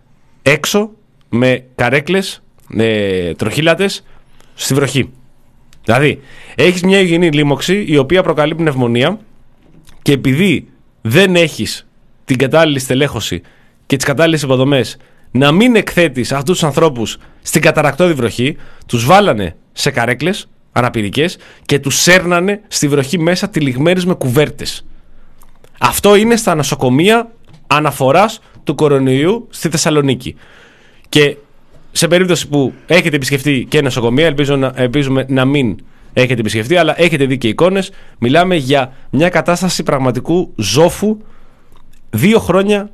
έξω με καρέκλες, με τροχύλατες, στη βροχή. Δηλαδή, έχεις μια υγιεινή λίμωξη η οποία προκαλεί πνευμονία και επειδή δεν έχεις την κατάλληλη στελέχωση και τις κατάλληλες υποδομές να μην εκθέτεις αυτούς τους ανθρώπους στην καταρρακτώδη βροχή, τους βάλανε σε καρέκλες αναπηρικές και τους σέρνανε στη βροχή μέσα τυλιγμένες με κουβέρτες. Αυτό είναι στα νοσοκομεία αναφοράς του κορονοϊού στη Θεσσαλονίκη. Και σε περίπτωση που έχετε επισκεφτεί και νοσοκομεία, ελπίζω να, ελπίζουμε να μην έχετε επισκεφτεί, αλλά έχετε δει και εικόνες, μιλάμε για μια κατάσταση πραγματικού ζόφου. Δύο χρόνια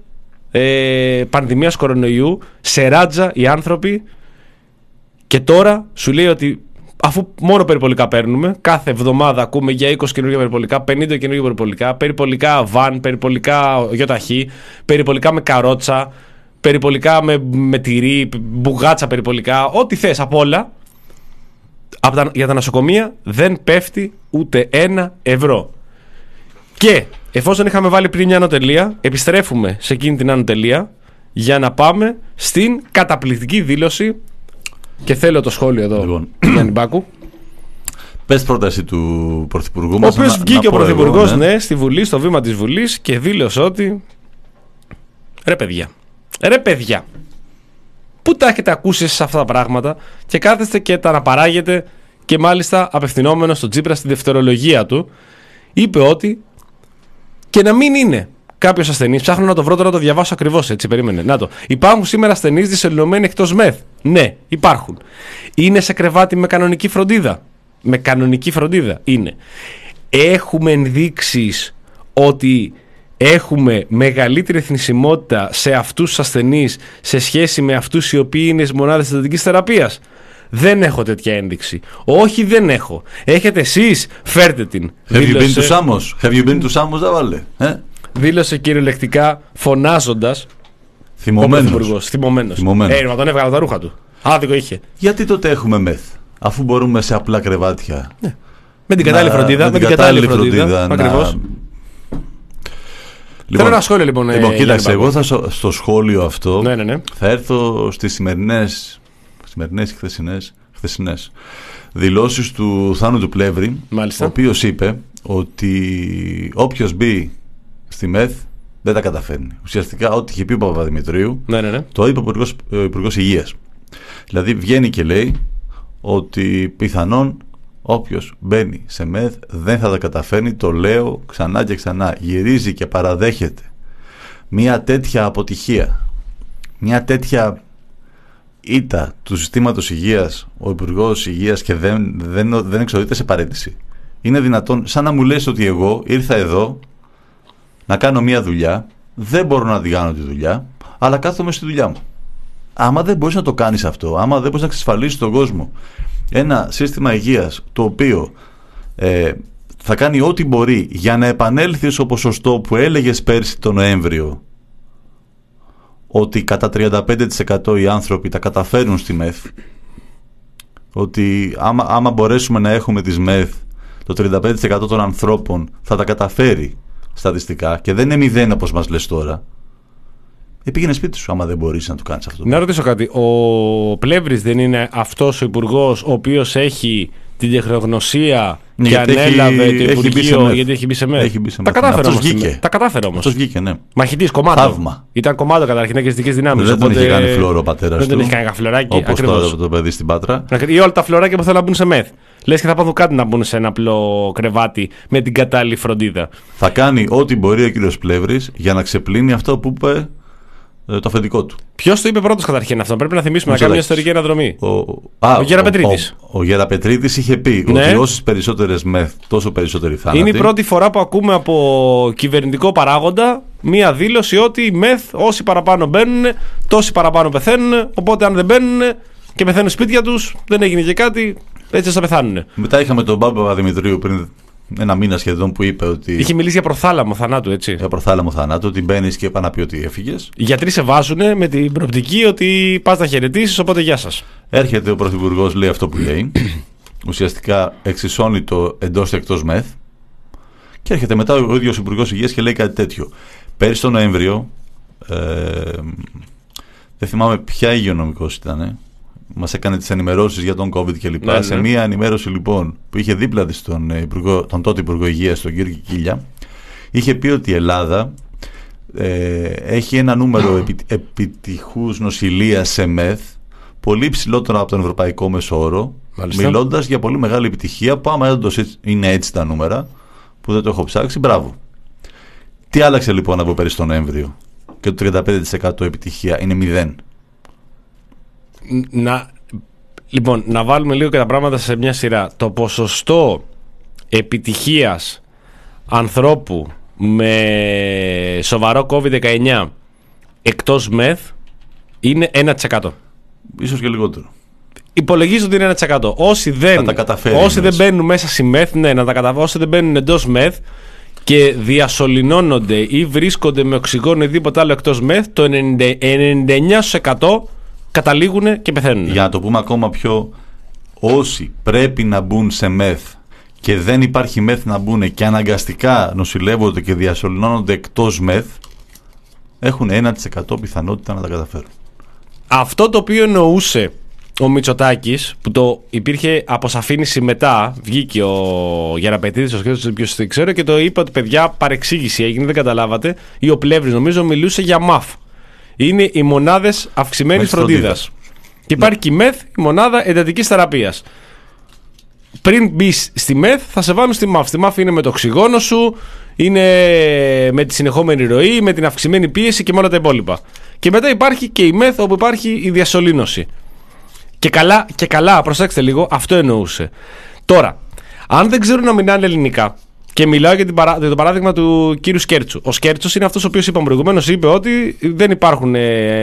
ε, πανδημίας κορονοϊού, σε ράτζα οι άνθρωποι, και τώρα σου λέει ότι αφού μόνο περιπολικά παίρνουμε, κάθε εβδομάδα ακούμε για είκοσι καινούργια περιπολικά, πενήντα καινούργια περιπολικά, περιπολικά βαν, περιπολικά γιοταχή, περιπολικά με καρότσα, περιπολικά με, με τυρί, μπουγάτσα περιπολικά, ό,τι θες απ' όλα, από τα, για τα νοσοκομεία δεν πέφτει ούτε ένα ευρώ. Και εφόσον είχαμε βάλει πριν μια ανωτελεία, επιστρέφουμε σε εκείνη την ανωτελεία για να πάμε στην καταπληκτική δήλωση. Και θέλω το σχόλιο εδώ, λοιπόν, Γιάννη Μπάκου. Πες πρόταση του Πρωθυπουργού Ο μας. οποίος βγήκε ο Πρωθυπουργός, ναι. ναι, στη Βουλή, στο βήμα της Βουλής και δήλωσε ότι ρε παιδιά, ρε παιδιά, πού τα έχετε ακούσει σε αυτά τα πράγματα και κάθεστε και τα αναπαράγετε, και μάλιστα απευθυνόμενο στον Τσίπρα στη δευτερολογία του, είπε ότι και να μην είναι κάποιος ασθενής, ψάχνω να το βρω τώρα να το διαβάσω ακριβώς, έτσι, περίμενε. Να το. Υπάρχουν σήμερα ασθενείς δυσελεινωμένοι εκτός ΜΕΘ. Ναι, υπάρχουν. Είναι σε κρεβάτι με κανονική φροντίδα. Με κανονική φροντίδα είναι. Έχουμε ενδείξεις ότι έχουμε μεγαλύτερη θνησιμότητα σε αυτούς τους ασθενείς σε σχέση με αυτούς οι οποίοι είναι στις μονάδες εντατικής θεραπείας. Δεν έχω τέτοια ένδειξη. Όχι, δεν έχω. Έχετε εσείς, φέρτε την. Have you been to Samos? Have you been to Samos, δεν βάλε. Ε? Δήλωσε κυριολεκτικά, φωνάζοντας. Θυμωμένος. Θυμωμένος. Ε, μα τον έβγαλε τα ρούχα του. Άδικο είχε. Γιατί τότε έχουμε μεθ, αφού μπορούμε σε απλά κρεβάτια. Ναι. Με την κατάλληλη φροντίδα. Με την κατάλληλη φροντίδα. Ακριβώς. Λοιπόν, θέλω ένα σχόλιο λοιπόν. Λοιπόν, ε, κοίταξε, εγώ θα στο σχόλιο αυτό ναι, ναι, ναι. θα έρθω στις σημερινές, σημερινές και χθεσινές, χθεσινές δηλώσεις του Θάνου του Πλεύρη, μάλιστα, ο οποίος είπε ότι όποιος μπει στη ΜΕΘ δεν τα καταφέρνει. Ουσιαστικά ό,τι είχε πει ο Παπαδημητρίου, ναι, ναι, ναι, το είπε ο Υπουργός Υγείας. Δηλαδή βγαίνει και λέει ότι πιθανόν όποιος μπαίνει σε ΜΕΘ δεν θα τα καταφέρνει. Το λέω ξανά και ξανά. Γυρίζει και παραδέχεται μια τέτοια αποτυχία, μια τέτοια ήττα του συστήματος υγείας ο Υπουργός Υγείας, και δεν, δεν, δεν εξοδείται σε παρέτηση. Είναι δυνατόν, σαν να μου λες ότι εγώ ήρθα εδώ να κάνω μια δουλειά, δεν μπορώ να την κάνω τη δουλειά, αλλά κάθομαι στη δουλειά μου. Άμα δεν μπορείς να το κάνεις αυτό, άμα δεν μπορείς να εξασφαλίσεις τον κόσμο ένα σύστημα υγείας το οποίο ε, θα κάνει ό,τι μπορεί για να επανέλθει στο ποσοστό που έλεγες πέρσι τον Νοέμβριο, ότι κατά τριάντα πέντε τοις εκατό οι άνθρωποι τα καταφέρουν στη ΜΕΘ, ότι άμα, άμα μπορέσουμε να έχουμε τις ΜΕΘ το το τριάντα πέντε τοις εκατό των ανθρώπων θα τα καταφέρει στατιστικά και δεν είναι μηδέν όπως μας λες τώρα, ε, πήγαινε σπίτι σου άμα δεν μπορείς να το κάνεις αυτό. Να ρωτήσω κάτι. Ο Πλεύρης δεν είναι αυτός ο υπουργός ο οποίος έχει την τεχνογνωσία Ναι, και γιατί ανέλαβε έχει- το έχει μπει σε Υπουργείο μεθ. γιατί έχει μπει σε μεθ? Έχει μπει σε Τα μεθ. κατάφερε Αυτός όμως. στη βγήκε. μεθ. Τα κατάφερε όμως. Αυτός βγήκε, ναι. Μαχητής, κομμάτο. Θαύμα. Ήταν κομμάτο καταρχήν και ειδικές δυνάμεις. Δεν τον οπότε είχε κάνει φλόρο ο πατέρας Δεν του. τον είχε κάνει φλωράκι. Όπως Ακριβώς. το, το παιδί στην Πάτρα. Ή όλα τα φλωράκια που θέλουν να μπουν σε μεθ. Λες και θα πάθουν κάτι να μπουν σε ένα απλό κρεβάτι με την κατάλληλη φροντίδα. Θα κάνει ό,τι μπορεί ο κύριος Πλεύρης για να ξεπλύνει αυτό που είπε ε, το αφεντικό του. Ποιος το είπε πρώτος καταρχήν αυτό? Πρέπει να θυμίσουμε να κάνουμε μια ιστορική αναδρομή. Ο, α, Ο Γεραπετρίτης. Ο, ο, ο Γεραπετρίτης είχε πει Ναι. ότι όσες περισσότερες μεθ, τόσο περισσότεροι θάνατοι. Είναι η πρώτη φορά που ακούμε από κυβερνητικό παράγοντα μία δήλωση ότι οι μεθ όσοι παραπάνω μπαίνουν, τόσοι παραπάνω πεθαίνουν. Οπότε αν δεν μπαίνουν και πεθαίνουν σπίτια τους, δεν έγινε και κάτι, έτσι θα πεθάνουν. Μετά είχαμε τον Μπάμπα Παπαδημητρίου πριν ένα μήνα σχεδόν που είπε ότι. Είχε μιλήσει για προθάλαμο θανάτου, έτσι. Για προθάλαμο θανάτου, ότι μπαίνει και είπα να πει ότι έφυγες. Οι γιατροί σε βάζουν με την προοπτική ότι πας να χαιρετήσεις, οπότε γεια σας. Έρχεται ο Πρωθυπουργός, λέει αυτό που λέει. Ουσιαστικά εξισώνει το εντός και εκτός μεθ. Και έρχεται μετά ο ίδιος Υπουργός Υγείας και λέει κάτι τέτοιο. Πέρυσι τον Νοέμβριο, ε, δεν θυμάμαι ποια υγειονομικός ήταν, μας έκανε τις ενημερώσεις για τον COVID κλπ. Ναι, ναι. Σε μία ενημέρωση λοιπόν που είχε δίπλα της τον, υπουργό, τον τότε Υπουργό Υγείας, τον κύριο Κικίλια, είχε πει ότι η Ελλάδα ε, έχει ένα νούμερο επι, επιτυχούς νοσηλείας σε μεθ πολύ ψηλότερο από τον ευρωπαϊκό μεσόωρο, Μάλιστα. μιλώντας για πολύ μεγάλη επιτυχία που άμα όντως έτσι- είναι έτσι τα νούμερα, που δεν το έχω ψάξει, μπράβο. Τι άλλαξε λοιπόν από πέρυσι τον Νοέμβριο και το τριάντα πέντε τοις εκατό επιτυχία είναι μηδέν. Να, λοιπόν, να βάλουμε λίγο και τα πράγματα σε μια σειρά. Το ποσοστό επιτυχίας ανθρώπου με σοβαρό κόβιντ δεκαεννιά εκτός μεθ είναι ένα τοις εκατό. Ίσως και λιγότερο. Υπολογίζω ότι είναι ένα τοις εκατό. Όσοι δεν, Θα τα καταφέρει όσοι δεν μέσα. μπαίνουν μέσα στη μεθ, ναι, να τα καταφέρουν. Όσοι δεν μπαίνουν εντός μεθ και διασωληνώνονται ή βρίσκονται με οξυγόνο ή τίποτα άλλο εκτός μεθ, το ενενήντα εννιά τοις εκατό καταλήγουν και πεθαίνουν. Για να το πούμε ακόμα πιο, όσοι πρέπει να μπουν σε μεθ και δεν υπάρχει μεθ να μπουν και αναγκαστικά νοσηλεύονται και διασωληνώνονται εκτός μεθ, έχουν ένα τοις εκατό πιθανότητα να τα καταφέρουν. Αυτό το οποίο εννοούσε ο Μητσοτάκης, που το υπήρχε αποσαφήνιση μετά, βγήκε ο Γεραπετρίτης, ο σχέδιος ποιος δεν ξέρω, και το είπε ότι παιδιά παρεξήγηση έγινε, δεν καταλάβατε, ή ο Πλεύρης νομίζω μιλούσε για ΜΑΦ. Είναι οι μονάδες αυξημένης Μες φροντίδας. φροντίδας. Και υπάρχει και η ΜΕΘ, η μονάδα εντατικής θεραπείας. Πριν μπει στη ΜΕΘ, θα σε βάλουν στη ΜΑΦ. Στη ΜΑΦ είναι με το οξυγόνο σου, είναι με τη συνεχόμενη ροή, με την αυξημένη πίεση και με όλα τα υπόλοιπα. Και μετά υπάρχει και η ΜΕΘ, όπου υπάρχει η διασωλήνωση. Και καλά, και καλά, προσέξτε λίγο, αυτό εννοούσε. Τώρα, αν δεν ξέρουν να μιλάνε ελληνικά, και μιλάω για, την παρά, για το παράδειγμα του κύριου Σκέρτσου. Ο Σκέρτσος είναι αυτός ο οποίος είπαμε προηγουμένως, είπε ότι δεν υπάρχουν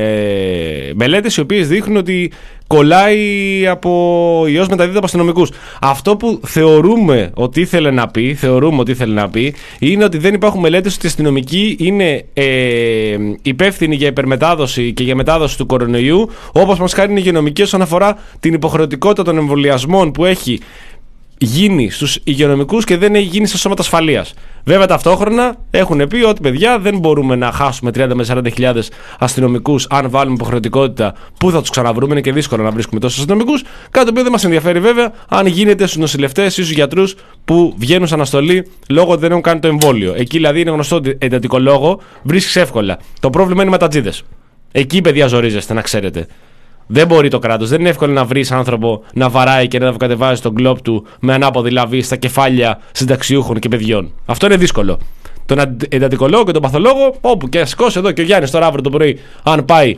ε, μελέτες οι οποίες δείχνουν ότι κολλάει από ιός μεταδίδεται από αστυνομικούς. Αυτό που θεωρούμε ότι ήθελε να πει, θεωρούμε ότι ήθελε να πει, είναι ότι δεν υπάρχουν μελέτες ότι οι αστυνομικοί είναι ε, υπεύθυνοι για υπερμετάδοση και για μετάδοση του κορονοϊού, όπως μας χάρη είναι υγειονομική όσον αφορά την υποχρεωτικότητα των εμβολιασμών που έχει γίνει στους υγειονομικούς και δεν έχει γίνει στα σώματα ασφαλείας. Βέβαια ταυτόχρονα έχουν πει ότι παιδιά δεν μπορούμε να χάσουμε τριάντα με σαράντα χιλιάδες αστυνομικούς αν βάλουμε υποχρεωτικότητα, που θα τους ξαναβρούμε, είναι και δύσκολο να βρίσκουμε τόσους αστυνομικούς, κάτι το οποίο δεν μας ενδιαφέρει βέβαια αν γίνεται στους νοσηλευτές ή στους γιατρούς που βγαίνουν σαν αναστολή λόγω ότι δεν έχουν κάνει το εμβόλιο. Εκεί δηλαδή είναι γνωστό ότι εντατικό λόγο βρίσκεις εύκολα. Το πρόβλημα είναι με τα τζίδες. Εκεί παιδιά ζορίζεστε, να ξέρετε. Δεν μπορεί το κράτος, δεν είναι εύκολο να βρεις άνθρωπο να βαράει και να κατεβάζει τον κλόπ του με ανάποδη λαβή στα κεφάλια συνταξιούχων και παιδιών. Αυτό είναι δύσκολο. Τον εντατικολόγο και τον παθολόγο, όπου και σηκώσει εδώ και ο Γιάννης τώρα αύριο το πρωί, αν πάει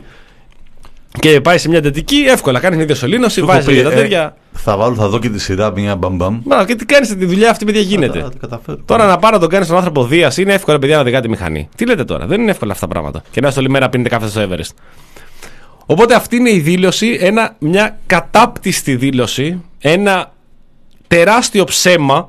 και πάει σε μια εντατική, εύκολα κάνει μια διασωλήνωση, βάζει για τα τέτοια. Ε, θα βάλω, θα δω και τη σειρά μια μπαμπαμ. Μα και τι κάνει τη δουλειά αυτή, παιδιά, γίνεται. Θα, θα, θα καταφέρω. Τώρα να πάρω να τον κάνει στον άνθρωπο Δίας είναι εύκολα, παιδιά, να οδηγάτε μηχανή. Τι λέτε τώρα, δεν είναι εύκολα αυτά τα πράγματα. Και να στο λιμέρα πίνετε καφέ στο Everest. Οπότε αυτή είναι η δήλωση, ένα, μια κατάπτυστη δήλωση, ένα τεράστιο ψέμα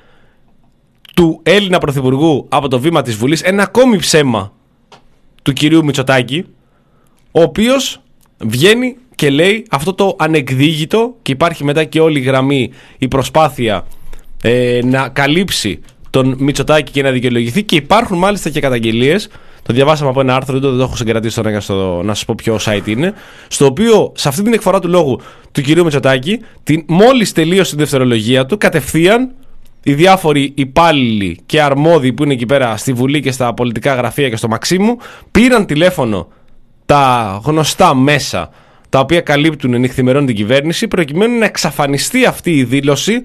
του Έλληνα Πρωθυπουργού από το βήμα της Βουλής, ένα ακόμη ψέμα του κυρίου Μητσοτάκη, ο οποίος βγαίνει και λέει αυτό το ανεκδίγητο, και υπάρχει μετά και όλη η γραμμή, η προσπάθεια ε, να καλύψει τον Μητσοτάκη και να δικαιολογηθεί, και υπάρχουν μάλιστα και καταγγελίες. Το διαβάσαμε από ένα άρθρο, δεν το έχω συγκρατήσει τώρα στο, να σας πω ποιο site είναι, στο οποίο σε αυτή την εκφορά του λόγου του κυρίου Μητσοτάκη, την, μόλις τελείωσε τη δευτερολογία του, κατευθείαν οι διάφοροι υπάλληλοι και αρμόδιοι που είναι εκεί πέρα στη Βουλή και στα πολιτικά γραφεία και στο Μαξίμου, πήραν τηλέφωνο τα γνωστά μέσα τα οποία καλύπτουν νυχθημερών την κυβέρνηση, προκειμένου να εξαφανιστεί αυτή η δήλωση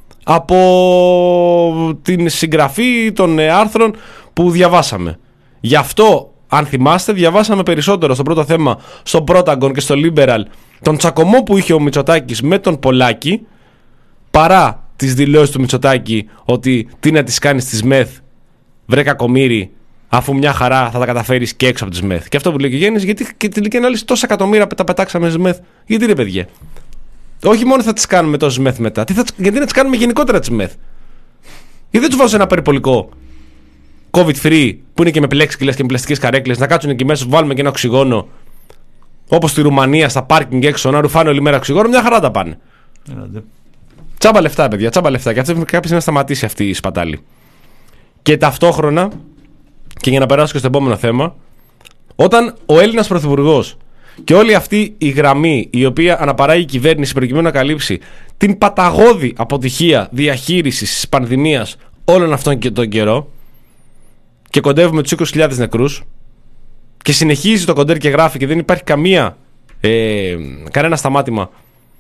από την συγγραφή των άρθρων που διαβάσαμε. Γι' αυτό, αν θυμάστε, διαβάσαμε περισσότερο στο πρώτο θέμα, στο Πρόταγκον και στο Liberal, τον τσακωμό που είχε ο Μητσοτάκης με τον Πολάκη, παρά τις δηλώσεις του Μητσοτάκη ότι τι να τις κάνεις στις ΜΕΘ, βρε κακομοίρη, αφού μια χαρά θα τα καταφέρεις και έξω από τις ΜΕΘ. Και αυτό που λέει και Γέννης, γιατί και τελική ανάλυση τόσα εκατομμύρια τα πετάξαμε στις ΜΕΘ, γιατί ρε παιδιά. Όχι μόνο θα τις κάνουμε τόσες ΜΕΘ μετά, τι θα, γιατί να τις κάνουμε γενικότερα τις ΜΕΘ. Γιατί δεν τους βάζω ένα περιπολικό COVID free που είναι και με πλέξικυλες και με πλαστικές καρέκλες, να κάτσουν εκεί μέσα, βάλουμε και ένα οξυγόνο, όπως στη Ρουμανία, στα πάρκινγκ έξω, να ρουφάνε όλη μέρα οξυγόνο, μια χαρά τα πάνε. Yeah, τσάμπα λεφτά, παιδιά, τσάμπα λεφτά. Και αυτό πρέπει κάποιος να σταματήσει αυτή η σπατάλη. Και ταυτόχρονα, και για να περάσω και στο επόμενο θέμα, όταν ο Έλληνας Πρωθυπουργός και όλη αυτή η γραμμή η οποία αναπαράγει η κυβέρνηση προκειμένου να καλύψει την παταγώδη αποτυχία διαχείρισης της πανδημίας όλων αυτών και τον καιρό, και κοντεύουμε τους είκοσι χιλιάδες νεκρούς, και συνεχίζει το κοντέρ και γράφει και δεν υπάρχει καμία, ε, κανένα σταμάτημα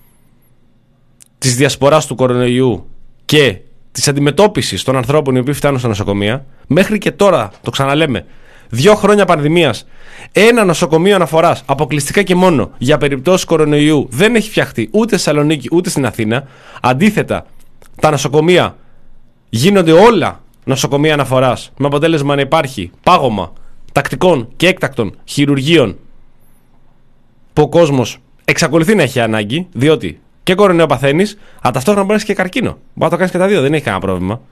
της διασποράς του κορονοϊού και της αντιμετώπισης των ανθρώπων οι οποίοι φτάνουν στα νοσοκομεία, μέχρι και τώρα, το ξαναλέμε, δύο χρόνια πανδημίας, ένα νοσοκομείο αναφοράς αποκλειστικά και μόνο για περιπτώσεις κορονοϊού δεν έχει φτιαχτεί ούτε στη Θεσσαλονίκη ούτε στην Αθήνα. Αντίθετα, τα νοσοκομεία γίνονται όλα νοσοκομεία αναφοράς, με αποτέλεσμα να υπάρχει πάγωμα τακτικών και έκτακτων χειρουργείων που ο κόσμος εξακολουθεί να έχει ανάγκη, διότι και κορονοϊό παθαίνεις, αλλά ταυτόχρονα μπορεί να έχεις και καρκίνο. Μπορεί να το κάνεις και τα δύο, δεν έχει κανένα πρόβλημα.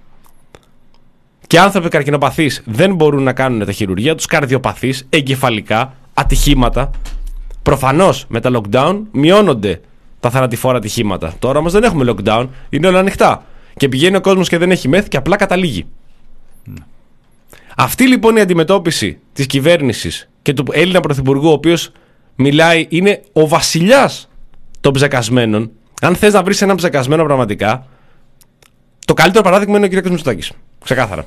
Και άνθρωποι καρκινοπαθείς δεν μπορούν να κάνουν τα χειρουργεία τους, καρδιοπαθείς, εγκεφαλικά, ατυχήματα. Προφανώς με τα lockdown μειώνονται τα θανατηφόρα ατυχήματα. Τώρα όμως δεν έχουμε lockdown, είναι όλα ανοιχτά. Και πηγαίνει ο κόσμος και δεν έχει μεθ και απλά καταλήγει. Mm. Αυτή λοιπόν η αντιμετώπιση της κυβέρνησης και του Έλληνα Πρωθυπουργού, ο οποίος μιλάει, είναι ο βασιλιάς των ψεκασμένων. Αν θες να βρεις έναν ψεκασμένο πραγματικά, το καλύτερο παράδειγμα είναι ο κ. Μητσοτάκης. Ξεκάθαρα.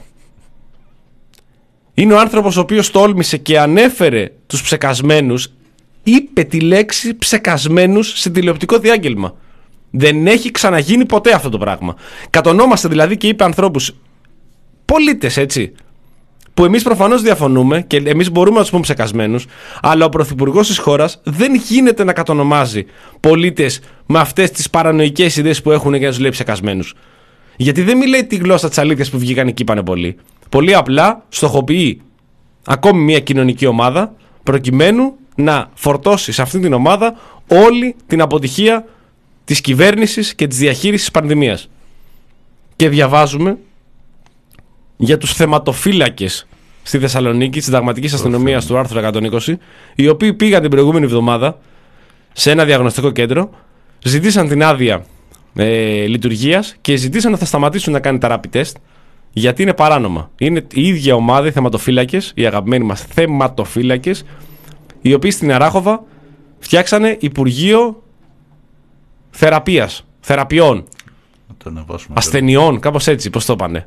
Είναι ο άνθρωπος ο οποίος τόλμησε και ανέφερε τους ψεκασμένους, είπε τη λέξη ψεκασμένους σε τηλεοπτικό διάγγελμα. Δεν έχει ξαναγίνει ποτέ αυτό το πράγμα. Κατονόμαστε δηλαδή και είπε ανθρώπους, πολίτες έτσι, που εμείς προφανώς διαφωνούμε και εμείς μπορούμε να τους πούμε ψεκασμένους, αλλά ο πρωθυπουργός της χώρας δεν γίνεται να κατονομάζει πολίτες με αυτές τις παρανοϊκές ιδέες που έχουν και να τους λέει ψεκασμένους. Γιατί δεν μιλάει τη γλώσσα της αλήθειας που βγήκαν εκεί πάνε πολλοί. Πολύ απλά στοχοποιεί ακόμη μια κοινωνική ομάδα προκειμένου να φορτώσει σε αυτή την ομάδα όλη την αποτυχία της κυβέρνησης και της διαχείρισης της πανδημίας. Και διαβάζουμε για τους θεματοφύλακες στη Θεσσαλονίκη της συνταγματικής αστυνομίας του άρθρου εκατόν είκοσι, οι οποίοι πήγαν την προηγούμενη εβδομάδα σε ένα διαγνωστικό κέντρο, ζητήσαν την άδεια ε, λειτουργίας και ζητήσαν να θα σταματήσουν να κάνει τα rapid test, γιατί είναι παράνομα. Είναι η ίδια ομάδα, οι θεματοφύλακες, οι αγαπημένοι μας θεματοφύλακες, οι οποίοι στην Αράχοβα φτιάξανε Υπουργείο Θεραπείας, Θεραπειών, ασθενειών, κάπως έτσι, πώς το είπανε.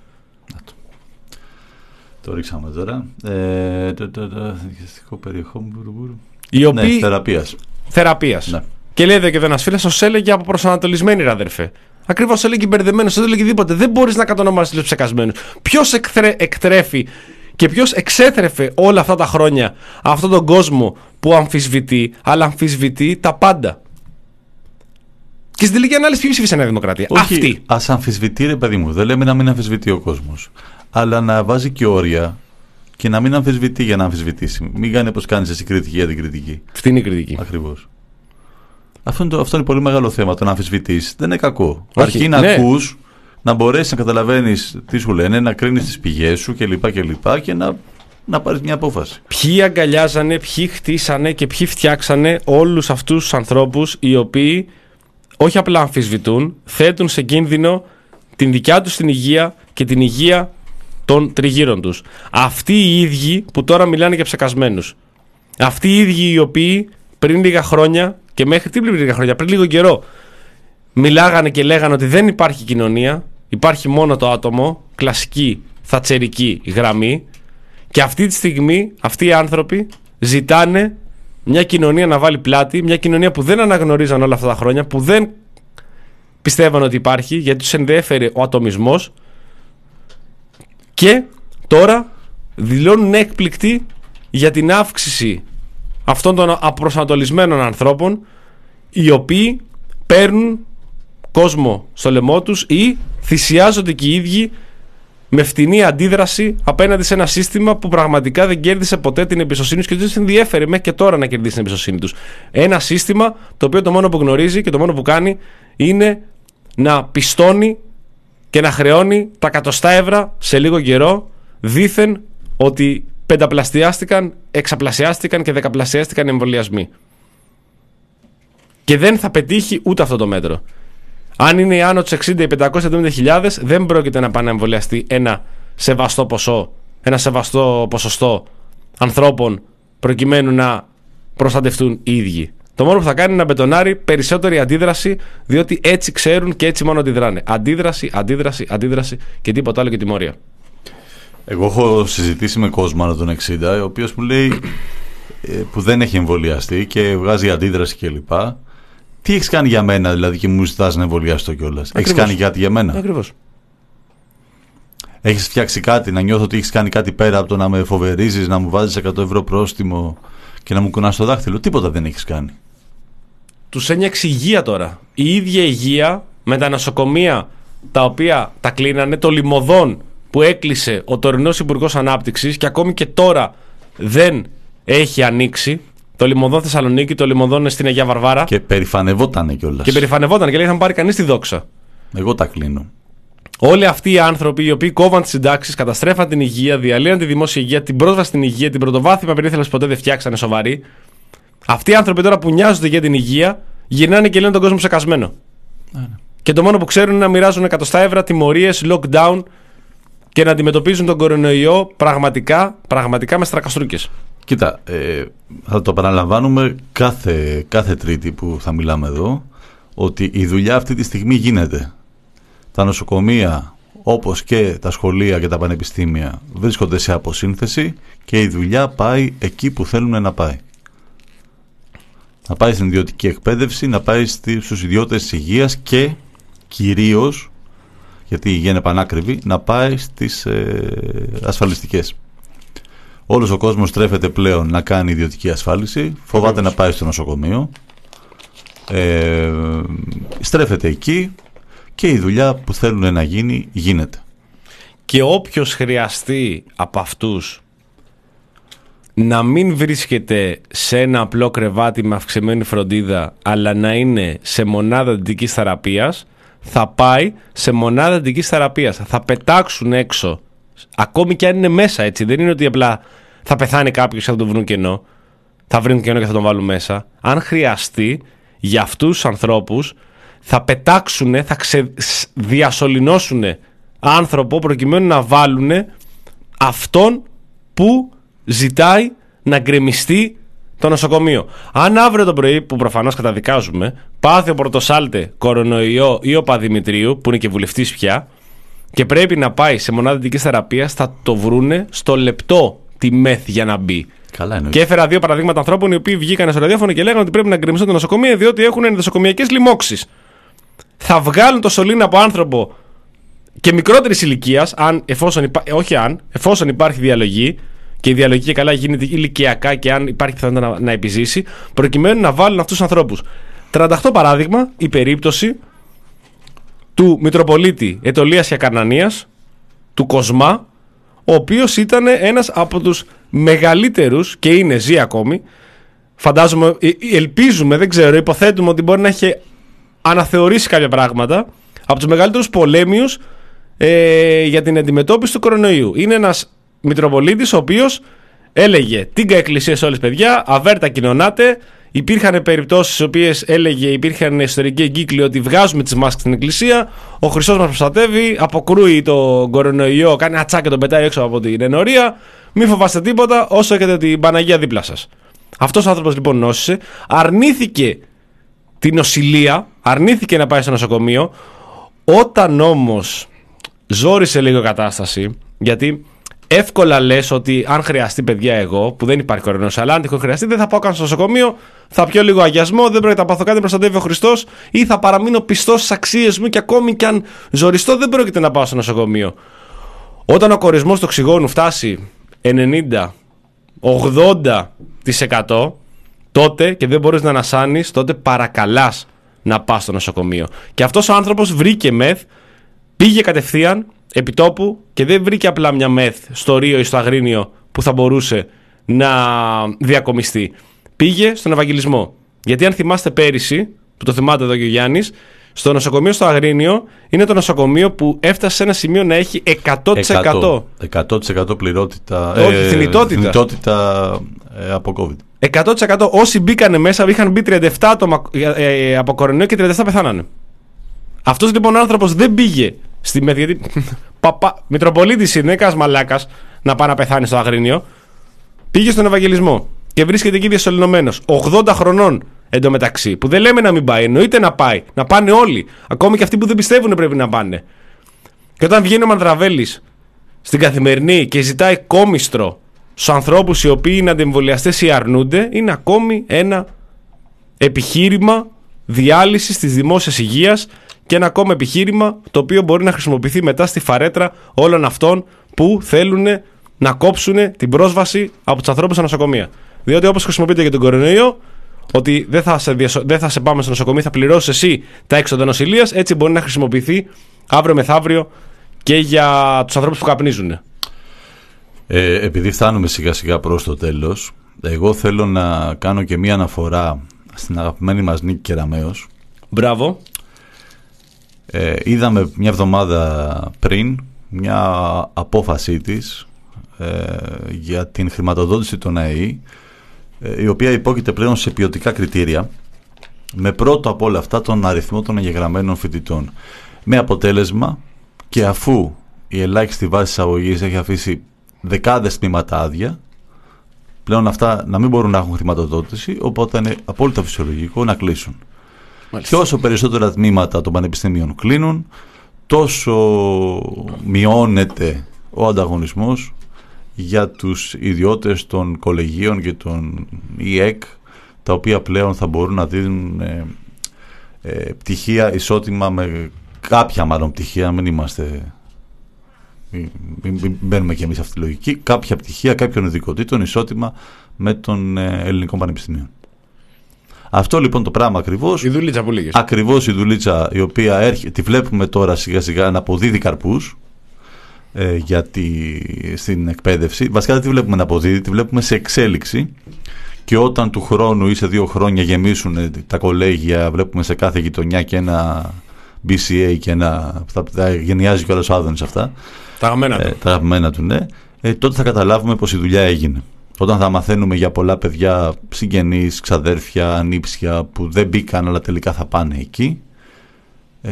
Το ρίξαμε τώρα. Ε, το, το, το, το περιεχόμενο. Οι οποίοι... Ναι, θεραπείας. Θεραπείας. Ναι. Και λέει εδώ και εδώ ένας φίλος, ως έλεγε από προσανατολισμένη, ρε αδερφέ. Ακριβώς έλεγε μπερδεμένος, δεν έλεγε τίποτε. Δεν μπορείς να κατονομάσεις τους ψεκασμένους. Ποιος εκθρε... εκτρέφει και ποιος εξέθρεφε όλα αυτά τα χρόνια αυτόν τον κόσμο που αμφισβητεί, αλλά αμφισβητεί τα πάντα. Και στην τελική ανάλυση ποιοι ψήφισαν Νέα Δημοκρατία? Όχι, αυτοί. Ας αμφισβητεί, ρε παιδί μου. Δεν λέμε να μην αμφισβητεί ο κόσμος. Αλλά να βάζει και όρια και να μην αμφισβητεί για να αμφισβητήσει. Μην κάνει όπως κάνεις εσύ κριτική για την κριτική. Αυτή είναι η κριτική. Ακριβώς. Αυτό είναι, το, αυτό είναι πολύ μεγάλο θέμα. Το να αμφισβητείς δεν είναι κακό. Όχι, αρκεί να ναι. ακούς, να μπορέσεις να καταλαβαίνεις τι σου λένε, να κρίνεις τις πηγές σου κλπ. Και, και, και να, να πάρεις μια απόφαση. Ποιοι αγκαλιάζανε, ποιοι χτίσανε και ποιοι φτιάξανε όλους αυτούς τους ανθρώπους οι οποίοι όχι απλά αμφισβητούν, θέτουν σε κίνδυνο την δικιά τους την υγεία και την υγεία των τριγύρων τους. Αυτοί οι ίδιοι που τώρα μιλάνε για ψεκασμένους. Αυτοί οι ίδιοι οι οποίοι πριν λίγα χρόνια και μέχρι τι πριν λίγα χρόνια, πριν λίγο καιρό, μιλάγανε και λέγανε ότι δεν υπάρχει κοινωνία, υπάρχει μόνο το άτομο, κλασική θατσερική γραμμή, και αυτή τη στιγμή αυτοί οι άνθρωποι ζητάνε μια κοινωνία να βάλει πλάτη, μια κοινωνία που δεν αναγνωρίζαν όλα αυτά τα χρόνια, που δεν πιστεύαν ότι υπάρχει, γιατί τους ενδιέφερε ο ατομισμός, και τώρα δηλώνουν έκπληκτοι για την αύξηση αυτών των απροσανατολισμένων ανθρώπων, οι οποίοι παίρνουν κόσμο στο λαιμό τους ή θυσιάζονται και οι ίδιοι με φτηνή αντίδραση απέναντι σε ένα σύστημα που πραγματικά δεν κέρδισε ποτέ την εμπιστοσύνη τους και δεν τους ενδιέφερε μέχρι και τώρα να κερδίσει την εμπιστοσύνη τους. Ένα σύστημα το οποίο το μόνο που γνωρίζει και το μόνο που κάνει είναι να πιστώνει και να χρεώνει τα εκατοστά ευρώ σε λίγο καιρό, δήθεν ότι πενταπλασιάστηκαν, εξαπλασιάστηκαν και δεκαπλασιάστηκαν εμβολιασμοί. Και δεν θα πετύχει ούτε αυτό το μέτρο. Αν είναι άνω του εξήντα ή πεντακόσιες εβδομήντα χιλιάδες, δεν πρόκειται να πάνε να εμβολιαστεί ένα σεβαστό ποσό, ένα σεβαστό ποσοστό ανθρώπων προκειμένου να προστατευτούν οι ίδιοι. Το μόνο που θα κάνει είναι να μπετονάρει περισσότερη αντίδραση, διότι έτσι ξέρουν και έτσι μόνο αντιδράνε. Αντίδραση, αντίδραση, αντίδραση και τίποτα άλλο και τιμωρία. Εγώ έχω συζητήσει με κόσμο άνω των εξήντα, ο οποίος μου λέει που δεν έχει εμβολιαστεί και βγάζει αντίδραση κλπ. Τι έχεις κάνει για μένα, δηλαδή, και μου ζητάς να εμβολιαστώ κιόλας? Έχεις κάνει κάτι για μένα? Ακριβώς. Έχεις φτιάξει κάτι, να νιώθω ότι έχεις κάνει κάτι πέρα από το να με φοβερίζεις, να μου βάζεις εκατό ευρώ πρόστιμο και να μου κουνάς το δάχτυλο? Τίποτα δεν έχεις κάνει. Τους ένιωξε υγεία τώρα. Η ίδια υγεία με τα νοσοκομεία τα οποία τα κλείνανε, το λιμωδόν που έκλεισε ο τωρινός Υπουργός Ανάπτυξης και ακόμη και τώρα δεν έχει ανοίξει. Το λιμωδόν Θεσσαλονίκη, το λιμωδόν στην Αγία Βαρβάρα. Και περηφανευότανε κιόλας. Και περηφανευότανε και λέει: θα μου πάρει κανείς τη δόξα. Εγώ τα κλείνω. Όλοι αυτοί οι άνθρωποι οι οποίοι κόβαν τις συντάξεις, καταστρέφαν την υγεία, διαλύαν τη δημόσια υγεία, την πρόσβαση στην υγεία, την πρωτοβάθμια περίθαλψη ποτέ δεν φτιάξανε σοβαρή. Αυτοί οι άνθρωποι τώρα που νοιάζονται για την υγεία γυρνάνε και λένε τον κόσμο ψεκασμένο. Ναι. Και το μόνο που ξέρουν είναι να μοιράζουν εκατοστά ευρώ, τιμωρίες, lockdown και να αντιμετωπίζουν τον κορονοϊό πραγματικά, πραγματικά με στρακαστρούκες. Κοίτα, ε, θα το επαναλαμβάνουμε κάθε, κάθε Τρίτη που θα μιλάμε εδώ, ότι η δουλειά αυτή τη στιγμή γίνεται. Τα νοσοκομεία, όπως και τα σχολεία και τα πανεπιστήμια, βρίσκονται σε αποσύνθεση και η δουλειά πάει εκεί που θέλουν να πάει. Να πάει στην ιδιωτική εκπαίδευση, να πάει στους ιδιώτες της υγείας και κυρίως, γιατί η υγεία είναι πανάκριβη, να πάει στις ε, ασφαλιστικές. Όλος ο κόσμος στρέφεται πλέον να κάνει ιδιωτική ασφάλιση, φοβάται να πάει στο νοσοκομείο, ε, στρέφεται εκεί και η δουλειά που θέλουν να γίνει γίνεται. Και όποιος χρειαστεί από αυτούς να μην βρίσκεται σε ένα απλό κρεβάτι με αυξημένη φροντίδα, αλλά να είναι σε μονάδα εντατικής θεραπείας, θα πάει σε μονάδα εντατικής θεραπείας. Θα πετάξουν έξω, ακόμη και αν είναι μέσα, έτσι. Δεν είναι ότι απλά θα πεθάνει κάποιος και θα τον βρουν κενό. Θα βρουν κενό και θα τον βάλουν μέσα. Αν χρειαστεί, για αυτούς τους ανθρώπους θα πετάξουν, θα ξεδιασωληνώσουν άνθρωπο προκειμένου να βάλουν αυτόν που ζητάει να γκρεμιστεί το νοσοκομείο. Αν αύριο το πρωί, που προφανώς καταδικάζουμε, πάθει ο Πορτοσάλτε κορονοϊό ή ο Παδημητρίου, που είναι και βουλευτής πια, και πρέπει να πάει σε μονάδα εντατικής θεραπείας, θα το βρούνε στο λεπτό τη μεθ για να μπει. Καλά, και έφερα δύο παραδείγματα ανθρώπων οι οποίοι βγήκαν στο ραδιόφωνο και λέγανε ότι πρέπει να γκρεμιστούν το νοσοκομείο διότι έχουν ενδοσοκομιακές λοιμώξεις. Θα βγάλουν το σωλήνα από άνθρωπο και μικρότερης ηλικίας, αν, εφόσον, υπά... όχι αν, εφόσον υπάρχει διαλογή, και η διαλογή και καλά γίνεται ηλικιακά και αν υπάρχει πιθανότητα να, να επιζήσει, προκειμένου να βάλουν αυτούς τους ανθρώπους. τριάντα οκτώ παράδειγμα, η περίπτωση του Μητροπολίτη Αιτωλίας και Ακαρνανίας, του Κοσμά, ο οποίος ήταν ένας από τους μεγαλύτερους, και είναι, ζει ακόμη, φαντάζομαι, ελπίζουμε, δεν ξέρω, υποθέτουμε ότι μπορεί να έχει αναθεωρήσει κάποια πράγματα, από τους μεγαλύτερους πολέμιους ε, για την αντιμετώπιση του κορονοϊού. Είναι ένας Μητροπολίτης ο οποίος έλεγε: τίγκα εκκλησίες όλες παιδιά, αβέρτα κοινωνάτε, Υπήρχαν περιπτώσεις στις οποίες έλεγε, υπήρχαν εσωτερικοί εγκύκλοι ότι βγάζουμε τις μάσκες στην εκκλησία, ο Χριστός μας προστατεύει, αποκρούει τον κορονοϊό, κάνει ατσά και τον πετάει έξω από την ενορία. Μην φοβάστε τίποτα όσο έχετε την Παναγία δίπλα σας. Αυτός ο άνθρωπος λοιπόν νόσησε, αρνήθηκε την νοσηλεία, αρνήθηκε να πάει στο νοσοκομείο. Όταν όμως ζόρισε λίγο η κατάσταση, γιατί εύκολα λες ότι αν χρειαστεί, παιδιά, εγώ που δεν υπάρχει κορονοϊός, αλλά αν τυχόν χρειαστεί, δεν θα πάω καν στο νοσοκομείο, θα πιω λίγο αγιασμό, δεν πρόκειται να πάθω κάτι, προστατεύει ο Χριστός, ή θα παραμείνω πιστός στις αξίες μου και ακόμη κι αν ζοριστώ, δεν πρόκειται να πάω στο νοσοκομείο. Όταν ο κορεσμός του οξυγόνου φτάσει ενενήντα ογδόντα τοις εκατό, τότε και δεν μπορείς να ανασάνεις, τότε παρακαλάς να πας στο νοσοκομείο. Και αυτός ο άνθρωπος βρήκε μεθ, πήγε κατευθείαν επιτόπου και δεν βρήκε απλά μια μεθ στο Ρίο ή στο Αγρίνιο που θα μπορούσε να διακομιστεί. Πήγε στον Ευαγγελισμό. Γιατί αν θυμάστε πέρυσι, που το θυμάται εδώ και ο Γιάννης, στο νοσοκομείο στο Αγρίνιο είναι το νοσοκομείο που έφτασε σε ένα σημείο να έχει εκατό τοις εκατό. εκατό τοις εκατό πληρότητα. Όχι, ε, θνητότητα. θνητότητα ε, από COVID. εκατό τοις εκατό όσοι μπήκανε μέσα, είχαν μπει τριάντα επτά άτομα ε, από κορονοϊό και τριάντα επτά πεθάνανε. Αυτός λοιπόν ο άνθρωπος δεν πήγε στη ΜΕΘ, γιατί παπα, Μητροπολίτης είναι, κας μαλάκας να πάει να πεθάνει στο Αγρίνιο. Πήγε στον Ευαγγελισμό και βρίσκεται εκεί διασωληνωμένος, ογδόντα χρονών εντωμεταξύ. Που δεν λέμε να μην πάει, εννοείται να πάει, να πάνε όλοι. Ακόμη και αυτοί που δεν πιστεύουν πρέπει να πάνε. Και όταν βγαίνει ο Μανδραβέλης στην Καθημερινή και ζητάει κόμιστρο στους ανθρώπους οι οποίοι είναι αντιεμβολιαστές ή αρνούνται, είναι ακόμη ένα επιχείρημα διάλυσης της δημόσιας υγείας και ένα ακόμα επιχείρημα το οποίο μπορεί να χρησιμοποιηθεί μετά στη φαρέτρα όλων αυτών που θέλουν να κόψουν την πρόσβαση από τους ανθρώπους στα νοσοκομεία. Διότι όπως χρησιμοποιείται για τον κορονοϊό, ότι δεν θα, σε διασω... δεν θα σε πάμε στο νοσοκομείο, θα πληρώσεις εσύ τα έξοδα νοσηλείας, έτσι μπορεί να χρησιμοποιηθεί αύριο μεθαύριο και για τους ανθρώπους που καπνίζουν. Ε, επειδή φτάνουμε σιγά σιγά προς το τέλος, εγώ θέλω να κάνω και μία αναφορά στην αγαπημένη μας Νίκη Κεραμέως. Μπράβο. Ε, είδαμε μια εβδομάδα πριν μια απόφασή της ε, για την χρηματοδότηση των ΑΕΗ, ε, η οποία υπόκειται πλέον σε ποιοτικά κριτήρια, με πρώτο από όλα αυτά τον αριθμό των εγγεγραμμένων φοιτητών, με αποτέλεσμα, και αφού η ελάχιστη βάση εισαγωγής έχει αφήσει δεκάδες τμήματα άδεια, πλέον αυτά να μην μπορούν να έχουν χρηματοδότηση, οπότε είναι απόλυτα φυσιολογικό να κλείσουν. Μάλιστα. Και όσο περισσότερα τμήματα των πανεπιστήμιων κλείνουν, τόσο μειώνεται ο ανταγωνισμός για τους ιδιώτες των κολεγίων και των ι ε κ, τα οποία πλέον θα μπορούν να δίνουν ε, ε, πτυχία ισότιμα με κάποια μάλλον πτυχία, μην είμαστε... Μην, μην μπαίνουμε και εμείς σε αυτή τη λογική, κάποια πτυχία κάποιων ειδικοτήτων ισότιμα με των ε, ελληνικών πανεπιστημίων. Αυτό λοιπόν το πράγμα ακριβώς. Η δουλίτσα που λέγες. Ακριβώς η δουλίτσα, η οποία έρχεται, τη βλέπουμε τώρα σιγά σιγά να αποδίδει καρπούς ε, γιατί στην εκπαίδευση. Βασικά δεν τη βλέπουμε να αποδίδει, τη βλέπουμε σε εξέλιξη. Και όταν του χρόνου ή σε δύο χρόνια γεμίσουν τα κολέγια, βλέπουμε σε κάθε γειτονιά και ένα μπι σι έι και ένα. Θα, θα γενιάζει κιόλας ο Άδωνης αυτά. Τα αγαπημένα του. Ε, τα αγαπημένα του, ναι. Ε, τότε θα καταλάβουμε πως η δουλειά έγινε. Όταν θα μαθαίνουμε για πολλά παιδιά, συγγενείς, ξαδέρφια, ανήψια που δεν μπήκαν αλλά τελικά θα πάνε εκεί, ε,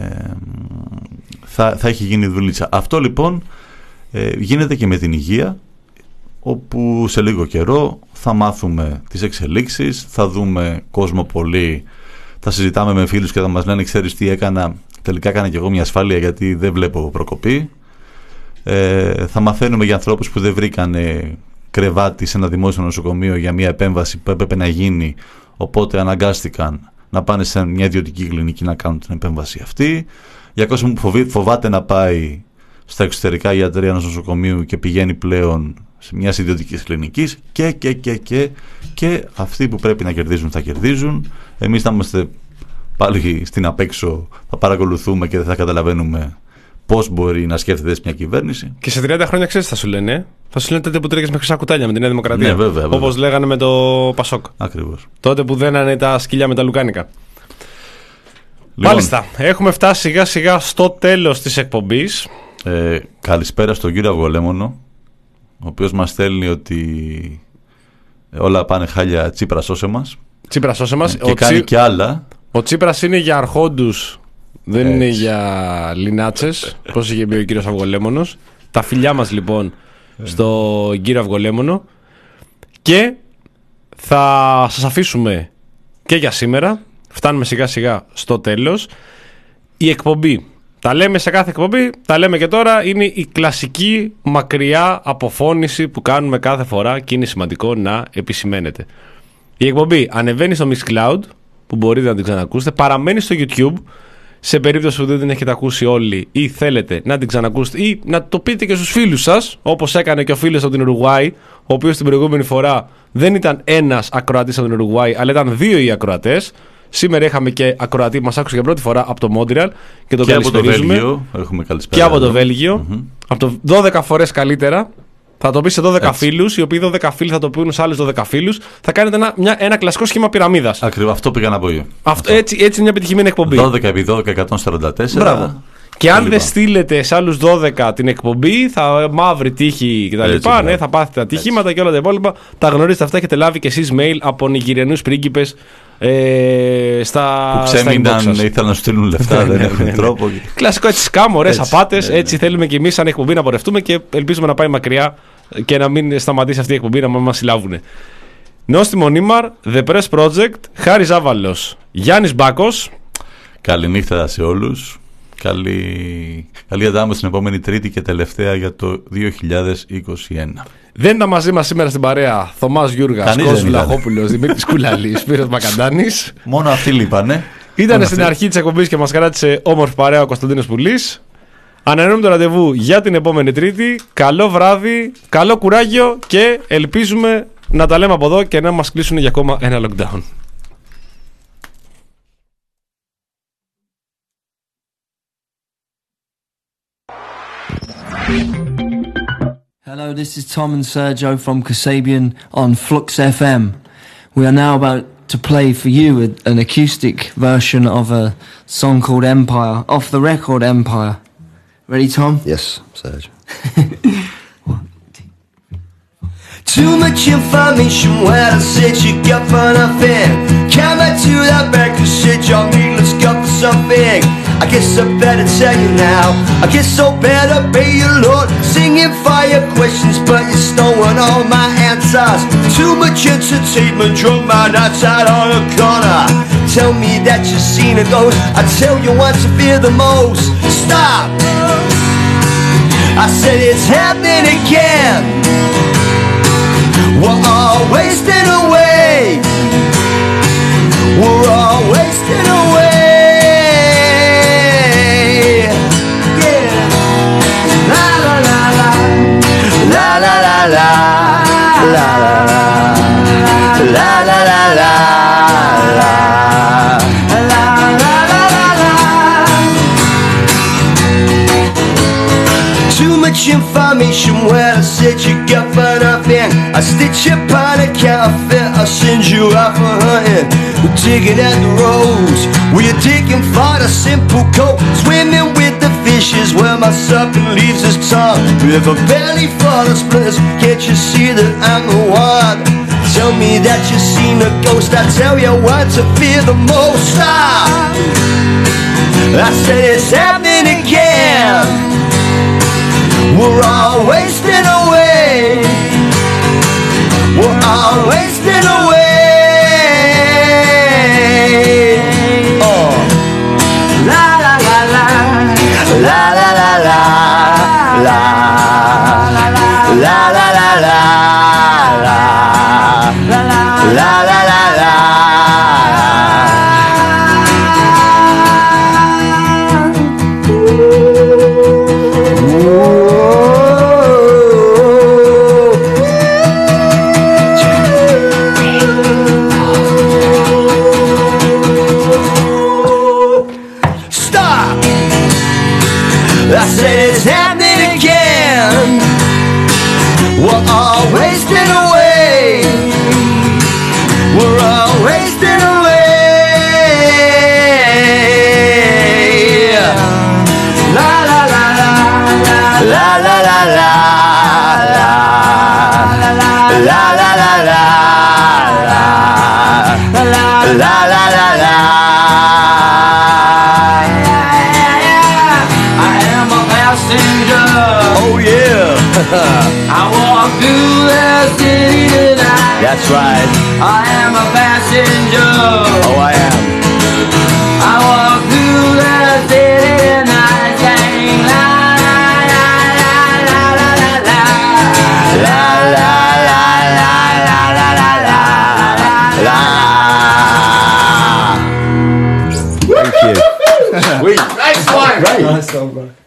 θα, θα έχει γίνει δουλίτσα. Αυτό λοιπόν ε, γίνεται και με την υγεία, όπου σε λίγο καιρό θα μάθουμε τις εξελίξεις, θα δούμε κόσμο πολύ, θα συζητάμε με φίλους και θα μας λένε ξέρεις τι έκανα, τελικά έκανα και εγώ μια ασφάλεια γιατί δεν βλέπω προκοπή. Ε, θα μαθαίνουμε για ανθρώπους που δεν βρήκανε κρεβάτι σε ένα δημόσιο νοσοκομείο για μια επέμβαση που έπρεπε να γίνει, οπότε αναγκάστηκαν να πάνε σε μια ιδιωτική κλινική να κάνουν την επέμβαση αυτή. Για κόσμο που φοβάται να πάει στα εξωτερικά ιατρία ενός νοσοκομείου και πηγαίνει πλέον σε μια ιδιωτική κλινική και, και, και, και, και αυτοί που πρέπει να κερδίζουν θα κερδίζουν. Εμείς θα είμαστε πάλι στην απέξω, θα παρακολουθούμε και δεν θα καταλαβαίνουμε πώς μπορεί να σκέφτεται μια κυβέρνηση. Και σε τριάντα χρόνια ξέρεις τι θα σου λένε. Ε? Θα σου λένε τότε που τρέχεις με χρυσά κουτάλια με τη Νέα Δημοκρατία. Ναι, βέβαια, βέβαια. Όπως λέγανε με το Πασόκ. Ακριβώς. Τότε που δένανε τα σκυλιά με τα λουκάνικα. Λοιπόν, μάλιστα. Έχουμε φτάσει σιγά σιγά στο τέλος της εκπομπής. Ε, καλησπέρα στον κύριο Αυγολέμονο, ο οποίος μας στέλνει ότι όλα πάνε χάλια, Τσίπρα σώσε μας. Τσίπρας σώσε μας. Και ο κάνει Τσι... και άλλα. Ο Τσίπρας είναι για αρχόντους, δεν Έτσι. είναι για λινάτσες, πώς είχε πει ο κύριος Αυγολέμονος. Τα φιλιά μας λοιπόν στον κύριο Αυγολέμονο. Και θα σας αφήσουμε και για σήμερα. Φτάνουμε σιγά σιγά στο τέλος. Η εκπομπή, τα λέμε σε κάθε εκπομπή, τα λέμε και τώρα, είναι η κλασική μακριά αποφώνηση που κάνουμε κάθε φορά και είναι σημαντικό να επισημαίνεται. Η εκπομπή ανεβαίνει στο Mixcloud, που μπορείτε να την ξανακούσετε, παραμένει στο YouTube, σε περίπτωση που δεν την έχετε ακούσει όλοι ή θέλετε να την ξανακούσετε ή να το πείτε και στους φίλους σας, όπως έκανε και ο φίλος από την Ουρουγουάη, ο οποίος την προηγούμενη φορά δεν ήταν ένας ακροατής από την Ουρουγουάη, αλλά ήταν δύο οι ακροατές. Σήμερα είχαμε και ακροατή που μας άκουσε για πρώτη φορά από το Μόντρεαλ και τον Και από το καλησπερίζουμε. Βέλγιο. Έχουμε καλησπέρα. Και από το εδώ. Βέλγιο. Mm-hmm. Από το δώδεκα φορές καλύτερα. Θα το πει σε δώδεκα Έτσι. φίλους, οι οποίοι δώδεκα φίλοι θα το πούν σε άλλους δώδεκα φίλους. Θα κάνετε ένα, μια, ένα κλασικό σχήμα πυραμίδας. Ακριβώς, αυτό πήγα να πω εγώ. Αυτό, έτσι, έτσι είναι μια επιτυχημένη εκπομπή. δώδεκα επί δώδεκα, εκατόν σαράντα τέσσερα. Μπράβο. Και αν δεν στείλετε σε άλλους δώδεκα την εκπομπή, θα μαύρη τύχη κτλ. Ναι, θα πάθετε ατυχήματα και όλα τα υπόλοιπα. Τα γνωρίζετε αυτά, έχετε λάβει και εσείς mail από νιγηριανούς πρίγκιπες ε, στα. Που ξέμειναν, ήθελαν να σου στείλουν λεφτά, δεν έχουν τρόπο. Κλασικό έτσι σκάμ, ωραίες απάτες. Ναι, ναι. Έτσι θέλουμε και εμείς σαν εκπομπή να πορευτούμε και ελπίζουμε να πάει μακριά και να μην σταματήσει αυτή η εκπομπή να μας συλλάβουν. Νόστιμο Νίμαρ, The Press Project, Χάρης Ζάβαλος, Γιάννης Μπάκος. Καληνύχτα σε όλους. Καλή, καλή αντάμωση την επόμενη Τρίτη και τελευταία για το δύο χιλιάδες είκοσι ένα. Δεν ήταν μαζί μας σήμερα στην παρέα Θωμάς Γιούργας, Κανείς Κώστας δεν ήταν. Βλαχόπουλος, Δημήτρης Κουλαλής, Σπύρος Μακαντάνης. Μόνο αυτοί λείπανε. Ήταν Μόνο στην αυτοί. αρχή της εκπομπής και μας κράτησε όμορφη παρέα ο Κωνσταντίνος Πουλής. Ανανεώνουμε το ραντεβού για την επόμενη Τρίτη. Καλό βράδυ, καλό κουράγιο και ελπίζουμε να τα λέμε από εδώ και να μας κλείσουν για ακόμα ένα lockdown. Hello, this is Tom and Sergio from Kasabian on Flux F M. We are now about to play for you a, an acoustic version of a song called Empire, off the record Empire. Ready, Tom? Yes, Serge. Too much information where I said you got for nothing. Come back to that back and shit, y'all need, let's go for something. I guess I better tell you now. I guess I better be your lord. Singing fire questions, but you're stolen all my answers. Too much entertainment, drunk man outside on a corner. Tell me that you've seen a ghost. I tell you what to fear the most. Stop! I said it's happening again. We're all wasting away. We're all wasting away. Yeah. La la la la. La la la la. La la la. La la la la. La la la la la. Too much information where I said you got for nothing. I stitch up on a counterfeit, I send you out for hunting. We're digging at the roads, we're digging for the simple coat. Swimming with the fishes where my serpent leaves his tongue. With a belly full of splinters, can't you see that I'm the one? Tell me that you've seen a ghost, I tell you what to fear the most. Stop! I said it's happening again. We're all wasting away. We're all wasting away. Oh. La la la la. La la la la. La la la la. La la la la. La la la la. Stop! I said it's happening again. We're all wasting away. We're all wasting away. La la la la. La la la la. La la la la. La la la la. La la la la. I am a passenger. Oh yeah. I walk through the city tonight. That's right. I am a passenger. Oh, I am. I walk through the city tonight, saying la la la la la la la la la la la la la la la la. Thank you. Sweet. Nice one. Right. Nice one, bro.